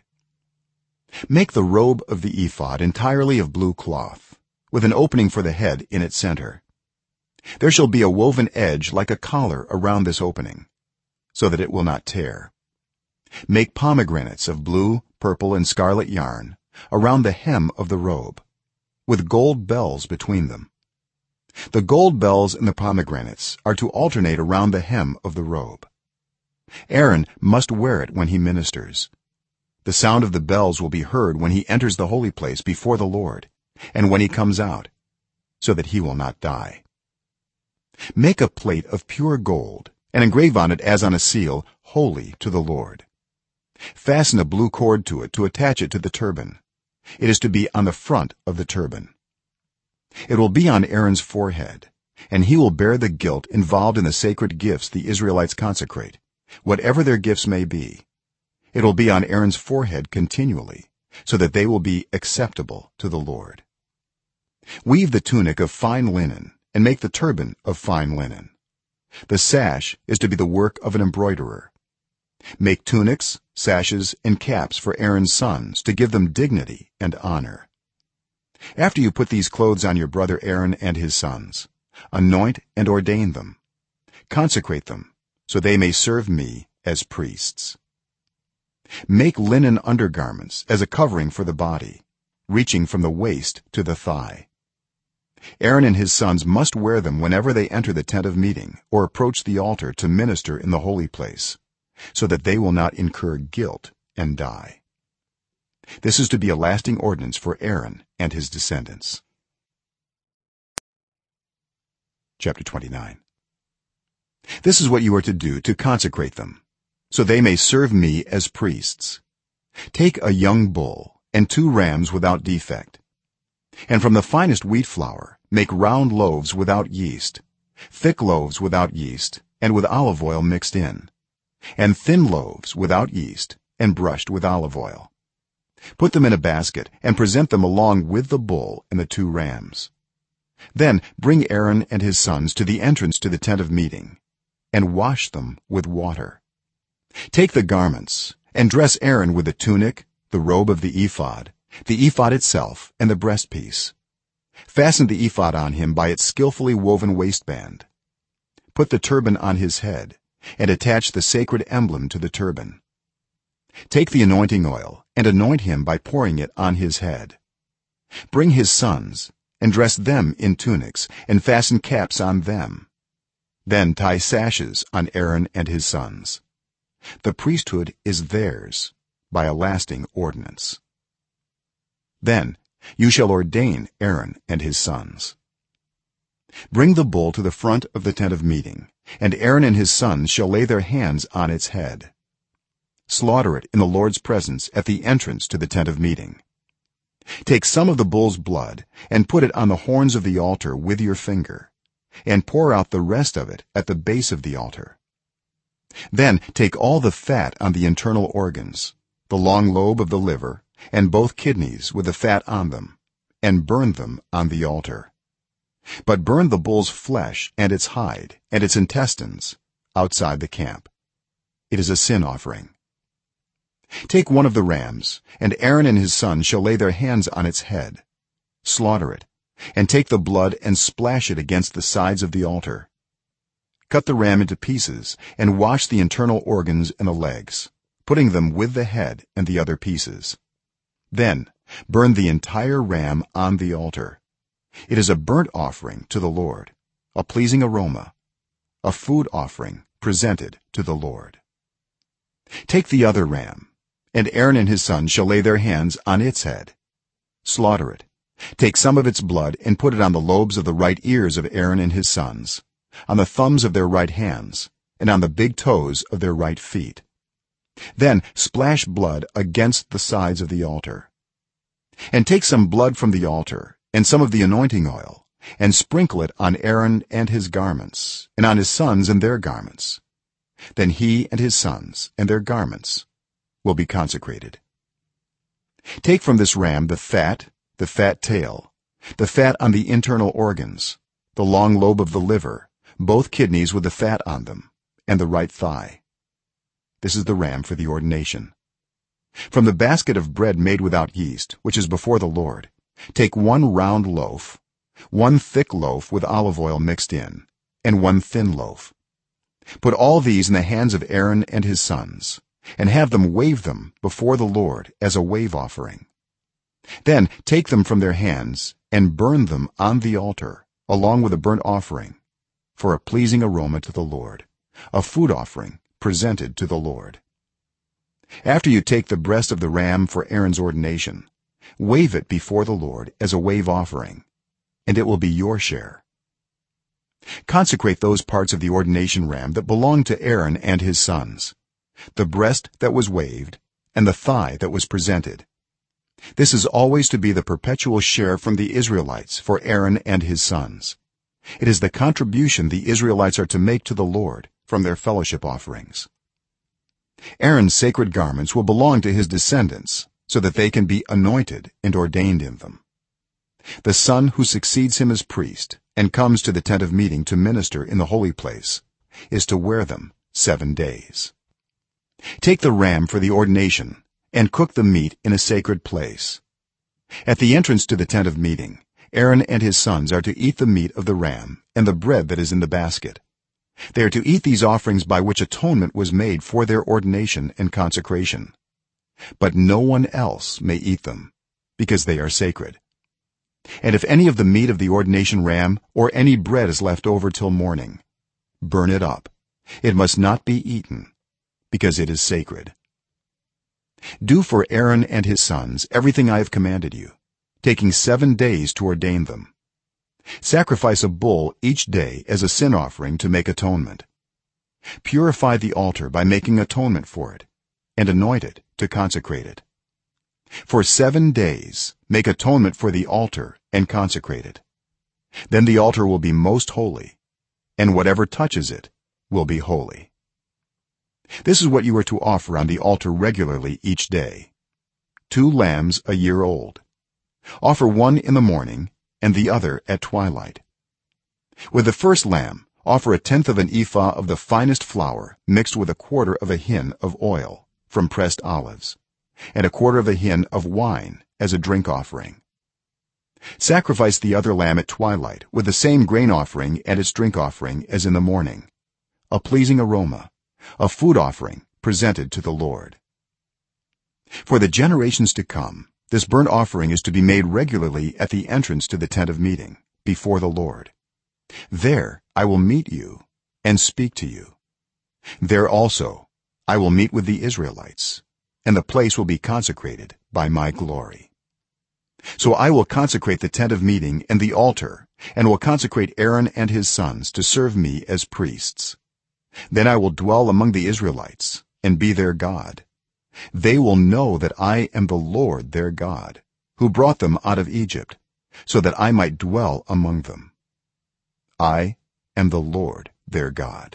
Make the robe of the ephod entirely of blue cloth, with an opening for the head in its center. There shall be a woven edge like a collar around this opening, so that it will not tear. Make pomegranates of blue, purple, and scarlet yarn around the hem of the robe, with gold bells between them. The gold bells and the pomegranates are to alternate around the hem of the robe. Aaron must wear it when he ministers. The sound of the bells will be heard when he enters the holy place before the Lord and when he comes out, so that he will not die. Make a plate of pure gold and engrave on it as on a seal, holy to the Lord. Fasten a blue cord to it to attach it to the turban. It is to be on the front of the turban. It will be on Aaron's forehead, and he will bear the guilt involved in the sacred gifts the Israelites consecrate, whatever their gifts may be. It will be on Aaron's forehead continually, so that they will be acceptable to the Lord. Weave the tunic of fine linen and make the turban of fine linen. The sash is to be the work of an embroiderer. Make tunics, sashes, and caps for Aaron's sons to give them dignity and honor. After you put these clothes on your brother Aaron and his sons, anoint and ordain them. Consecrate them, so they may serve me as priests. Make linen undergarments as a covering for the body, reaching from the waist to the thigh. Aaron and his sons must wear them whenever they enter the tent of meeting or approach the altar to minister in the holy place, so that they will not incur guilt and die. This is to be a lasting ordinance for Aaron and his descendants. Chapter 29. This is what you are to do to consecrate them, so they may serve me as priests. Take a young bull and 2 rams without defect, and from the finest wheat flour make round loaves without yeast, thick loaves without yeast and with olive oil mixed in, and thin loaves without yeast and brushed with olive oil. Put them in a basket and present them along with the bull and the 2 rams. Then bring Aaron and his sons to the entrance to the tent of meeting and wash them with water. Take the garments and dress Aaron with the tunic, the robe of the ephod itself, and the breastpiece. Fasten the ephod on him by its skillfully woven waistband. Put the turban on his head and attach the sacred emblem to the turban. Take the anointing oil and anoint him by pouring it on his head. Bring his sons and dress them in tunics and fasten caps on them. Then tie sashes on Aaron and his sons. The priesthood is theirs by a lasting ordinance. Then you shall ordain Aaron and his sons. Bring the bull to the front of the tent of meeting, and Aaron and his sons shall lay their hands on its head. Slaughter it in the Lord's presence at the entrance to the tent of meeting. Take some of the bull's blood and put it on the horns of the altar with your finger, and pour out the rest of it at the base of the altar. Then take all the fat on the internal organs, the long lobe of the liver and both kidneys with the fat on them, and burn them on the altar. But burn the bull's flesh and its hide and its intestines outside the camp. It is a sin offering. Take one of the rams, and Aaron and his sons shall lay their hands on its head. Slaughter it, and take the blood and splash it against the sides of the altar. Cut the ram into pieces and wash the internal organs and the legs, putting them with the head and the other pieces. Then burn the entire ram on the altar. It is a burnt offering to the Lord, a pleasing aroma, a food offering presented to the Lord. Take the other ram, and Aaron and his sons shall lay their hands on its head. Slaughter it. Take some of its blood and put it on the lobes of the right ears of Aaron and his sons, on the thumbs of their right hands, and on the big toes of their right feet. Then splash blood against the sides of the altar. And take some blood from the altar and some of the anointing oil, and sprinkle it on Aaron and his garments, and on his sons and their garments. Then he and his sons and their garments will be consecrated. Take from this ram the fat tail, the fat on the internal organs, the long lobe of the liver, both kidneys with the fat on them, and the right thigh. This is the ram for the ordination. From the basket of bread made without yeast, which is before the Lord, take 1 round loaf, 1 thick loaf with olive oil mixed in, and 1 thin loaf. Put all these in the hands of Aaron and his sons, and have them wave them before the Lord as a wave offering. Then take them from their hands and burn them on the altar along with a burnt offering, for a pleasing aroma to the Lord, a food offering presented to the Lord. After you take the breast of the ram for Aaron's ordination, wave it before the Lord as a wave offering, and it will be your share. Consecrate those parts of the ordination ram that belong to Aaron and his sons, the breast that was waved and the thigh that was presented. This is always to be the perpetual share from the Israelites for Aaron and his sons. It is the contribution the Israelites are to make to the Lord from their fellowship offerings. Aaron's sacred garments will belong to his descendants so that they can be anointed and ordained in them. The son who succeeds him as priest and comes to the tent of meeting to minister in the holy place is to wear them 7 days. Take the ram for the ordination and cook the meat in a sacred place. At the entrance to the tent of meeting, Aaron and his sons are to eat the meat of the ram and the bread that is in the basket. They are to eat these offerings by which atonement was made for their ordination and consecration. But no one else may eat them, because they are sacred. And if any of the meat of the ordination ram or any bread is left over till morning, burn it up. It must not be eaten, because it is sacred. Do for Aaron and his sons everything I have commanded you, taking 7 days to ordain them. Sacrifice a bull each day as a sin offering to make atonement. Purify the altar by making atonement for it, and anoint it to consecrate it. For 7 days make atonement for the altar and consecrate it. Then the altar will be most holy, and whatever touches it will be holy. This is what you are to offer on the altar regularly each day: 2 lambs a year old. Offer one in the morning and the other at twilight. With the first lamb offer 1/10 of an ephah of the finest flour mixed with 1/4 of a hin of oil from pressed olives, and 1/4 of a hin of wine as a drink offering. Sacrifice the other lamb at twilight with the same grain offering and its drink offering as in the morning, a pleasing aroma, a food offering presented to the Lord. For the generations to come, this burnt offering is to be made regularly at the entrance to the tent of meeting before the Lord. There I will meet you and speak to you. There also I will meet with the Israelites, and the place will be consecrated by my glory. So I will consecrate the tent of meeting and the altar, and will consecrate Aaron and his sons to serve me as priests. Then I will dwell among the Israelites and be their God. They will know that I am the Lord their God, who brought them out of Egypt, so that I might dwell among them. I am the Lord their God.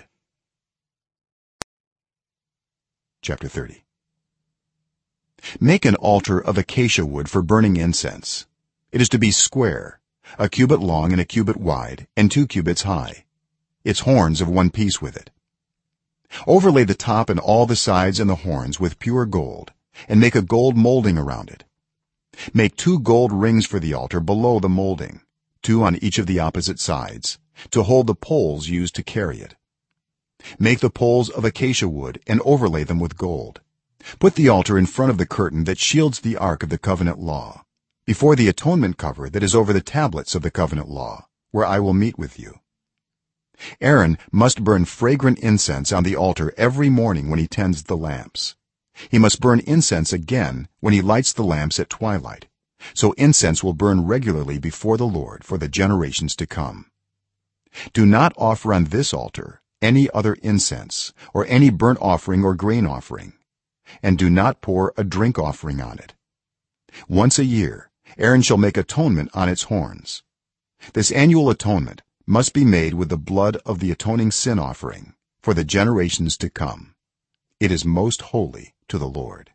Chapter 30. Make an altar of acacia wood for burning incense. It is to be square, 1 cubit long and 1 cubit wide and 2 cubits high, its horns of one piece with it. Overlay the top and all the sides and the horns with pure gold, and make a gold molding around it. Make 2 gold rings for the altar below the molding, two on each of the opposite sides to hold the poles used to carry it. Make the poles of acacia wood and overlay them with gold. Put the altar in front of the curtain that shields the ark of the covenant law, before the atonement cover that is over the tablets of the covenant law, where I will meet with you. Aaron must burn fragrant incense on the altar every morning when he tends the lamps. He must burn incense again when he lights the lamps at twilight, so incense will burn regularly before the Lord for the generations to come. Do not offer on this altar any other incense or any burnt offering or grain offering, and do not pour a drink offering on it. Once a year Aaron shall make atonement on its horns. This annual atonement must be made with the blood of the atoning sin offering for the generations to come. It is most holy to the Lord.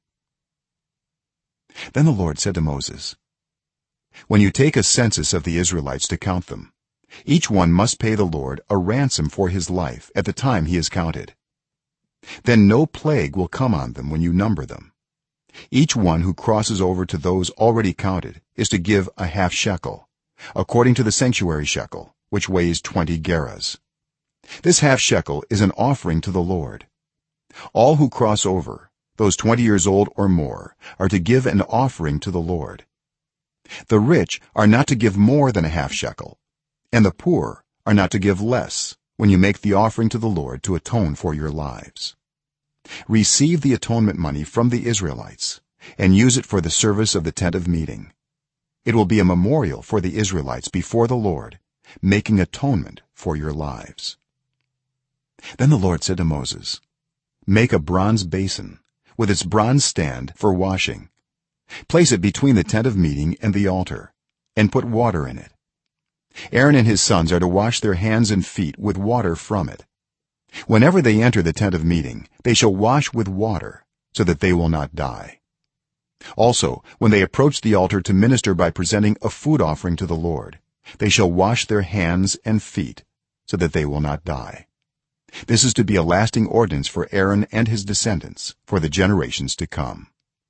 Then the Lord said to Moses, when you take a census of the Israelites to count them, each one must pay the Lord a ransom for his life at the time he is counted. Then no plague will come on them when you number them. Each one who crosses over to those already counted is to give a half shekel, according to the sanctuary shekel, which weighs 20 gerahs. This half shekel is an offering to the Lord. All who cross over, those 20 years old or more, are to give an offering to the Lord. The rich are not to give more than a half shekel, and the poor are not to give less when you make the offering to the Lord to atone for your lives. Receive the atonement money from the Israelites and use it for the service of the tent of meeting. It will be a memorial for the Israelites before the Lord, making atonement for your lives. Then the Lord said to Moses, make a bronze basin with its bronze stand for washing. Place it between the tent of meeting and the altar, and put water in it. Aaron and his sons are to wash their hands and feet with water from it. Whenever they enter the tent of meeting, they shall wash with water, so that they will not die. Also, when they approach the altar to minister by presenting a food offering to the Lord, they shall wash their hands and feet, so that they will not die. This is to be a lasting ordinance for Aaron and his descendants for the generations to come.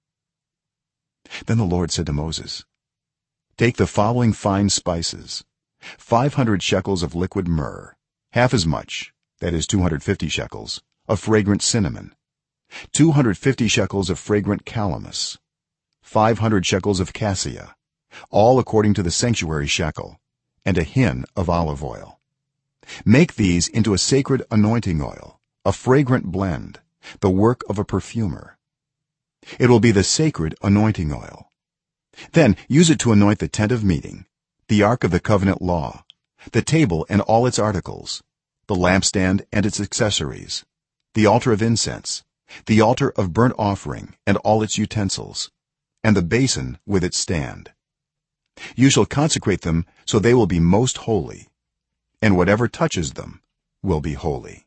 Then the Lord said to Moses, take the following fine spices: 500 shekels of liquid myrrh, half as much, that is 250 shekels, of fragrant cinnamon, 250 shekels of fragrant calamus, 500 shekels of cassia, all according to the sanctuary shekel, and a hin of olive oil. Make these into a sacred anointing oil, a fragrant blend, the work of a perfumer. It will be the sacred anointing oil. Then use it to anoint the tent of meeting, the ark of the covenant law, the table and all its articles, the lampstand and its accessories, the altar of incense, the altar of burnt offering and all its utensils, and the basin with its stand. You shall consecrate them so they will be most holy, and whatever touches them will be holy.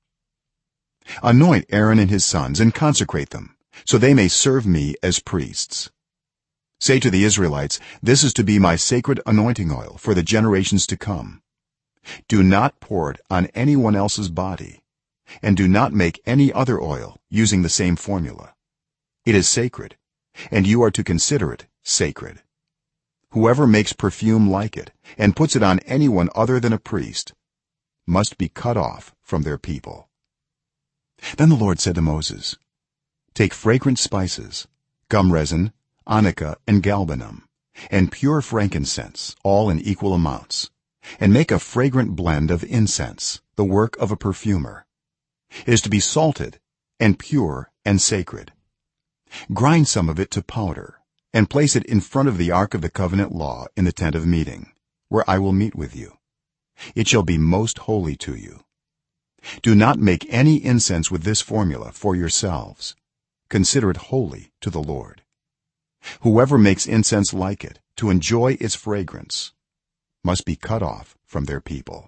Anoint Aaron and his sons and consecrate them, so they may serve me as priests. Say to the Israelites, this is to be my sacred anointing oil for the generations to come. Do not pour it on anyone else's body, and do not make any other oil using the same formula. It is sacred, and you are to consider it sacred. Whoever makes perfume like it and puts it on anyone other than a priest must be cut off from their people. Then the Lord said to Moses, take fragrant spices, gum resin, onycha and galbanum, and pure frankincense, all in equal amounts, and make a fragrant blend of incense, the work of a perfumer. It is to be salted and pure and sacred. Grind some of it to powder and place it in front of the ark of the covenant law in the tent of meeting, where I will meet with you. It shall be most holy to you. Do not make any incense with this formula for yourselves. Consider it holy to the Lord. Whoever makes incense like it to enjoy its fragrance must be cut off from their people.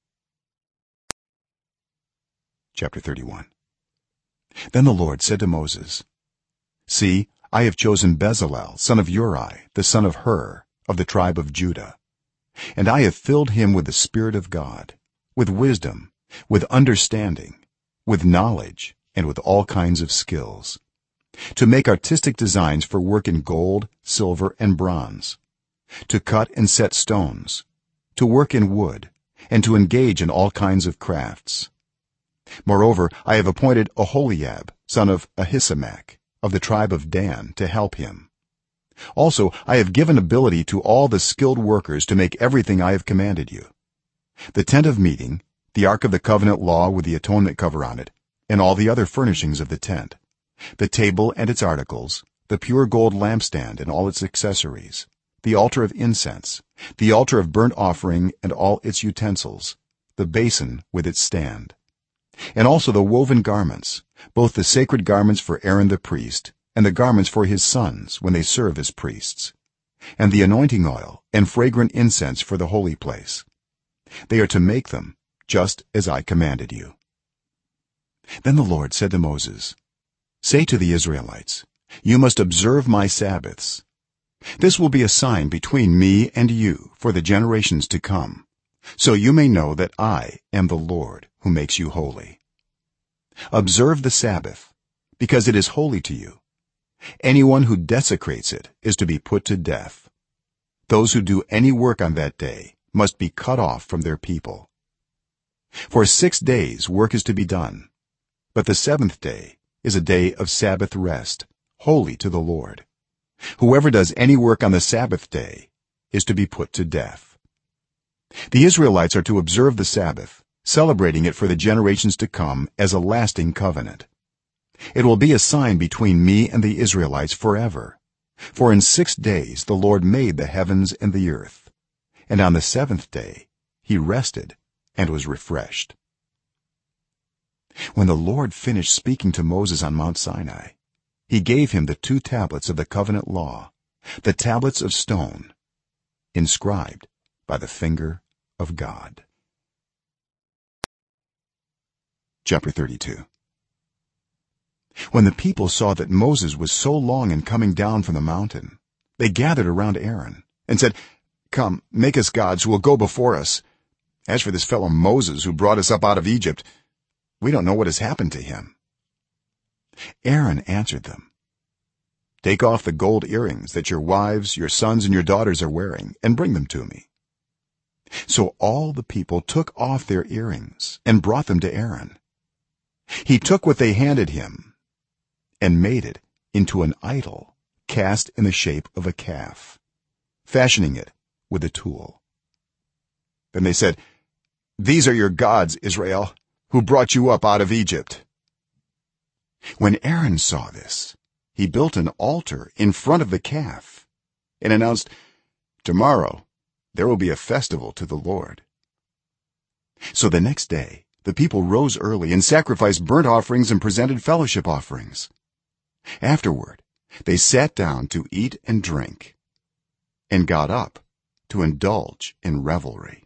Chapter 31. Then the Lord said to Moses, see, I have chosen Bezalel son of Uri, the son of Hur, of the tribe of Judah, and I have filled him with the Spirit of God, with wisdom, with understanding, with knowledge, and with all kinds of skills, to make artistic designs for work in gold, silver and bronze, to cut and set stones, to work in wood and to engage in all kinds of crafts. Moreover, I have appointed Aholiab son of Ahisamach of the tribe of Dan to help him. Also, I have given ability to all the skilled workers to make everything I have commanded you: the tent of meeting, the ark of the covenant law with the atonement cover on it, and all the other furnishings of the tent, the table and its articles, the pure gold lampstand and all its accessories, the altar of incense, the altar of burnt offering and all its utensils, the basin with its stand, and also the woven garments, both the sacred garments for Aaron the priest and the garments for his sons when they serve as priests, and the anointing oil and fragrant incense for the holy place. They are to make them just as I commanded you." Then the Lord said to Moses, "Say to the Israelites, you must observe my Sabbaths. This will be a sign between me and you for the generations to come, so you may know that I am the Lord who makes you holy. Observe the Sabbath, because it is holy to you. Anyone who desecrates it is to be put to death. Those who do any work on that day must be cut off from their people. For 6 days work is to be done, but the 7th day is a day of Sabbath rest, holy to the Lord. Whoever does any work on the Sabbath day is to be put to death." The Israelites are to observe the Sabbath, celebrating it for the generations to come as a lasting covenant. It will be a sign between me and the Israelites forever, for in 6 days the Lord made the heavens and the earth, and on the 7th day he rested and was refreshed. When the Lord finished speaking to Moses on Mount Sinai, he gave him the 2 tablets of the covenant law, the tablets of stone inscribed by the finger of God. Chapter 32. When the people saw that Moses was so long in coming down from the mountain, they gathered around Aaron and said, "Come, make us gods who will go before us. As for this fellow Moses who brought us up out of Egypt, we don't know what has happened to him." Aaron answered them, "Take off the gold earrings that your wives, your sons and your daughters are wearing and bring them to me." So all the people took off their earrings and brought them to Aaron. He took what they handed him and made it into an idol cast in the shape of a calf, fashioning it with a tool. Then they said, "These are your gods, Israel, who brought you up out of Egypt." When Aaron saw this, he built an altar in front of the calf and announced, "Tomorrow there will be a festival to the Lord." So the next day the people rose early and sacrificed burnt offerings and presented fellowship offerings. Afterward they sat down to eat and drink and got up to indulge in revelry.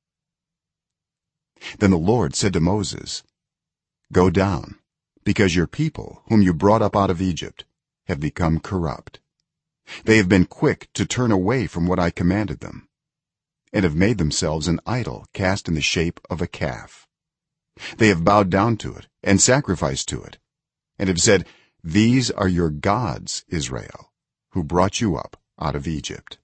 Then the Lord said to Moses, "Go down, because your people whom you brought up out of Egypt have become corrupt. They have been quick to turn away from what I commanded them and have made themselves an idol cast in the shape of a calf. They have bowed down to it and sacrificed to it and have said, 'These are your gods, Israel, who brought you up out of Egypt.'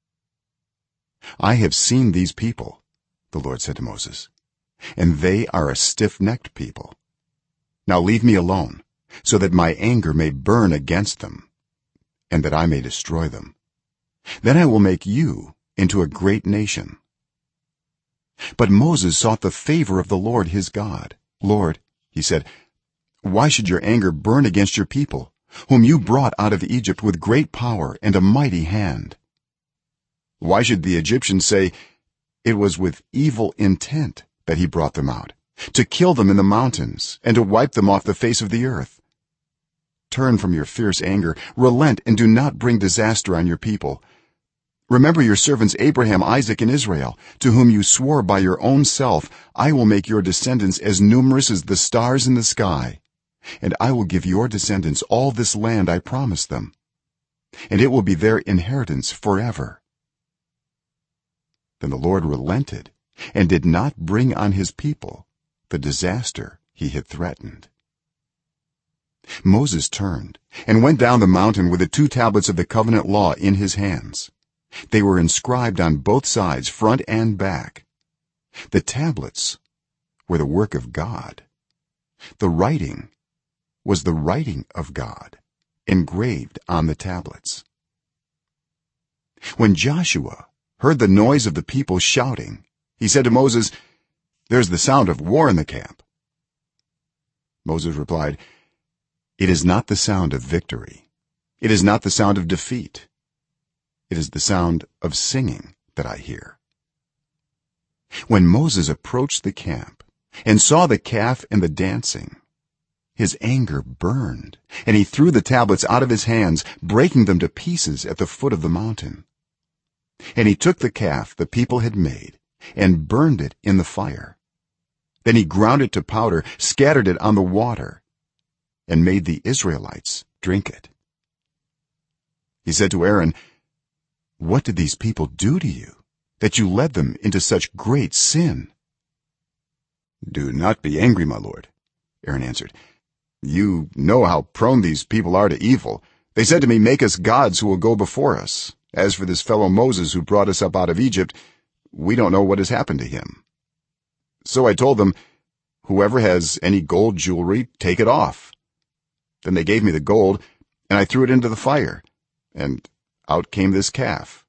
I have seen these people," the Lord said to Moses, "and they are a stiff-necked people. Now leave me alone, so that my anger may burn against them and that I may destroy them. Then I will make you into a great nation." But Moses sought the favor of the Lord his God. "Lord," he said, "why should your anger burn against your people, whom you brought out of Egypt with great power and a mighty hand? Why should the Egyptians say, 'It was with evil intent that he brought them out, to kill them in the mountains and to wipe them off the face of the earth'? Turn from your fierce anger, relent, and do not bring disaster on your people. Remember your servants Abraham, Isaac, and Israel, to whom you swore by your own self, 'I will make your descendants as numerous as the stars in the sky, and I will give your descendants all this land I promised them, and it will be their inheritance forever.' Then the Lord relented and did not bring on his people the disaster he had threatened. Moses turned and went down the mountain with the 2 tablets of the covenant law in his hands. they were inscribed on both sides, front and back. The tablets were the work of God. The writing was the writing of God engraved on the tablets. When Joshua heard the noise of the people shouting, he said to Moses, "There's the sound of war in the camp." Moses replied, "It is not the sound of victory. It is not the sound of defeat. It is the sound of singing that I hear." When Moses approached the camp and saw the calf and the dancing, his anger burned, and he threw the tablets out of his hands, breaking them to pieces at the foot of the mountain. And he took the calf the people had made and burned it in the fire. Then he ground it to powder, scattered it on the water, and made the Israelites drink it. He said to Aaron, "What did these people do to you, that you led them into such great sin?" "Do not be angry, my lord," Aaron answered. "You know how prone these people are to evil. They said to me, 'Make us gods who will go before us.' As for this fellow Moses who brought us up out of Egypt, we don't know what has happened to him." So I told them, "Whoever has any gold jewelry, take it off." Then they gave me the gold, and I threw it into the fire, and out came this calf.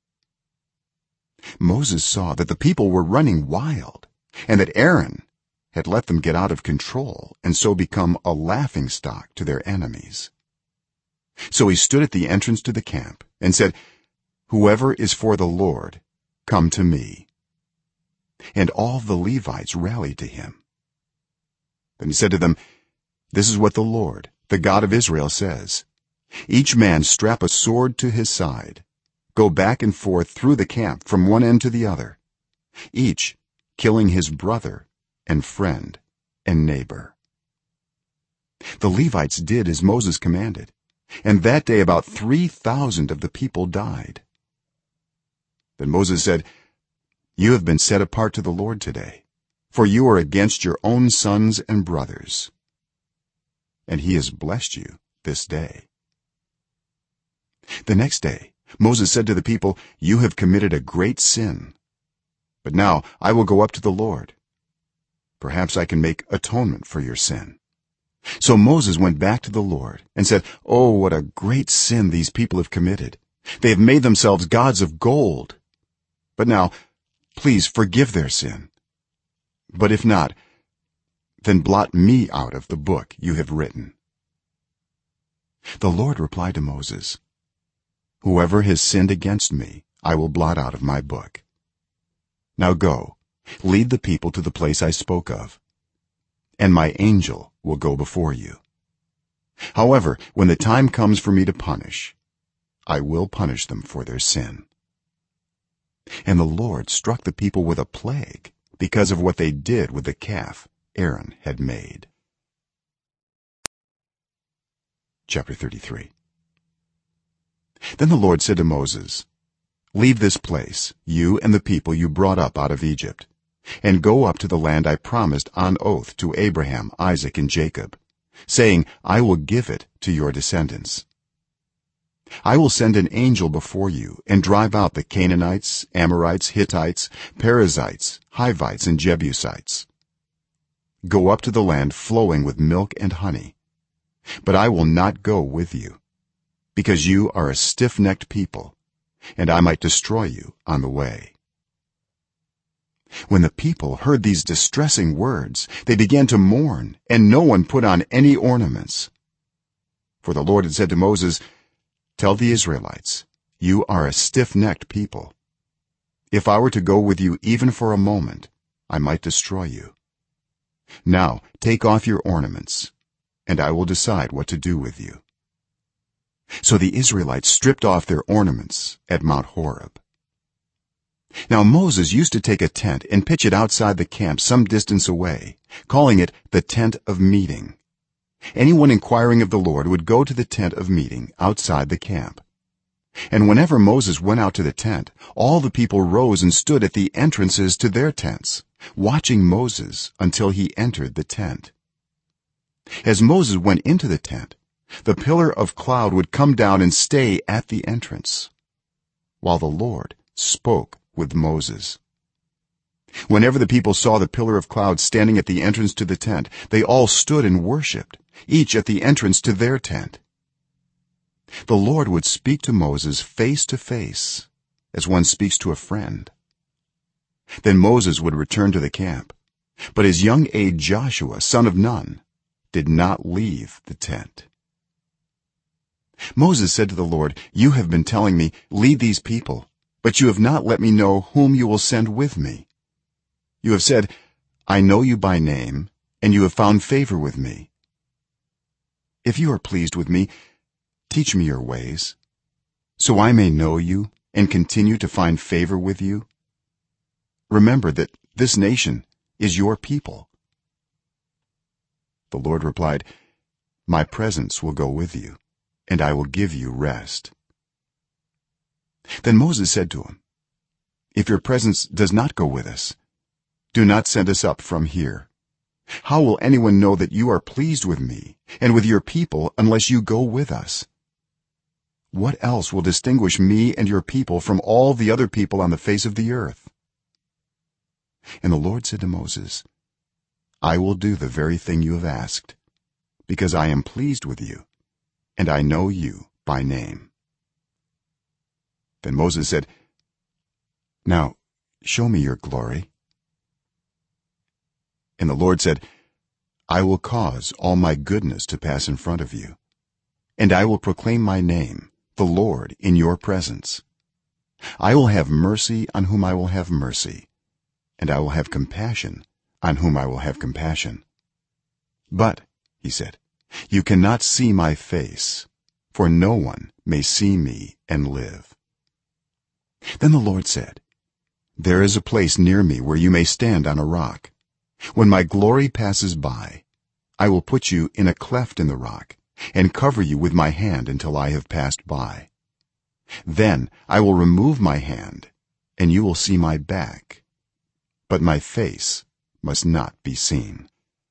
Moses saw that the people were running wild, and that Aaron had let them get out of control and so become a laughingstock to their enemies. So he stood at the entrance to the camp and said, "Whoever is for the Lord, come to me." And all the Levites rallied to him. Then he said to them, "This is what the Lord, the God of Israel, says: Each man strap a sword to his side, go back and forth through the camp from one end to the other, each killing his brother and friend and neighbor." The Levites did as Moses commanded, and that day about 3,000 of the people died. Then Moses said, "You have been set apart to the Lord today, for you are against your own sons and brothers, and he has blessed you this day." The next day Moses said to the people, "You have committed a great sin, but now I will go up to the Lord. Perhaps I can make atonement for your sin." So Moses went back to the Lord and said, "Oh, what a great sin these people have committed. They have made themselves gods of gold. But now please forgive their sin. But if not, then blot me out of the book you have written." The Lord replied to Moses, "Whoever has sinned against me, I will blot out of my book. Now go, lead the people to the place I spoke of, and my angel will go before you. However, when the time comes for me to punish, I will punish them for their sin." And the Lord struck the people with a plague because of what they did with the calf Aaron had made. Chapter 33. Then the Lord said to Moses, "Leave this place, you and the people you brought up out of Egypt, and go up to the land I promised on oath to Abraham, Isaac, and Jacob, saying, 'I will give it to your descendants.' I will send an angel before you and drive out the Canaanites, Amorites, Hittites, Perizzites, Hivites, and Jebusites. Go up to the land flowing with milk and honey, but I will not go with you, because you are a stiff-necked people, and I might destroy you on the way." When the people heard these distressing words, they began to mourn, and no one put on any ornaments. For the Lord had said to Moses, "Tell the Israelites, you are a stiff-necked people. If I were to go with you even for a moment, I might destroy you. Now take off your ornaments, and I will decide what to do with you." So the Israelites stripped off their ornaments at Mount Horeb. Now Moses used to take a tent and pitch it outside the camp some distance away, calling it the tent of meeting. Anyone inquiring of the Lord would go to the tent of meeting outside the camp. And whenever Moses went out to the tent, all the people rose and stood at the entrances to their tents, watching Moses until he entered the tent. As Moses went into the tent, the pillar of cloud would come down and stay at the entrance. while the lord spoke with moses. Whenever the people saw the pillar of cloud standing at the entrance to the tent, they all stood and worshipped, each at the entrance to their tent. The lord would speak to moses face to face, as one speaks to a friend. Then moses would return to the camp, but his young aide Joshua, son of Nun, did not leave the tent. Moses said to the lord, "You have been telling me, 'Lead these people,' but you have not let me know whom you will send with me. You have said, 'I know you by name, and you have found favor with me.' If you are pleased with me, teach me your ways, so I may know you and continue to find favor with you. Remember that this nation is your people." The lord replied, "My presence will go with you, and I will give you rest." Then Moses said to him, "If your presence does not go with us, do not send us up from here. How will anyone know that you are pleased with me and with your people unless you go with us? What else will distinguish me and your people from all the other people on the face of the earth?" And the lord said to Moses, "I will do the very thing you have asked, because I am pleased with you, and I know you by name." Then Moses said, "Now show me your glory." And the lord said, "I will cause all my goodness to pass in front of you, and I will proclaim my name, the Lord, in your presence. I will have mercy on whom I will have mercy, and I will have compassion on whom I will have compassion. But," he said, "you cannot see my face, for no one may see me and live." Then the lord said, "There is a place near me where you may stand on a rock. When my glory passes by, I will put you in a cleft in the rock and cover you with my hand until I have passed by. Then I will remove my hand, and you will see my back, but my face must not be seen."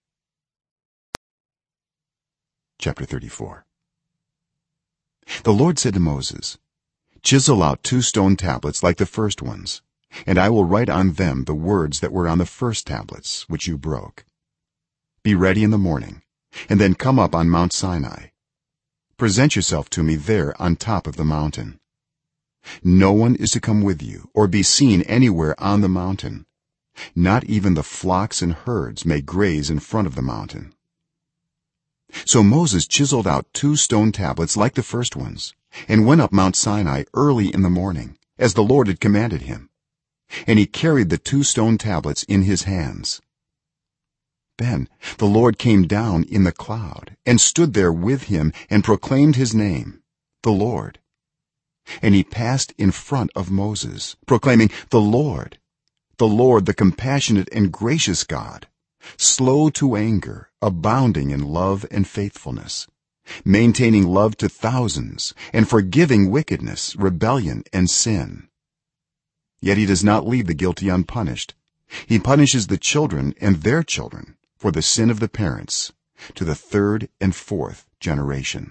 Chapter 34. The lord said to Moses, "Chisel out 2 stone tablets like the first ones, and I will write on them the words that were on the first tablets which you broke. Be ready in the morning, and then come up on Mount Sinai. Present yourself to me there on top of the mountain. No one is to come with you or be seen anywhere on the mountain. Not even the flocks and herds may graze in front of the mountain." So Moses chiseled out 2 stone tablets like the first ones and went up Mount Sinai early in the morning, as the lord had commanded him, and he carried the 2 stone tablets in his hands. Then the lord came down in the cloud and stood there with him and proclaimed his name, the Lord. And he passed in front of Moses, proclaiming, the Lord, the compassionate and gracious God, slow to anger, abounding in love and faithfulness, maintaining love to thousands, and forgiving wickedness, rebellion, and sin. Yet he does not leave the guilty unpunished. He punishes the children and their children for the sin of the parents, to the 3rd and 4th generation.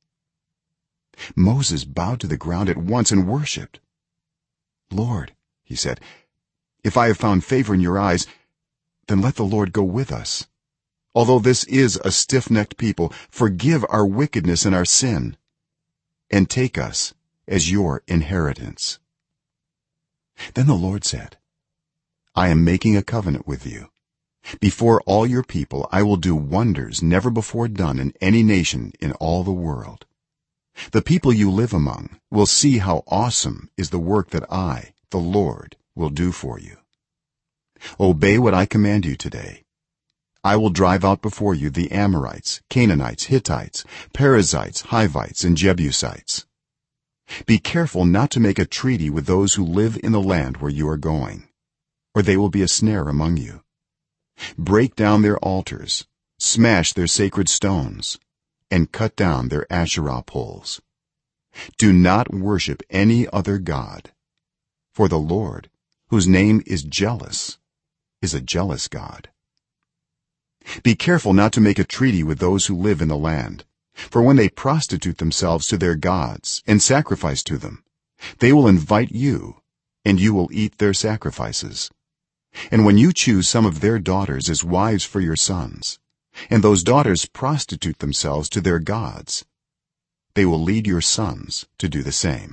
Moses bowed to the ground at once and worshipped. "Lord," he said, "if I have found favor in your eyes, then let the Lord go with us. Although this is a stiff-necked people, forgive our wickedness and our sin, and take us as your inheritance." Then the Lord said, "I am making a covenant with you. Before all your people I will do wonders never before done in any nation in all the world. The people you live among will see how awesome is the work that I, the Lord, will do for you. Obey what I command you today. I will drive out before you the Amorites, Canaanites, Hittites, Perizzites, Hivites, and Jebusites. Be careful not to make a treaty with those who live in the land where you are going, or they will be a snare among you. Break down their altars, smash their sacred stones, and cut down their Asherah poles. Do not worship any other god, for the Lord, whose name is jealous, is a jealous God. Be careful not to make a treaty with those who live in the land, for when they prostitute themselves to their gods and sacrifice to them, they will invite you and you will eat their sacrifices. And when you choose some of their daughters as wives for your sons, and those daughters prostitute themselves to their gods, they will lead your sons to do the same.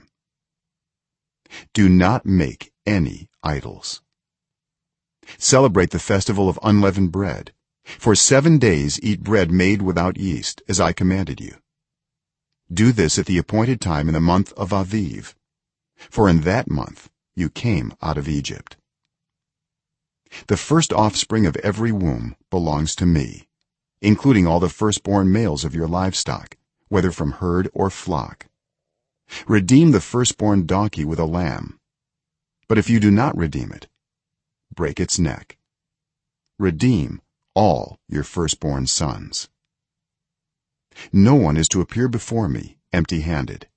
Do not make any idols. Celebrate the festival of unleavened bread. For 7 days eat bread made without yeast, as I commanded you. Do this at the appointed time in the month of Aviv, for in that month you came out of Egypt. The first offspring of every womb belongs to me, including all the firstborn males of your livestock, whether from herd or flock. Redeem the firstborn donkey with a lamb, but if you do not redeem it, break its neck. Redeem all your firstborn sons. No one is to appear before me empty-handed.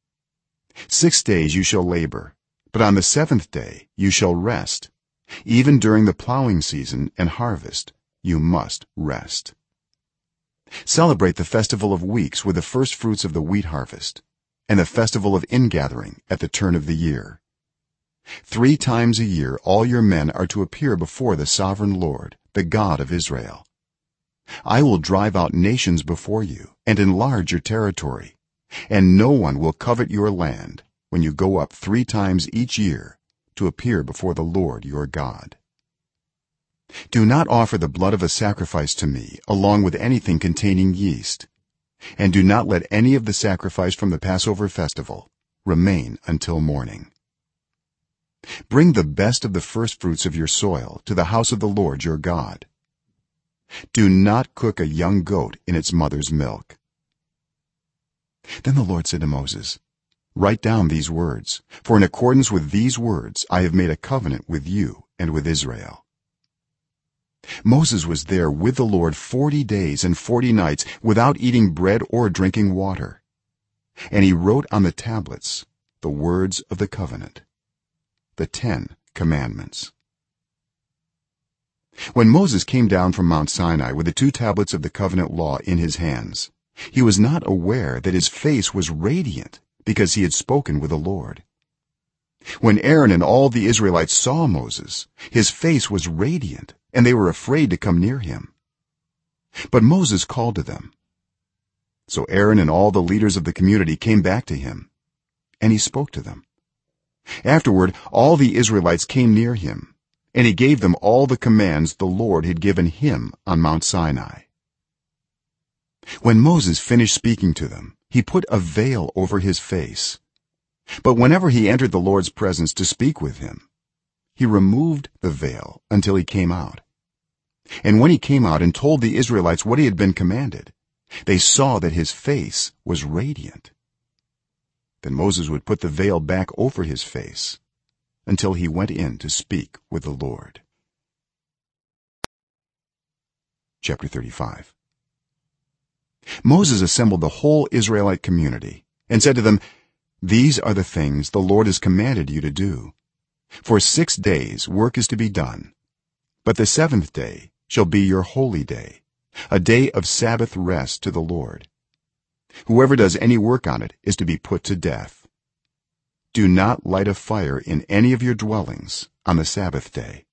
6 days you shall labor, but on the 7th day you shall rest. Even during the plowing season and harvest you must rest. Celebrate the festival of weeks with the first fruits of the wheat harvest, and the festival of ingathering at the turn of the year. 3 times a year all your men are to appear before the sovereign Lord, the God of Israel. I will drive out nations before you and enlarge your territory, and no one will covet your land when you go up 3 times each year to appear before the Lord your God. Do not offer the blood of a sacrifice to me along with anything containing yeast, and do not let any of the sacrifice from the Passover festival remain until morning. Bring the best of the firstfruits of your soil to the house of the Lord your God. Do not cook a young goat in its mother's milk. Then the Lord said to Moses, write down these words, for in accordance with these words I have made a covenant with you and with Israel. Moses was there with the Lord 40 days and 40 nights without eating bread or drinking water, and he wrote on the tablets the words of the covenant, the 10 commandments. When Moses came down from Mount Sinai with the 2 tablets of the covenant law in his hands, he was not aware that his face was radiant because he had spoken with the Lord. When Aaron and all the Israelites saw Moses, his face was radiant, and they were afraid to come near him. But Moses called to them. So Aaron and all the leaders of the community came back to him, and he spoke to them. Afterward all the Israelites came near him, and he gave them all the commands the Lord had given him on Mount Sinai. When Moses finished speaking to them, he put a veil over his face, but whenever he entered the Lord's presence to speak with him, he removed the veil until he came out. And when he came out and told the Israelites what he had been commanded, they saw that his face was radiant. Then Moses would put the veil back over his face until he went in to speak with the Lord. Chapter 35. Moses assembled the whole Israelite community and said to them, these are the things the Lord has commanded you to do. For 6 days work is to be done, but the 7th day shall be your holy day, a day of Sabbath rest to the Lord. Whoever does any work on it is to be put to death. Do not light a fire in any of your dwellings on the Sabbath day.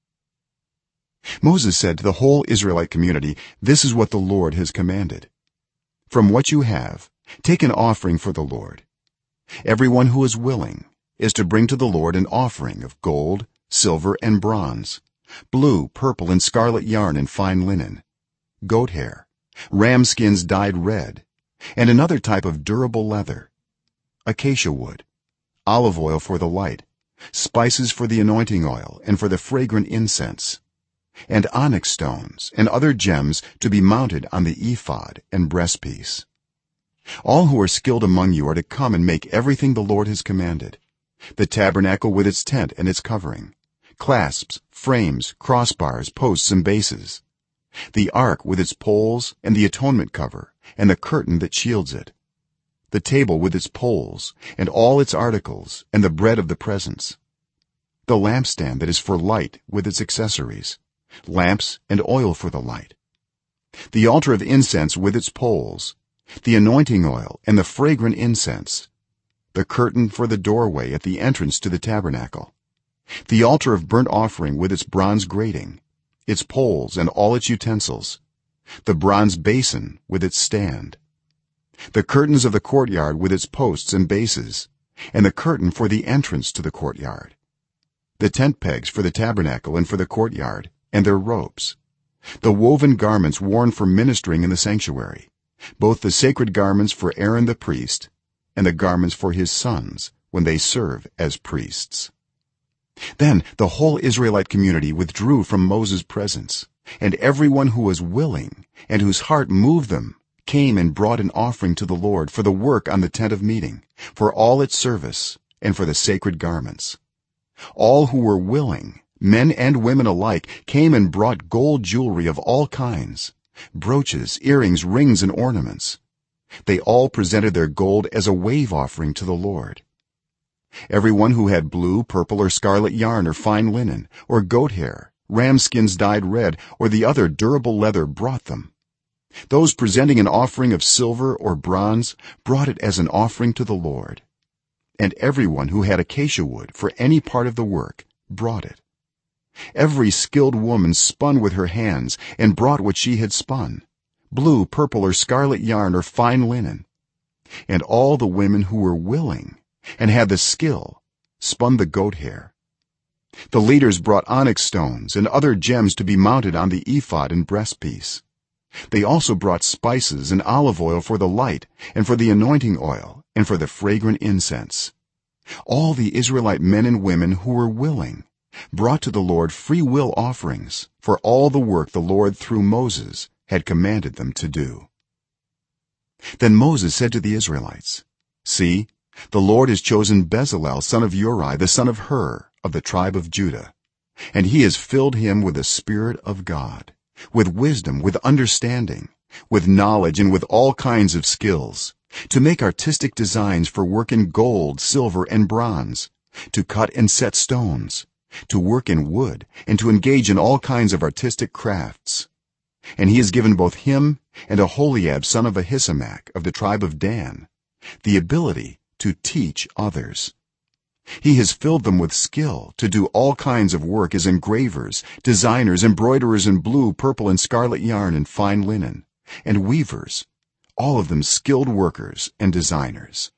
Moses said to the whole Israelite community, this is what the Lord has commanded. From what you have, take an offering for the Lord. Everyone who is willing is to bring to the Lord an offering of gold, silver and bronze, blue, purple and scarlet yarn and fine linen, goat hair, ram skins dyed red, and another type of durable leather, acacia wood, olive oil for the light, spices for the anointing oil and for the fragrant incense, and onyx stones and other gems to be mounted on the ephod and breastpiece. All who are skilled among you are to come and make everything the Lord has commanded: the tabernacle with its tent and its covering, clasps, frames, crossbars, posts and bases, the ark with its poles and the atonement cover and the curtain that shields it, the table with its poles and all its articles and the bread of the presence, the lampstand that is for light with its accessories, lamps and oil for the light, the altar of incense with its poles, the anointing oil and the fragrant incense, the curtain for the doorway at the entrance to the tabernacle, the altar of burnt offering with its bronze grating, its poles and all its utensils, the bronze basin with its stand, the curtains of the courtyard with its posts and bases, and the curtain for the entrance to the courtyard, the tent pegs for the tabernacle and for the courtyard and their ropes, the woven garments worn for ministering in the sanctuary, both the sacred garments for Aaron the priest and the garments for his sons when they serve as priests. Then the whole Israelite community withdrew from Moses' presence, and everyone who was willing and whose heart moved them came and brought an offering to the Lord for the work on the tent of meeting, for all its service, and for the sacred garments. All who were willing, men and women alike, came and brought gold jewelry of all kinds, brooches, earrings, rings and ornaments. They all presented their gold as a wave offering to the Lord. Everyone who had blue, purple or scarlet yarn or fine linen or goat hair, ram skins dyed red or the other durable leather brought them. Those presenting an offering of silver or bronze brought it as an offering to the Lord. And everyone who had acacia wood for any part of the work brought it. Every skilled woman spun with her hands and brought what she had spun, blue, purple or scarlet yarn or fine linen. And all the women who were willing and had the skill spun the goat hair. The leaders brought onyx stones and other gems to be mounted on the ephod and breastpiece. They also brought spices and olive oil for the light and for the anointing oil and for the fragrant incense. All the Israelite men and women who were willing brought to the Lord free will offerings for all the work the Lord through Moses had commanded them to do. Then Moses said to the Israelites, "See, the Lord has chosen Bezalel son of Uri the son of Hur of the tribe of Judah, and he has filled him with the Spirit of God, with wisdom, with understanding, with knowledge and with all kinds of skills, to make artistic designs for work in gold, silver and bronze, to cut and set stones, to work in wood and to engage in all kinds of artistic crafts. And he has given both him and Aholiab son of Ahisamach of the tribe of Dan the ability to teach others. He has filled them with skill to do all kinds of work as engravers, designers, embroiderers in blue, purple and scarlet yarn and fine linen, and weavers, all of them skilled workers and designers."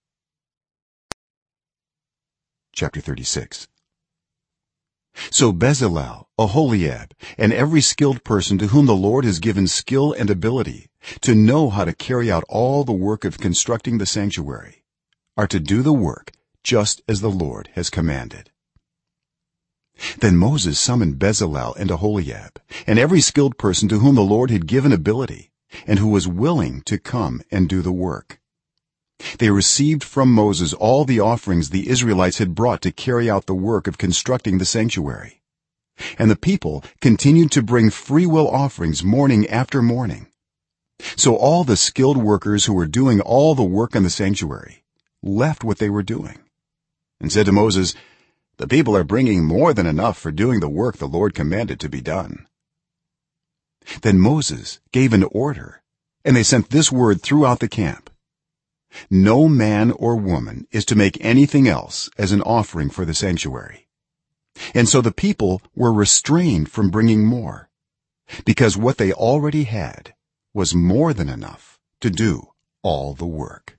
Chapter 36. So Bezalel, Aholiab, and every skilled person to whom the Lord has given skill and ability to know how to carry out all the work of constructing the sanctuary are to do the work just as the Lord has commanded. Then Moses summoned Bezalel and Aholiab and every skilled person to whom the Lord had given ability and who was willing to come and do the work. They received from Moses all the offerings the Israelites had brought to carry out the work of constructing the sanctuary, and the people continued to bring free will offerings morning after morning. So all the skilled workers who were doing all the work in the sanctuary left what they were doing and said to Moses, "The people are bringing more than enough for doing the work the Lord commanded to be done." Then Moses gave an order, and they sent this word throughout the camp: "No man or woman is to make anything else as an offering for the sanctuary." And so the people were restrained from bringing more, because what they already had was more than enough to do all the work.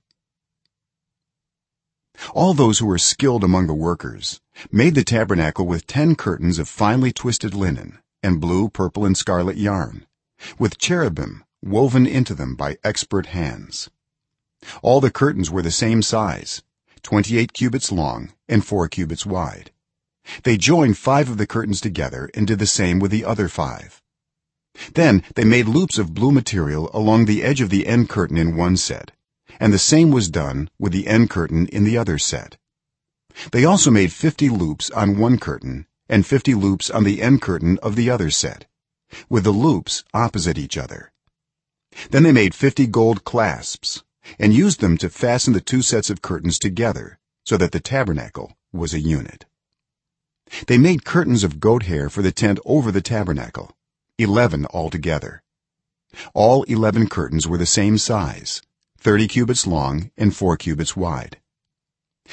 All those who were skilled among the workers made the tabernacle with 10 curtains of finely twisted linen and blue, purple and scarlet yarn, with cherubim woven into them by expert hands. All the curtains were the same size, 28 cubits long and 4 cubits wide. They joined 5 of the curtains together and did the same with the other 5. Then they made loops of blue material along the edge of the end curtain in one set, and the same was done with the end curtain in the other set. They also made 50 loops on one curtain and 50 loops on the end curtain of the other set, with the loops opposite each other. Then they made 50 gold clasps and used them to fasten the 2 sets of curtains together so that the tabernacle was a unit. They made curtains of goat hair for the tent over the tabernacle, 11 altogether. All 11 curtains were the same size, 30 cubits long and 4 cubits wide.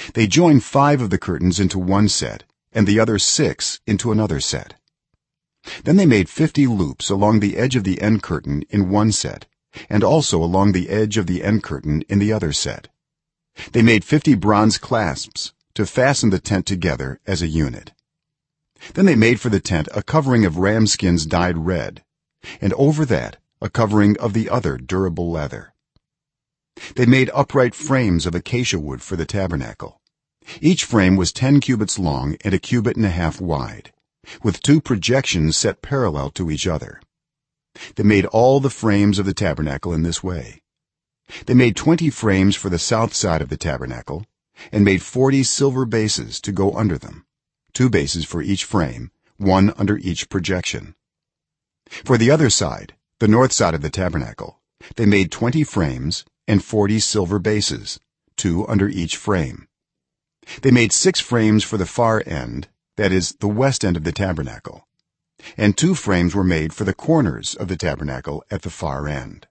they joined 5 of the curtains into one set and the other 6 into another set. Then they made 50 loops along the edge of the end curtain in one set and also along the edge of the end curtain in the other set. They made 50 bronze clasps to fasten the tent together as a unit. Then they made for the tent a covering of ram skins dyed red, and over that a covering of the other durable leather. They made upright frames of acacia wood for the tabernacle. Each frame was 10 cubits long and a cubit and a half wide, with 2 projections set parallel to each other. They made all the frames of the tabernacle in this way. They made 20 frames for the south side of the tabernacle and made 40 silver bases to go under them, 2 bases for each frame, one under each projection. For the other side, the north side of the tabernacle, they made 20 frames and 40 silver bases, 2 under each frame. They made 6 frames for the far end, that is the west end of the tabernacle, and 2 frames were made for the corners of the tabernacle at the far end.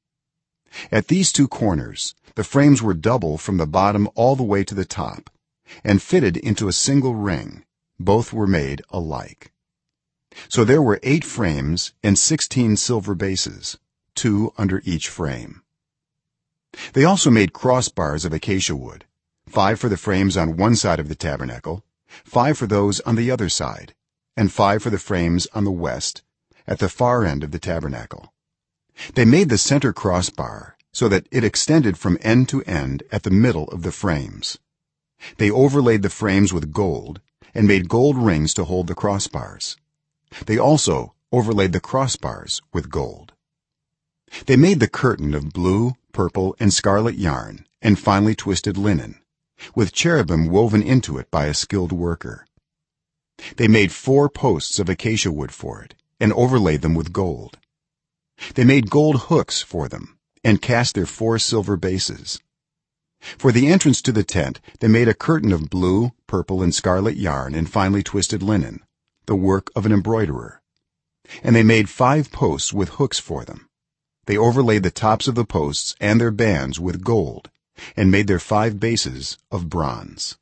At these 2 corners the frames were double from the bottom all the way to the top and fitted into a single ring. Both were made alike. So there were 8 frames and 16 silver bases, 2 under each frame. They also made crossbars of acacia wood, 5 for the frames on one side of the tabernacle, 5 for those on the other side, and 5 for the frames on the west at the far end of the tabernacle. They made the center crossbar so that it extended from end to end at the middle of the frames. They overlaid the frames with gold and made gold rings to hold the crossbars. They also overlaid the crossbars with gold. They made the curtain of blue, purple, and scarlet yarn and finely twisted linen, with cherubim woven into it by a skilled worker. They made 4 posts of acacia wood for it and overlaid them with gold. They made gold hooks for them and cast their 4 silver bases. For the entrance to the tent they made a curtain of blue, purple, and scarlet yarn and finely twisted linen, the work of an embroiderer. And they made 5 posts with hooks for them. They overlaid the tops of the posts and their bands with gold and made their 5 bases of bronze.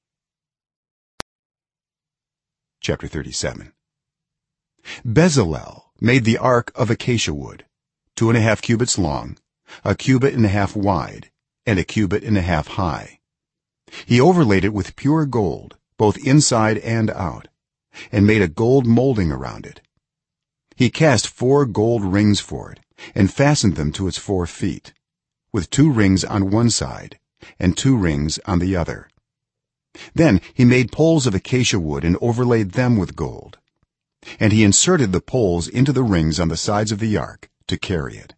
Chapter 37. Bezalel made the ark of acacia wood, 2.5 cubits long, a cubit and a half wide, and a cubit and a half high. He overlaid it with pure gold, both inside and out, and made a gold molding around it. He cast 4 gold rings for it and fastened them to its 4 feet, with 2 rings on one side and 2 rings on the other. Then he made poles of acacia wood and overlaid them with gold, and he inserted the poles into the rings on the sides of the ark to carry it.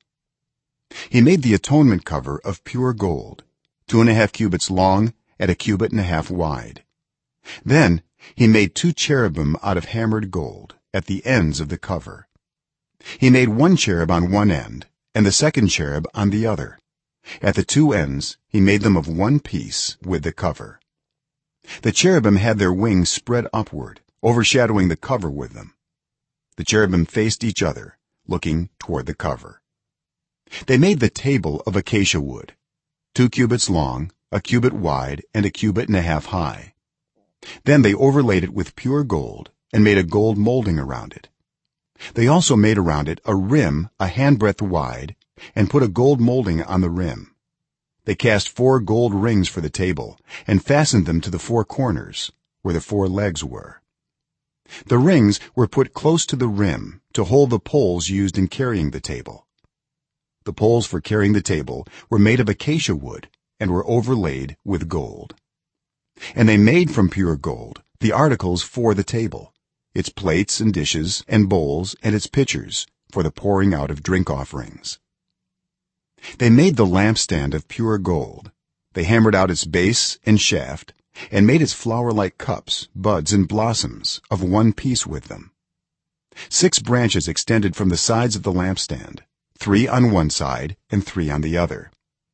He made the atonement cover of pure gold, 2.5 cubits long and a cubit and a half wide. Then he made 2 cherubim out of hammered gold at the ends of the cover. He made 1 cherub on one end and the second cherub on the other. At the 2 ends he made them of one piece with the cover. The cherubim had their wings spread upward, overshadowing the cover with them. The cherubim faced each other, looking toward the cover. They made the table of acacia wood, 2 cubits long, a cubit wide, and a cubit and a half high. Then they overlaid it with pure gold and made a gold molding around it. They also made around it a rim a handbreadth wide and put a gold molding on the rim. They cast 4 gold rings for the table and fastened them to the 4 corners where the 4 legs were. The rings were put close to the rim to hold the poles used in carrying the table. The poles for carrying the table were made of acacia wood and were overlaid with gold. And they made from pure gold the articles for the table, its plates and dishes and bowls and its pitchers for the pouring out of drink offerings. They made the lampstand of pure gold. They hammered out its base and shaft and made its flower-like cups, buds, and blossoms of one piece with them. 6 branches extended from the sides of the lampstand, 3 on one side and 3 on the other.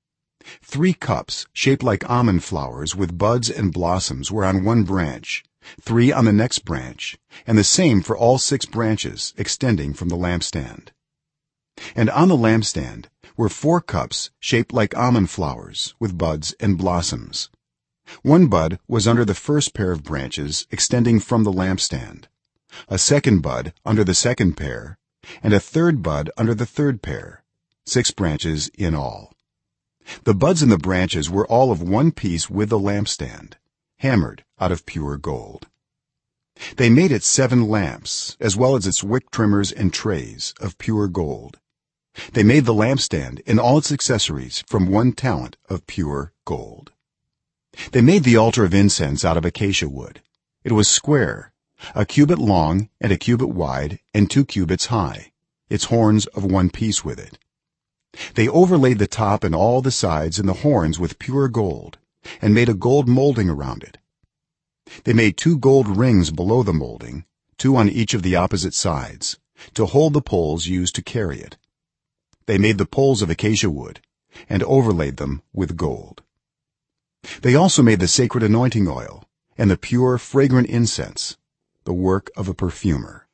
3 cups shaped like almond flowers with buds and blossoms were on one branch, 3 on the next branch, and the same for all 6 branches extending from the lampstand. And on the lampstand were 4 cups shaped like almond flowers with buds and blossoms. one bud was under the first pair of branches extending from the lampstand, a second bud under the second pair, and a third bud under the third pair, 6 branches in all. The buds and the branches were all of one piece with the lampstand, hammered out of pure gold. They made it 7 lamps, as well as its wick trimmers and trays of pure gold. They made the lampstand and all its accessories from 1 talent of pure gold. They made the altar of incense out of acacia wood. It was square, a cubit long and a cubit wide and 2 cubits high, its horns of one piece with it. They overlaid the top and all the sides and the horns with pure gold, and made a gold molding around it. They made 2 gold rings below the molding, 2 on each of the opposite sides, to hold the poles used to carry it. They made the poles of acacia wood and overlaid them with gold. They also made the sacred anointing oil and the pure fragrant incense, the work of a perfumer.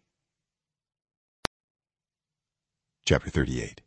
Chapter 38.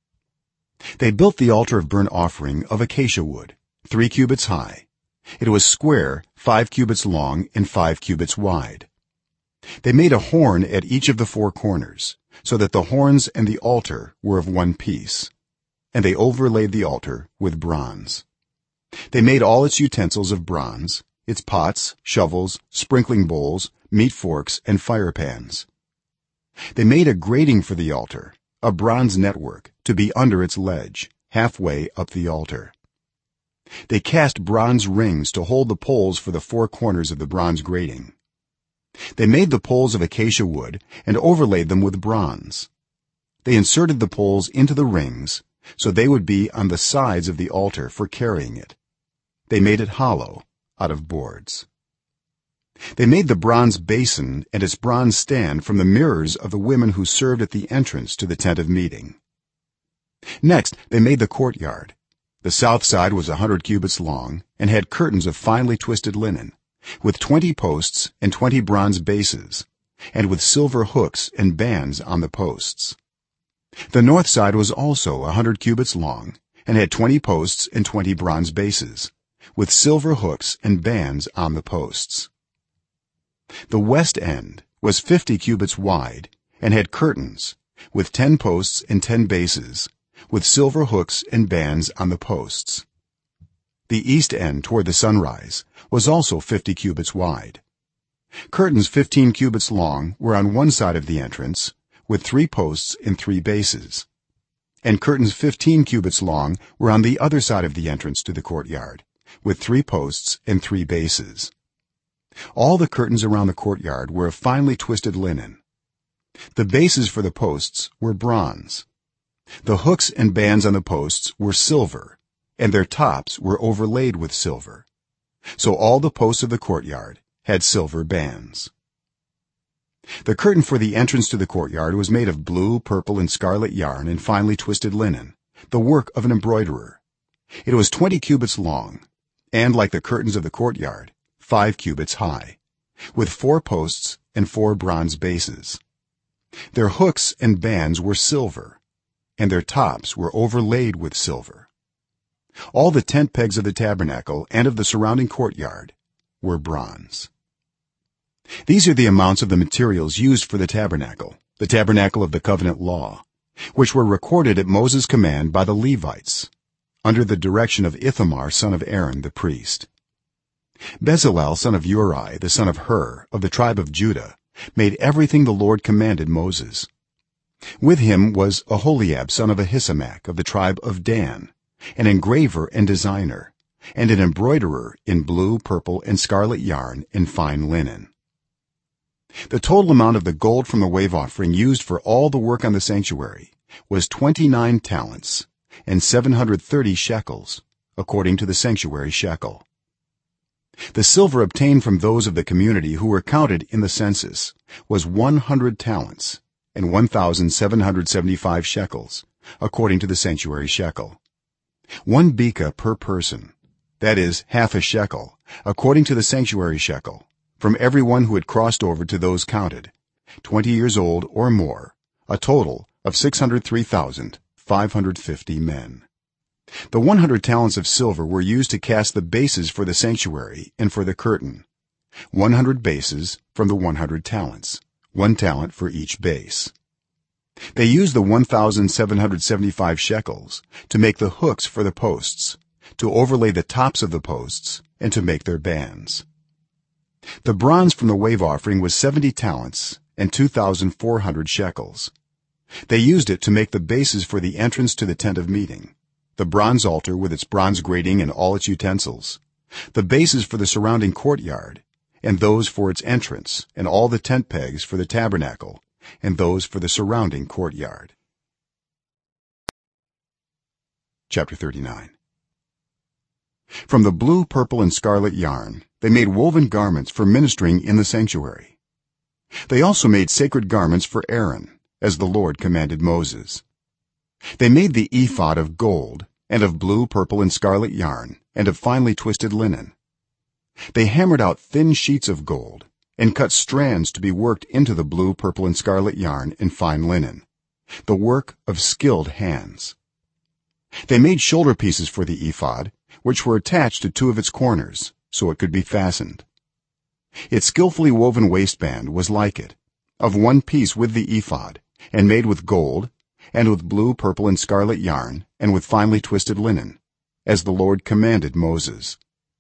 They built the altar of burnt offering of acacia wood, 3 cubits high. It was square, 5 cubits long and 5 cubits wide. They made a horn at each of the 4 corners, so that the horns and the altar were of one piece, and they overlaid the altar with bronze. They made all its utensils of bronze, its pots, shovels, sprinkling bowls, meat forks, and fire pans. They made a grating for the altar, a bronze network, to be under its ledge, halfway up the altar. They cast bronze rings to hold the poles for the 4 corners of the bronze grating. They made the poles of acacia wood and overlaid them with bronze. They inserted the poles into the rings, so they would be on the sides of the altar for carrying it. They made it hollow out of boards. They made the bronze basin and its bronze stand from the mirrors of the women who served at the entrance to the tent of meeting. Next they made the courtyard. The south side was 100 cubits long and had curtains of finely twisted linen, with 20 posts and 20 bronze bases, and with silver hooks and bands on the posts. The north side was also 100 cubits long and had 20 posts and 20 bronze bases, with silver hooks and bands on the posts. The west end was 50 cubits wide and had curtains, with 10 posts and 10 bases, with silver hooks and bands on the posts. The east end toward the sunrise was also 50 cubits wide. Curtains 15 cubits long were on one side of the entrance, with 3 posts and 3 bases, and curtains 15 cubits long were on the other side of the entrance to the courtyard, with 3 posts and 3 bases. All the curtains around the courtyard were of finely twisted linen. The bases for the posts were bronze. The hooks and bands on the posts were silver, and their tops were overlaid with silver, so all the posts of the courtyard had silver bands. The curtain for the entrance to the courtyard was made of blue, purple, and scarlet yarn and finely twisted linen, the work of an embroiderer. It was 20 cubits long, and like the curtains of the courtyard, 5 cubits high, with 4 posts and 4 bronze bases. Their hooks and bands were silver, and their tops were overlaid with silver. All the tent pegs of the tabernacle and of the surrounding courtyard were bronze. These are the amounts of the materials used for the tabernacle of the covenant law, which were recorded at Moses' command by the Levites, under the direction of Ithamar son of Aaron the priest. Bezalel son of Uri the son of Hur of the tribe of Judah made everything the Lord commanded Moses. With him was Aholiab son of Ahisamach of the tribe of Dan, an engraver and designer, and an embroiderer in blue, purple, and scarlet yarn and fine linen. The total amount of the gold from the wave offering used for all the work on the sanctuary was 29 talents and 730 shekels, according to the sanctuary shekel. The silver obtained from those of the community who were counted in the census was 100 talents and 1775 shekels, according to the sanctuary shekel. 1 beka per person, that is half a shekel, according to the sanctuary shekel, from everyone who had crossed over to those counted, 20 years old or more, a total of 603,550 men. the 100 talents of silver were used to cast the bases for the sanctuary and for the curtain, 100 bases from the 100 talents, 1 talent for each base. They used the 1775 shekels to make the hooks for the posts, to overlay the tops of the posts, and to make their bands. The bronze from the wave offering was 70 talents and 2400 shekels. They used it to make the bases for the entrance to the tent of meeting, the bronze altar with its bronze grating and all its utensils, the bases for the surrounding courtyard, and those for its entrance, and all the tent pegs for the tabernacle, and those for the surrounding courtyard. Chapter 39. From the blue, purple, and scarlet yarn they made woven garments for ministering in the sanctuary. They also made sacred garments for Aaron, as the Lord commanded Moses. They made the ephod of gold, and of blue, purple, and scarlet yarn, and of finely twisted linen. They hammered out thin sheets of gold and cut strands to be worked into the blue, purple, and scarlet yarn in fine linen, the work of skilled hands. They made shoulder pieces for the ephod, which were attached to 2 of its corners so it could be fastened. Its skillfully woven waistband was like it, of one piece with the ephod, and made with gold, and with blue, purple, and scarlet yarn, and with finely twisted linen, as the Lord commanded Moses.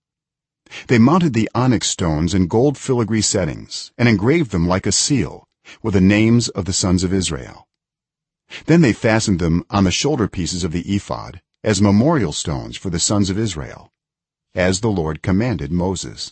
They mounted the onyx stones in gold filigree settings and engraved them like a seal with the names of the sons of Israel. Then they fastened them on the shoulder pieces of the ephod as memorial stones for the sons of Israel, as the Lord commanded Moses.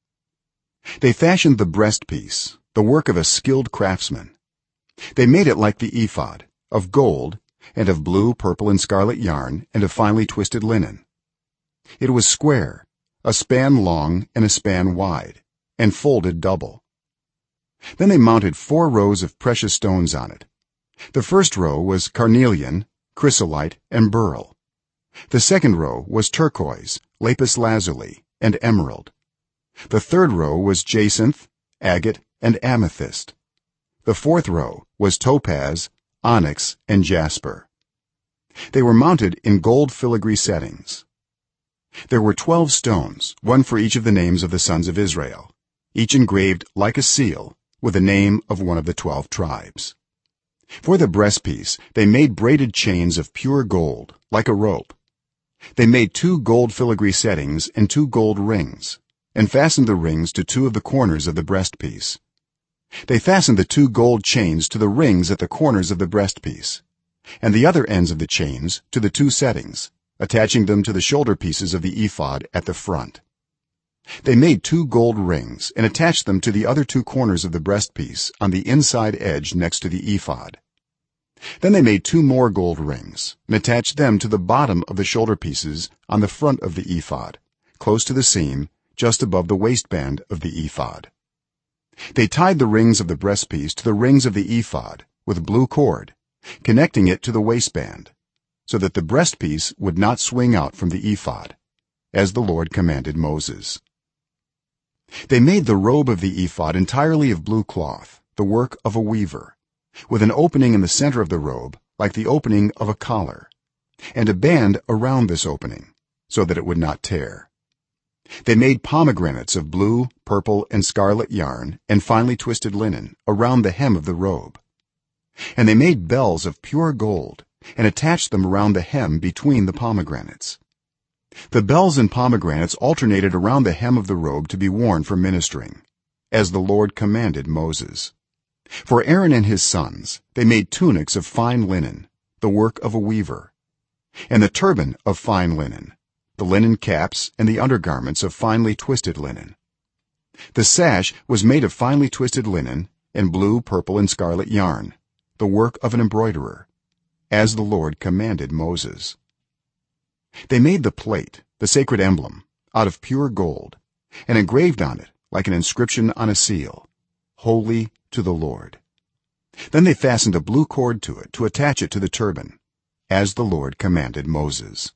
They fashioned the breastpiece, the work of a skilled craftsman. They made it like the ephod, of gold, and of blue, purple, and scarlet yarn, and of finely twisted linen. It was square, a span long and a span wide, and folded double. Then they mounted 4 rows of precious stones on it. The first row was carnelian, chrysolite, and beryl. The second row was turquoise, lapis lazuli, and emerald. The third row was jacinth, agate, and amethyst. The fourth row was topaz, onyx, and jasper. They were mounted in gold filigree settings. There were 12 stones, one for each of the names of the sons of Israel, each engraved like a seal with the name of one of the 12 tribes. For the breastpiece they made braided chains of pure gold, like a rope. They made 2 gold filigree settings and 2 gold rings, and fastened the rings to 2 of the corners of the breastpiece. They fastened the 2 gold chains to the rings at the corners of the breastpiece, and the other ends of the chains to the 2 settings, attaching them to the shoulder pieces of the ephod at the front. They made 2 gold rings and attached them to the other 2 corners of the breastpiece on the inside edge next to the ephod. Then they made 2 more gold rings and attached them to the bottom of the shoulder pieces on the front of the ephod, close to the seam just above the waistband of the ephod. They tied the rings of the breastpiece to the rings of the ephod with blue cord, connecting it to the waistband, so that the breastpiece would not swing out from the ephod, as the Lord commanded Moses. They made the robe of the ephod entirely of blue cloth, the work of a weaver, with an opening in the center of the robe like the opening of a collar, and a band around this opening so that it would not tear. They made pomegranates of blue, purple, and scarlet yarn and finely twisted linen around the hem of the robe. And they made bells of pure gold and attached them around the hem between the pomegranates. The bells and pomegranates alternated around the hem of the robe to be worn for ministering, as the Lord commanded Moses. For Aaron and his sons they made tunics of fine linen, the work of a weaver, and the turban of fine linen, the linen caps and the undergarments of finely twisted linen. The sash was made of finely twisted linen and blue, purple, and scarlet yarn, the work of an embroiderer, as the Lord commanded Moses. They made the plate, the sacred emblem, out of pure gold, and engraved on it like an inscription on a seal, holy to the Lord. Then they fastened a blue cord to it to attach it to the turban, as the Lord commanded Moses.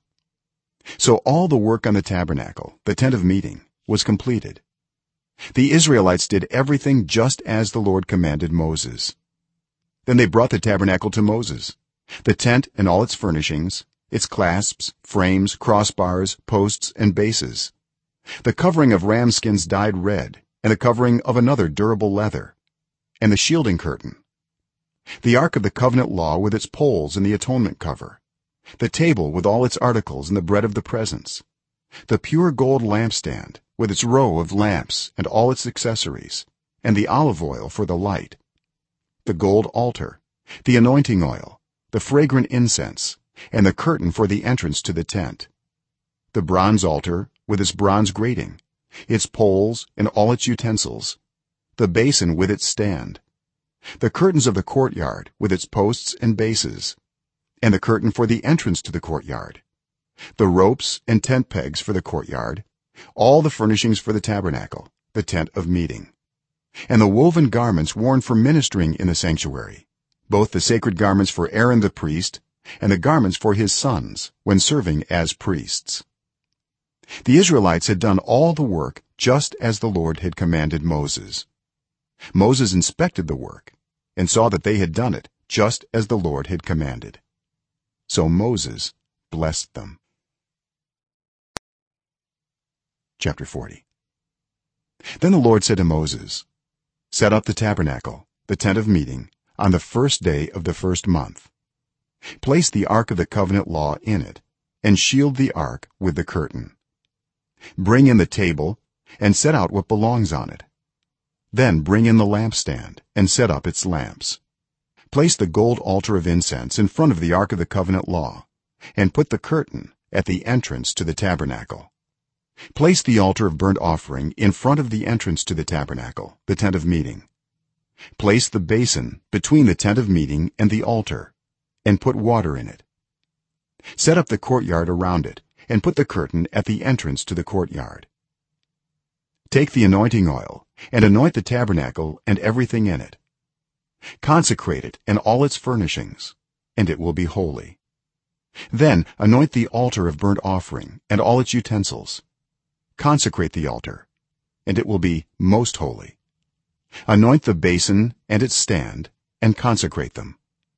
So all the work on the tabernacle, the tent of meeting, was completed. The Israelites did everything just as the Lord commanded Moses. Then they brought the tabernacle to Moses, the tent and all its furnishings, its clasps, frames, crossbars, posts and bases, the covering of ram skins dyed red, and the covering of another durable leather, and the shielding curtain, the ark of the covenant law with its poles and the atonement cover, the table with all its articles and the bread of the presence, the pure gold lampstand with its row of lamps and all its accessories, and the olive oil for the light, the gold altar, the anointing oil, the fragrant incense, and the curtain for the entrance to the tent, the bronze altar with its bronze grating, its poles and all its utensils, the basin with its stand, the curtains of the courtyard with its posts and bases, and the curtain for the entrance to the courtyard, the ropes and tent pegs for the courtyard, all the furnishings for the tabernacle, the tent of meeting, and the woven garments worn for ministering in the sanctuary, both the sacred garments for Aaron the priest and the garments for his sons when serving as priests. The Israelites had done all the work just as the Lord had commanded Moses. Moses inspected the work and saw that they had done it just as the Lord had commanded. So Moses blessed them. Chapter 40. Then the Lord said to Moses, "Set up the tabernacle, the tent of meeting, on the first day of the first month. Place the ark of the covenant law in it, and shield the ark with the curtain. Bring in the table and set out what belongs on it. Then bring in the lampstand and set up its lamps. Place the gold altar of incense in front of the ark of the covenant law, and put the curtain at the entrance to the tabernacle. Place the altar of burnt offering in front of the entrance to the tabernacle, the tent of meeting. Place the basin between the tent of meeting and the altar, and put water in it. Set up the courtyard around it, and put the curtain at the entrance to the courtyard. Take the anointing oil and anoint the tabernacle and everything in it. Consecrate it and all its furnishings, and it will be holy. Then anoint the altar of burnt offering and all its utensils. Consecrate the altar, and it will be most holy. Anoint the basin and its stand, and consecrate them.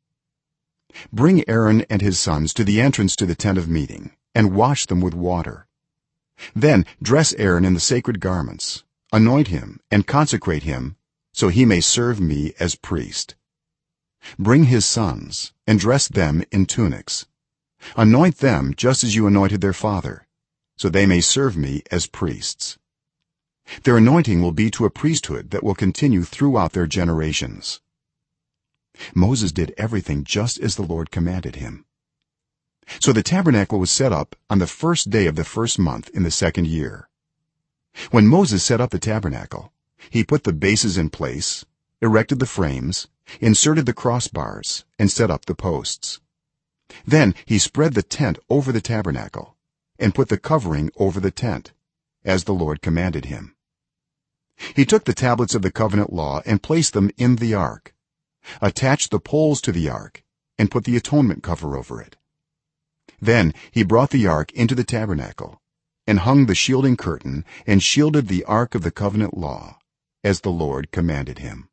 Bring Aaron and his sons to the entrance to the tent of meeting, and wash them with water. Then dress Aaron in the sacred garments, anoint him and consecrate him, so he may serve me as priest. Bring his sons and dress them in tunics. Anoint them just as you anointed their father, so they may serve me as priests. Their anointing will be to a priesthood that will continue throughout their generations." Moses did everything just as the Lord commanded him. So the tabernacle was set up on the first day of the first month in the second year. When Moses set up the tabernacle, he put the bases in place, erected the frames, inserted the crossbars, and set up the posts. Then he spread the tent over the tabernacle and put the covering over the tent, as the Lord commanded him. He took the tablets of the covenant law and placed them in the ark, attached the poles to the ark, and put the atonement cover over it. Then he brought the ark into the tabernacle and hung the shielding curtain and shielded the ark of the covenant law, as the Lord commanded him.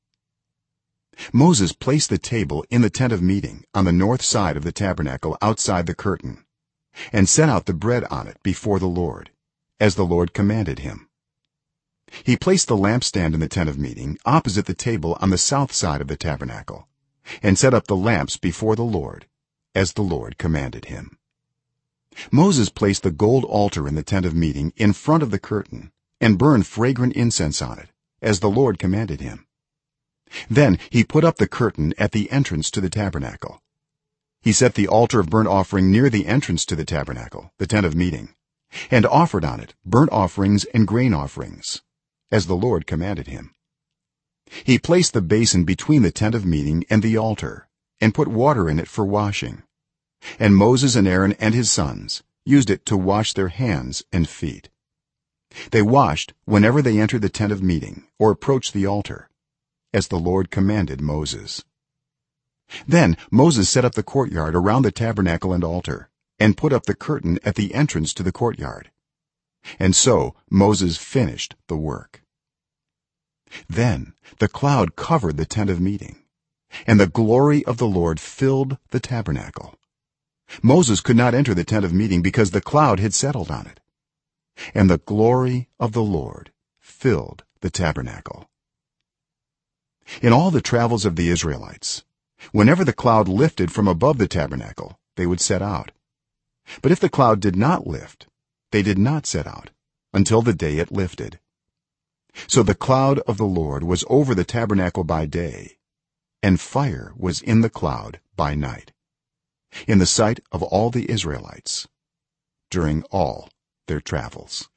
Moses placed the table in the tent of meeting on the north side of the tabernacle outside the curtain, and set out the bread on it before the Lord, as the Lord commanded him. He placed the lampstand in the tent of meeting opposite the table on the south side of the tabernacle, and set up the lamps before the Lord, as the Lord commanded him. Moses placed the gold altar in the tent of meeting in front of the curtain, and burned fragrant incense on it, as the Lord commanded him. Then he put up the curtain at the entrance to the tabernacle. He set the altar of burnt offering near the entrance to the tabernacle, the tent of meeting, and offered on it burnt offerings and grain offerings, as the Lord commanded him. He placed the basin between the tent of meeting and the altar, and put water in it for washing, and Moses and Aaron and his sons used it to wash their hands and feet. They washed whenever they entered the tent of meeting or approached the altar, as the Lord commanded Moses. Then Moses set up the courtyard around the tabernacle and altar, and put up the curtain at the entrance to the courtyard. And so Moses finished the work. Then the cloud covered the tent of meeting, and the glory of the Lord filled the tabernacle. moses could not enter the tent of meeting because the cloud had settled on it and the glory of the lord filled the tabernacle. In all the travels of the israelites, whenever the cloud lifted from above the tabernacle, they would set out. But if the cloud did not lift, they did not set out until the day it lifted. So the cloud of the lord was over the tabernacle by day, and fire was in the cloud by night, in the sight of all the israelites during all their travels.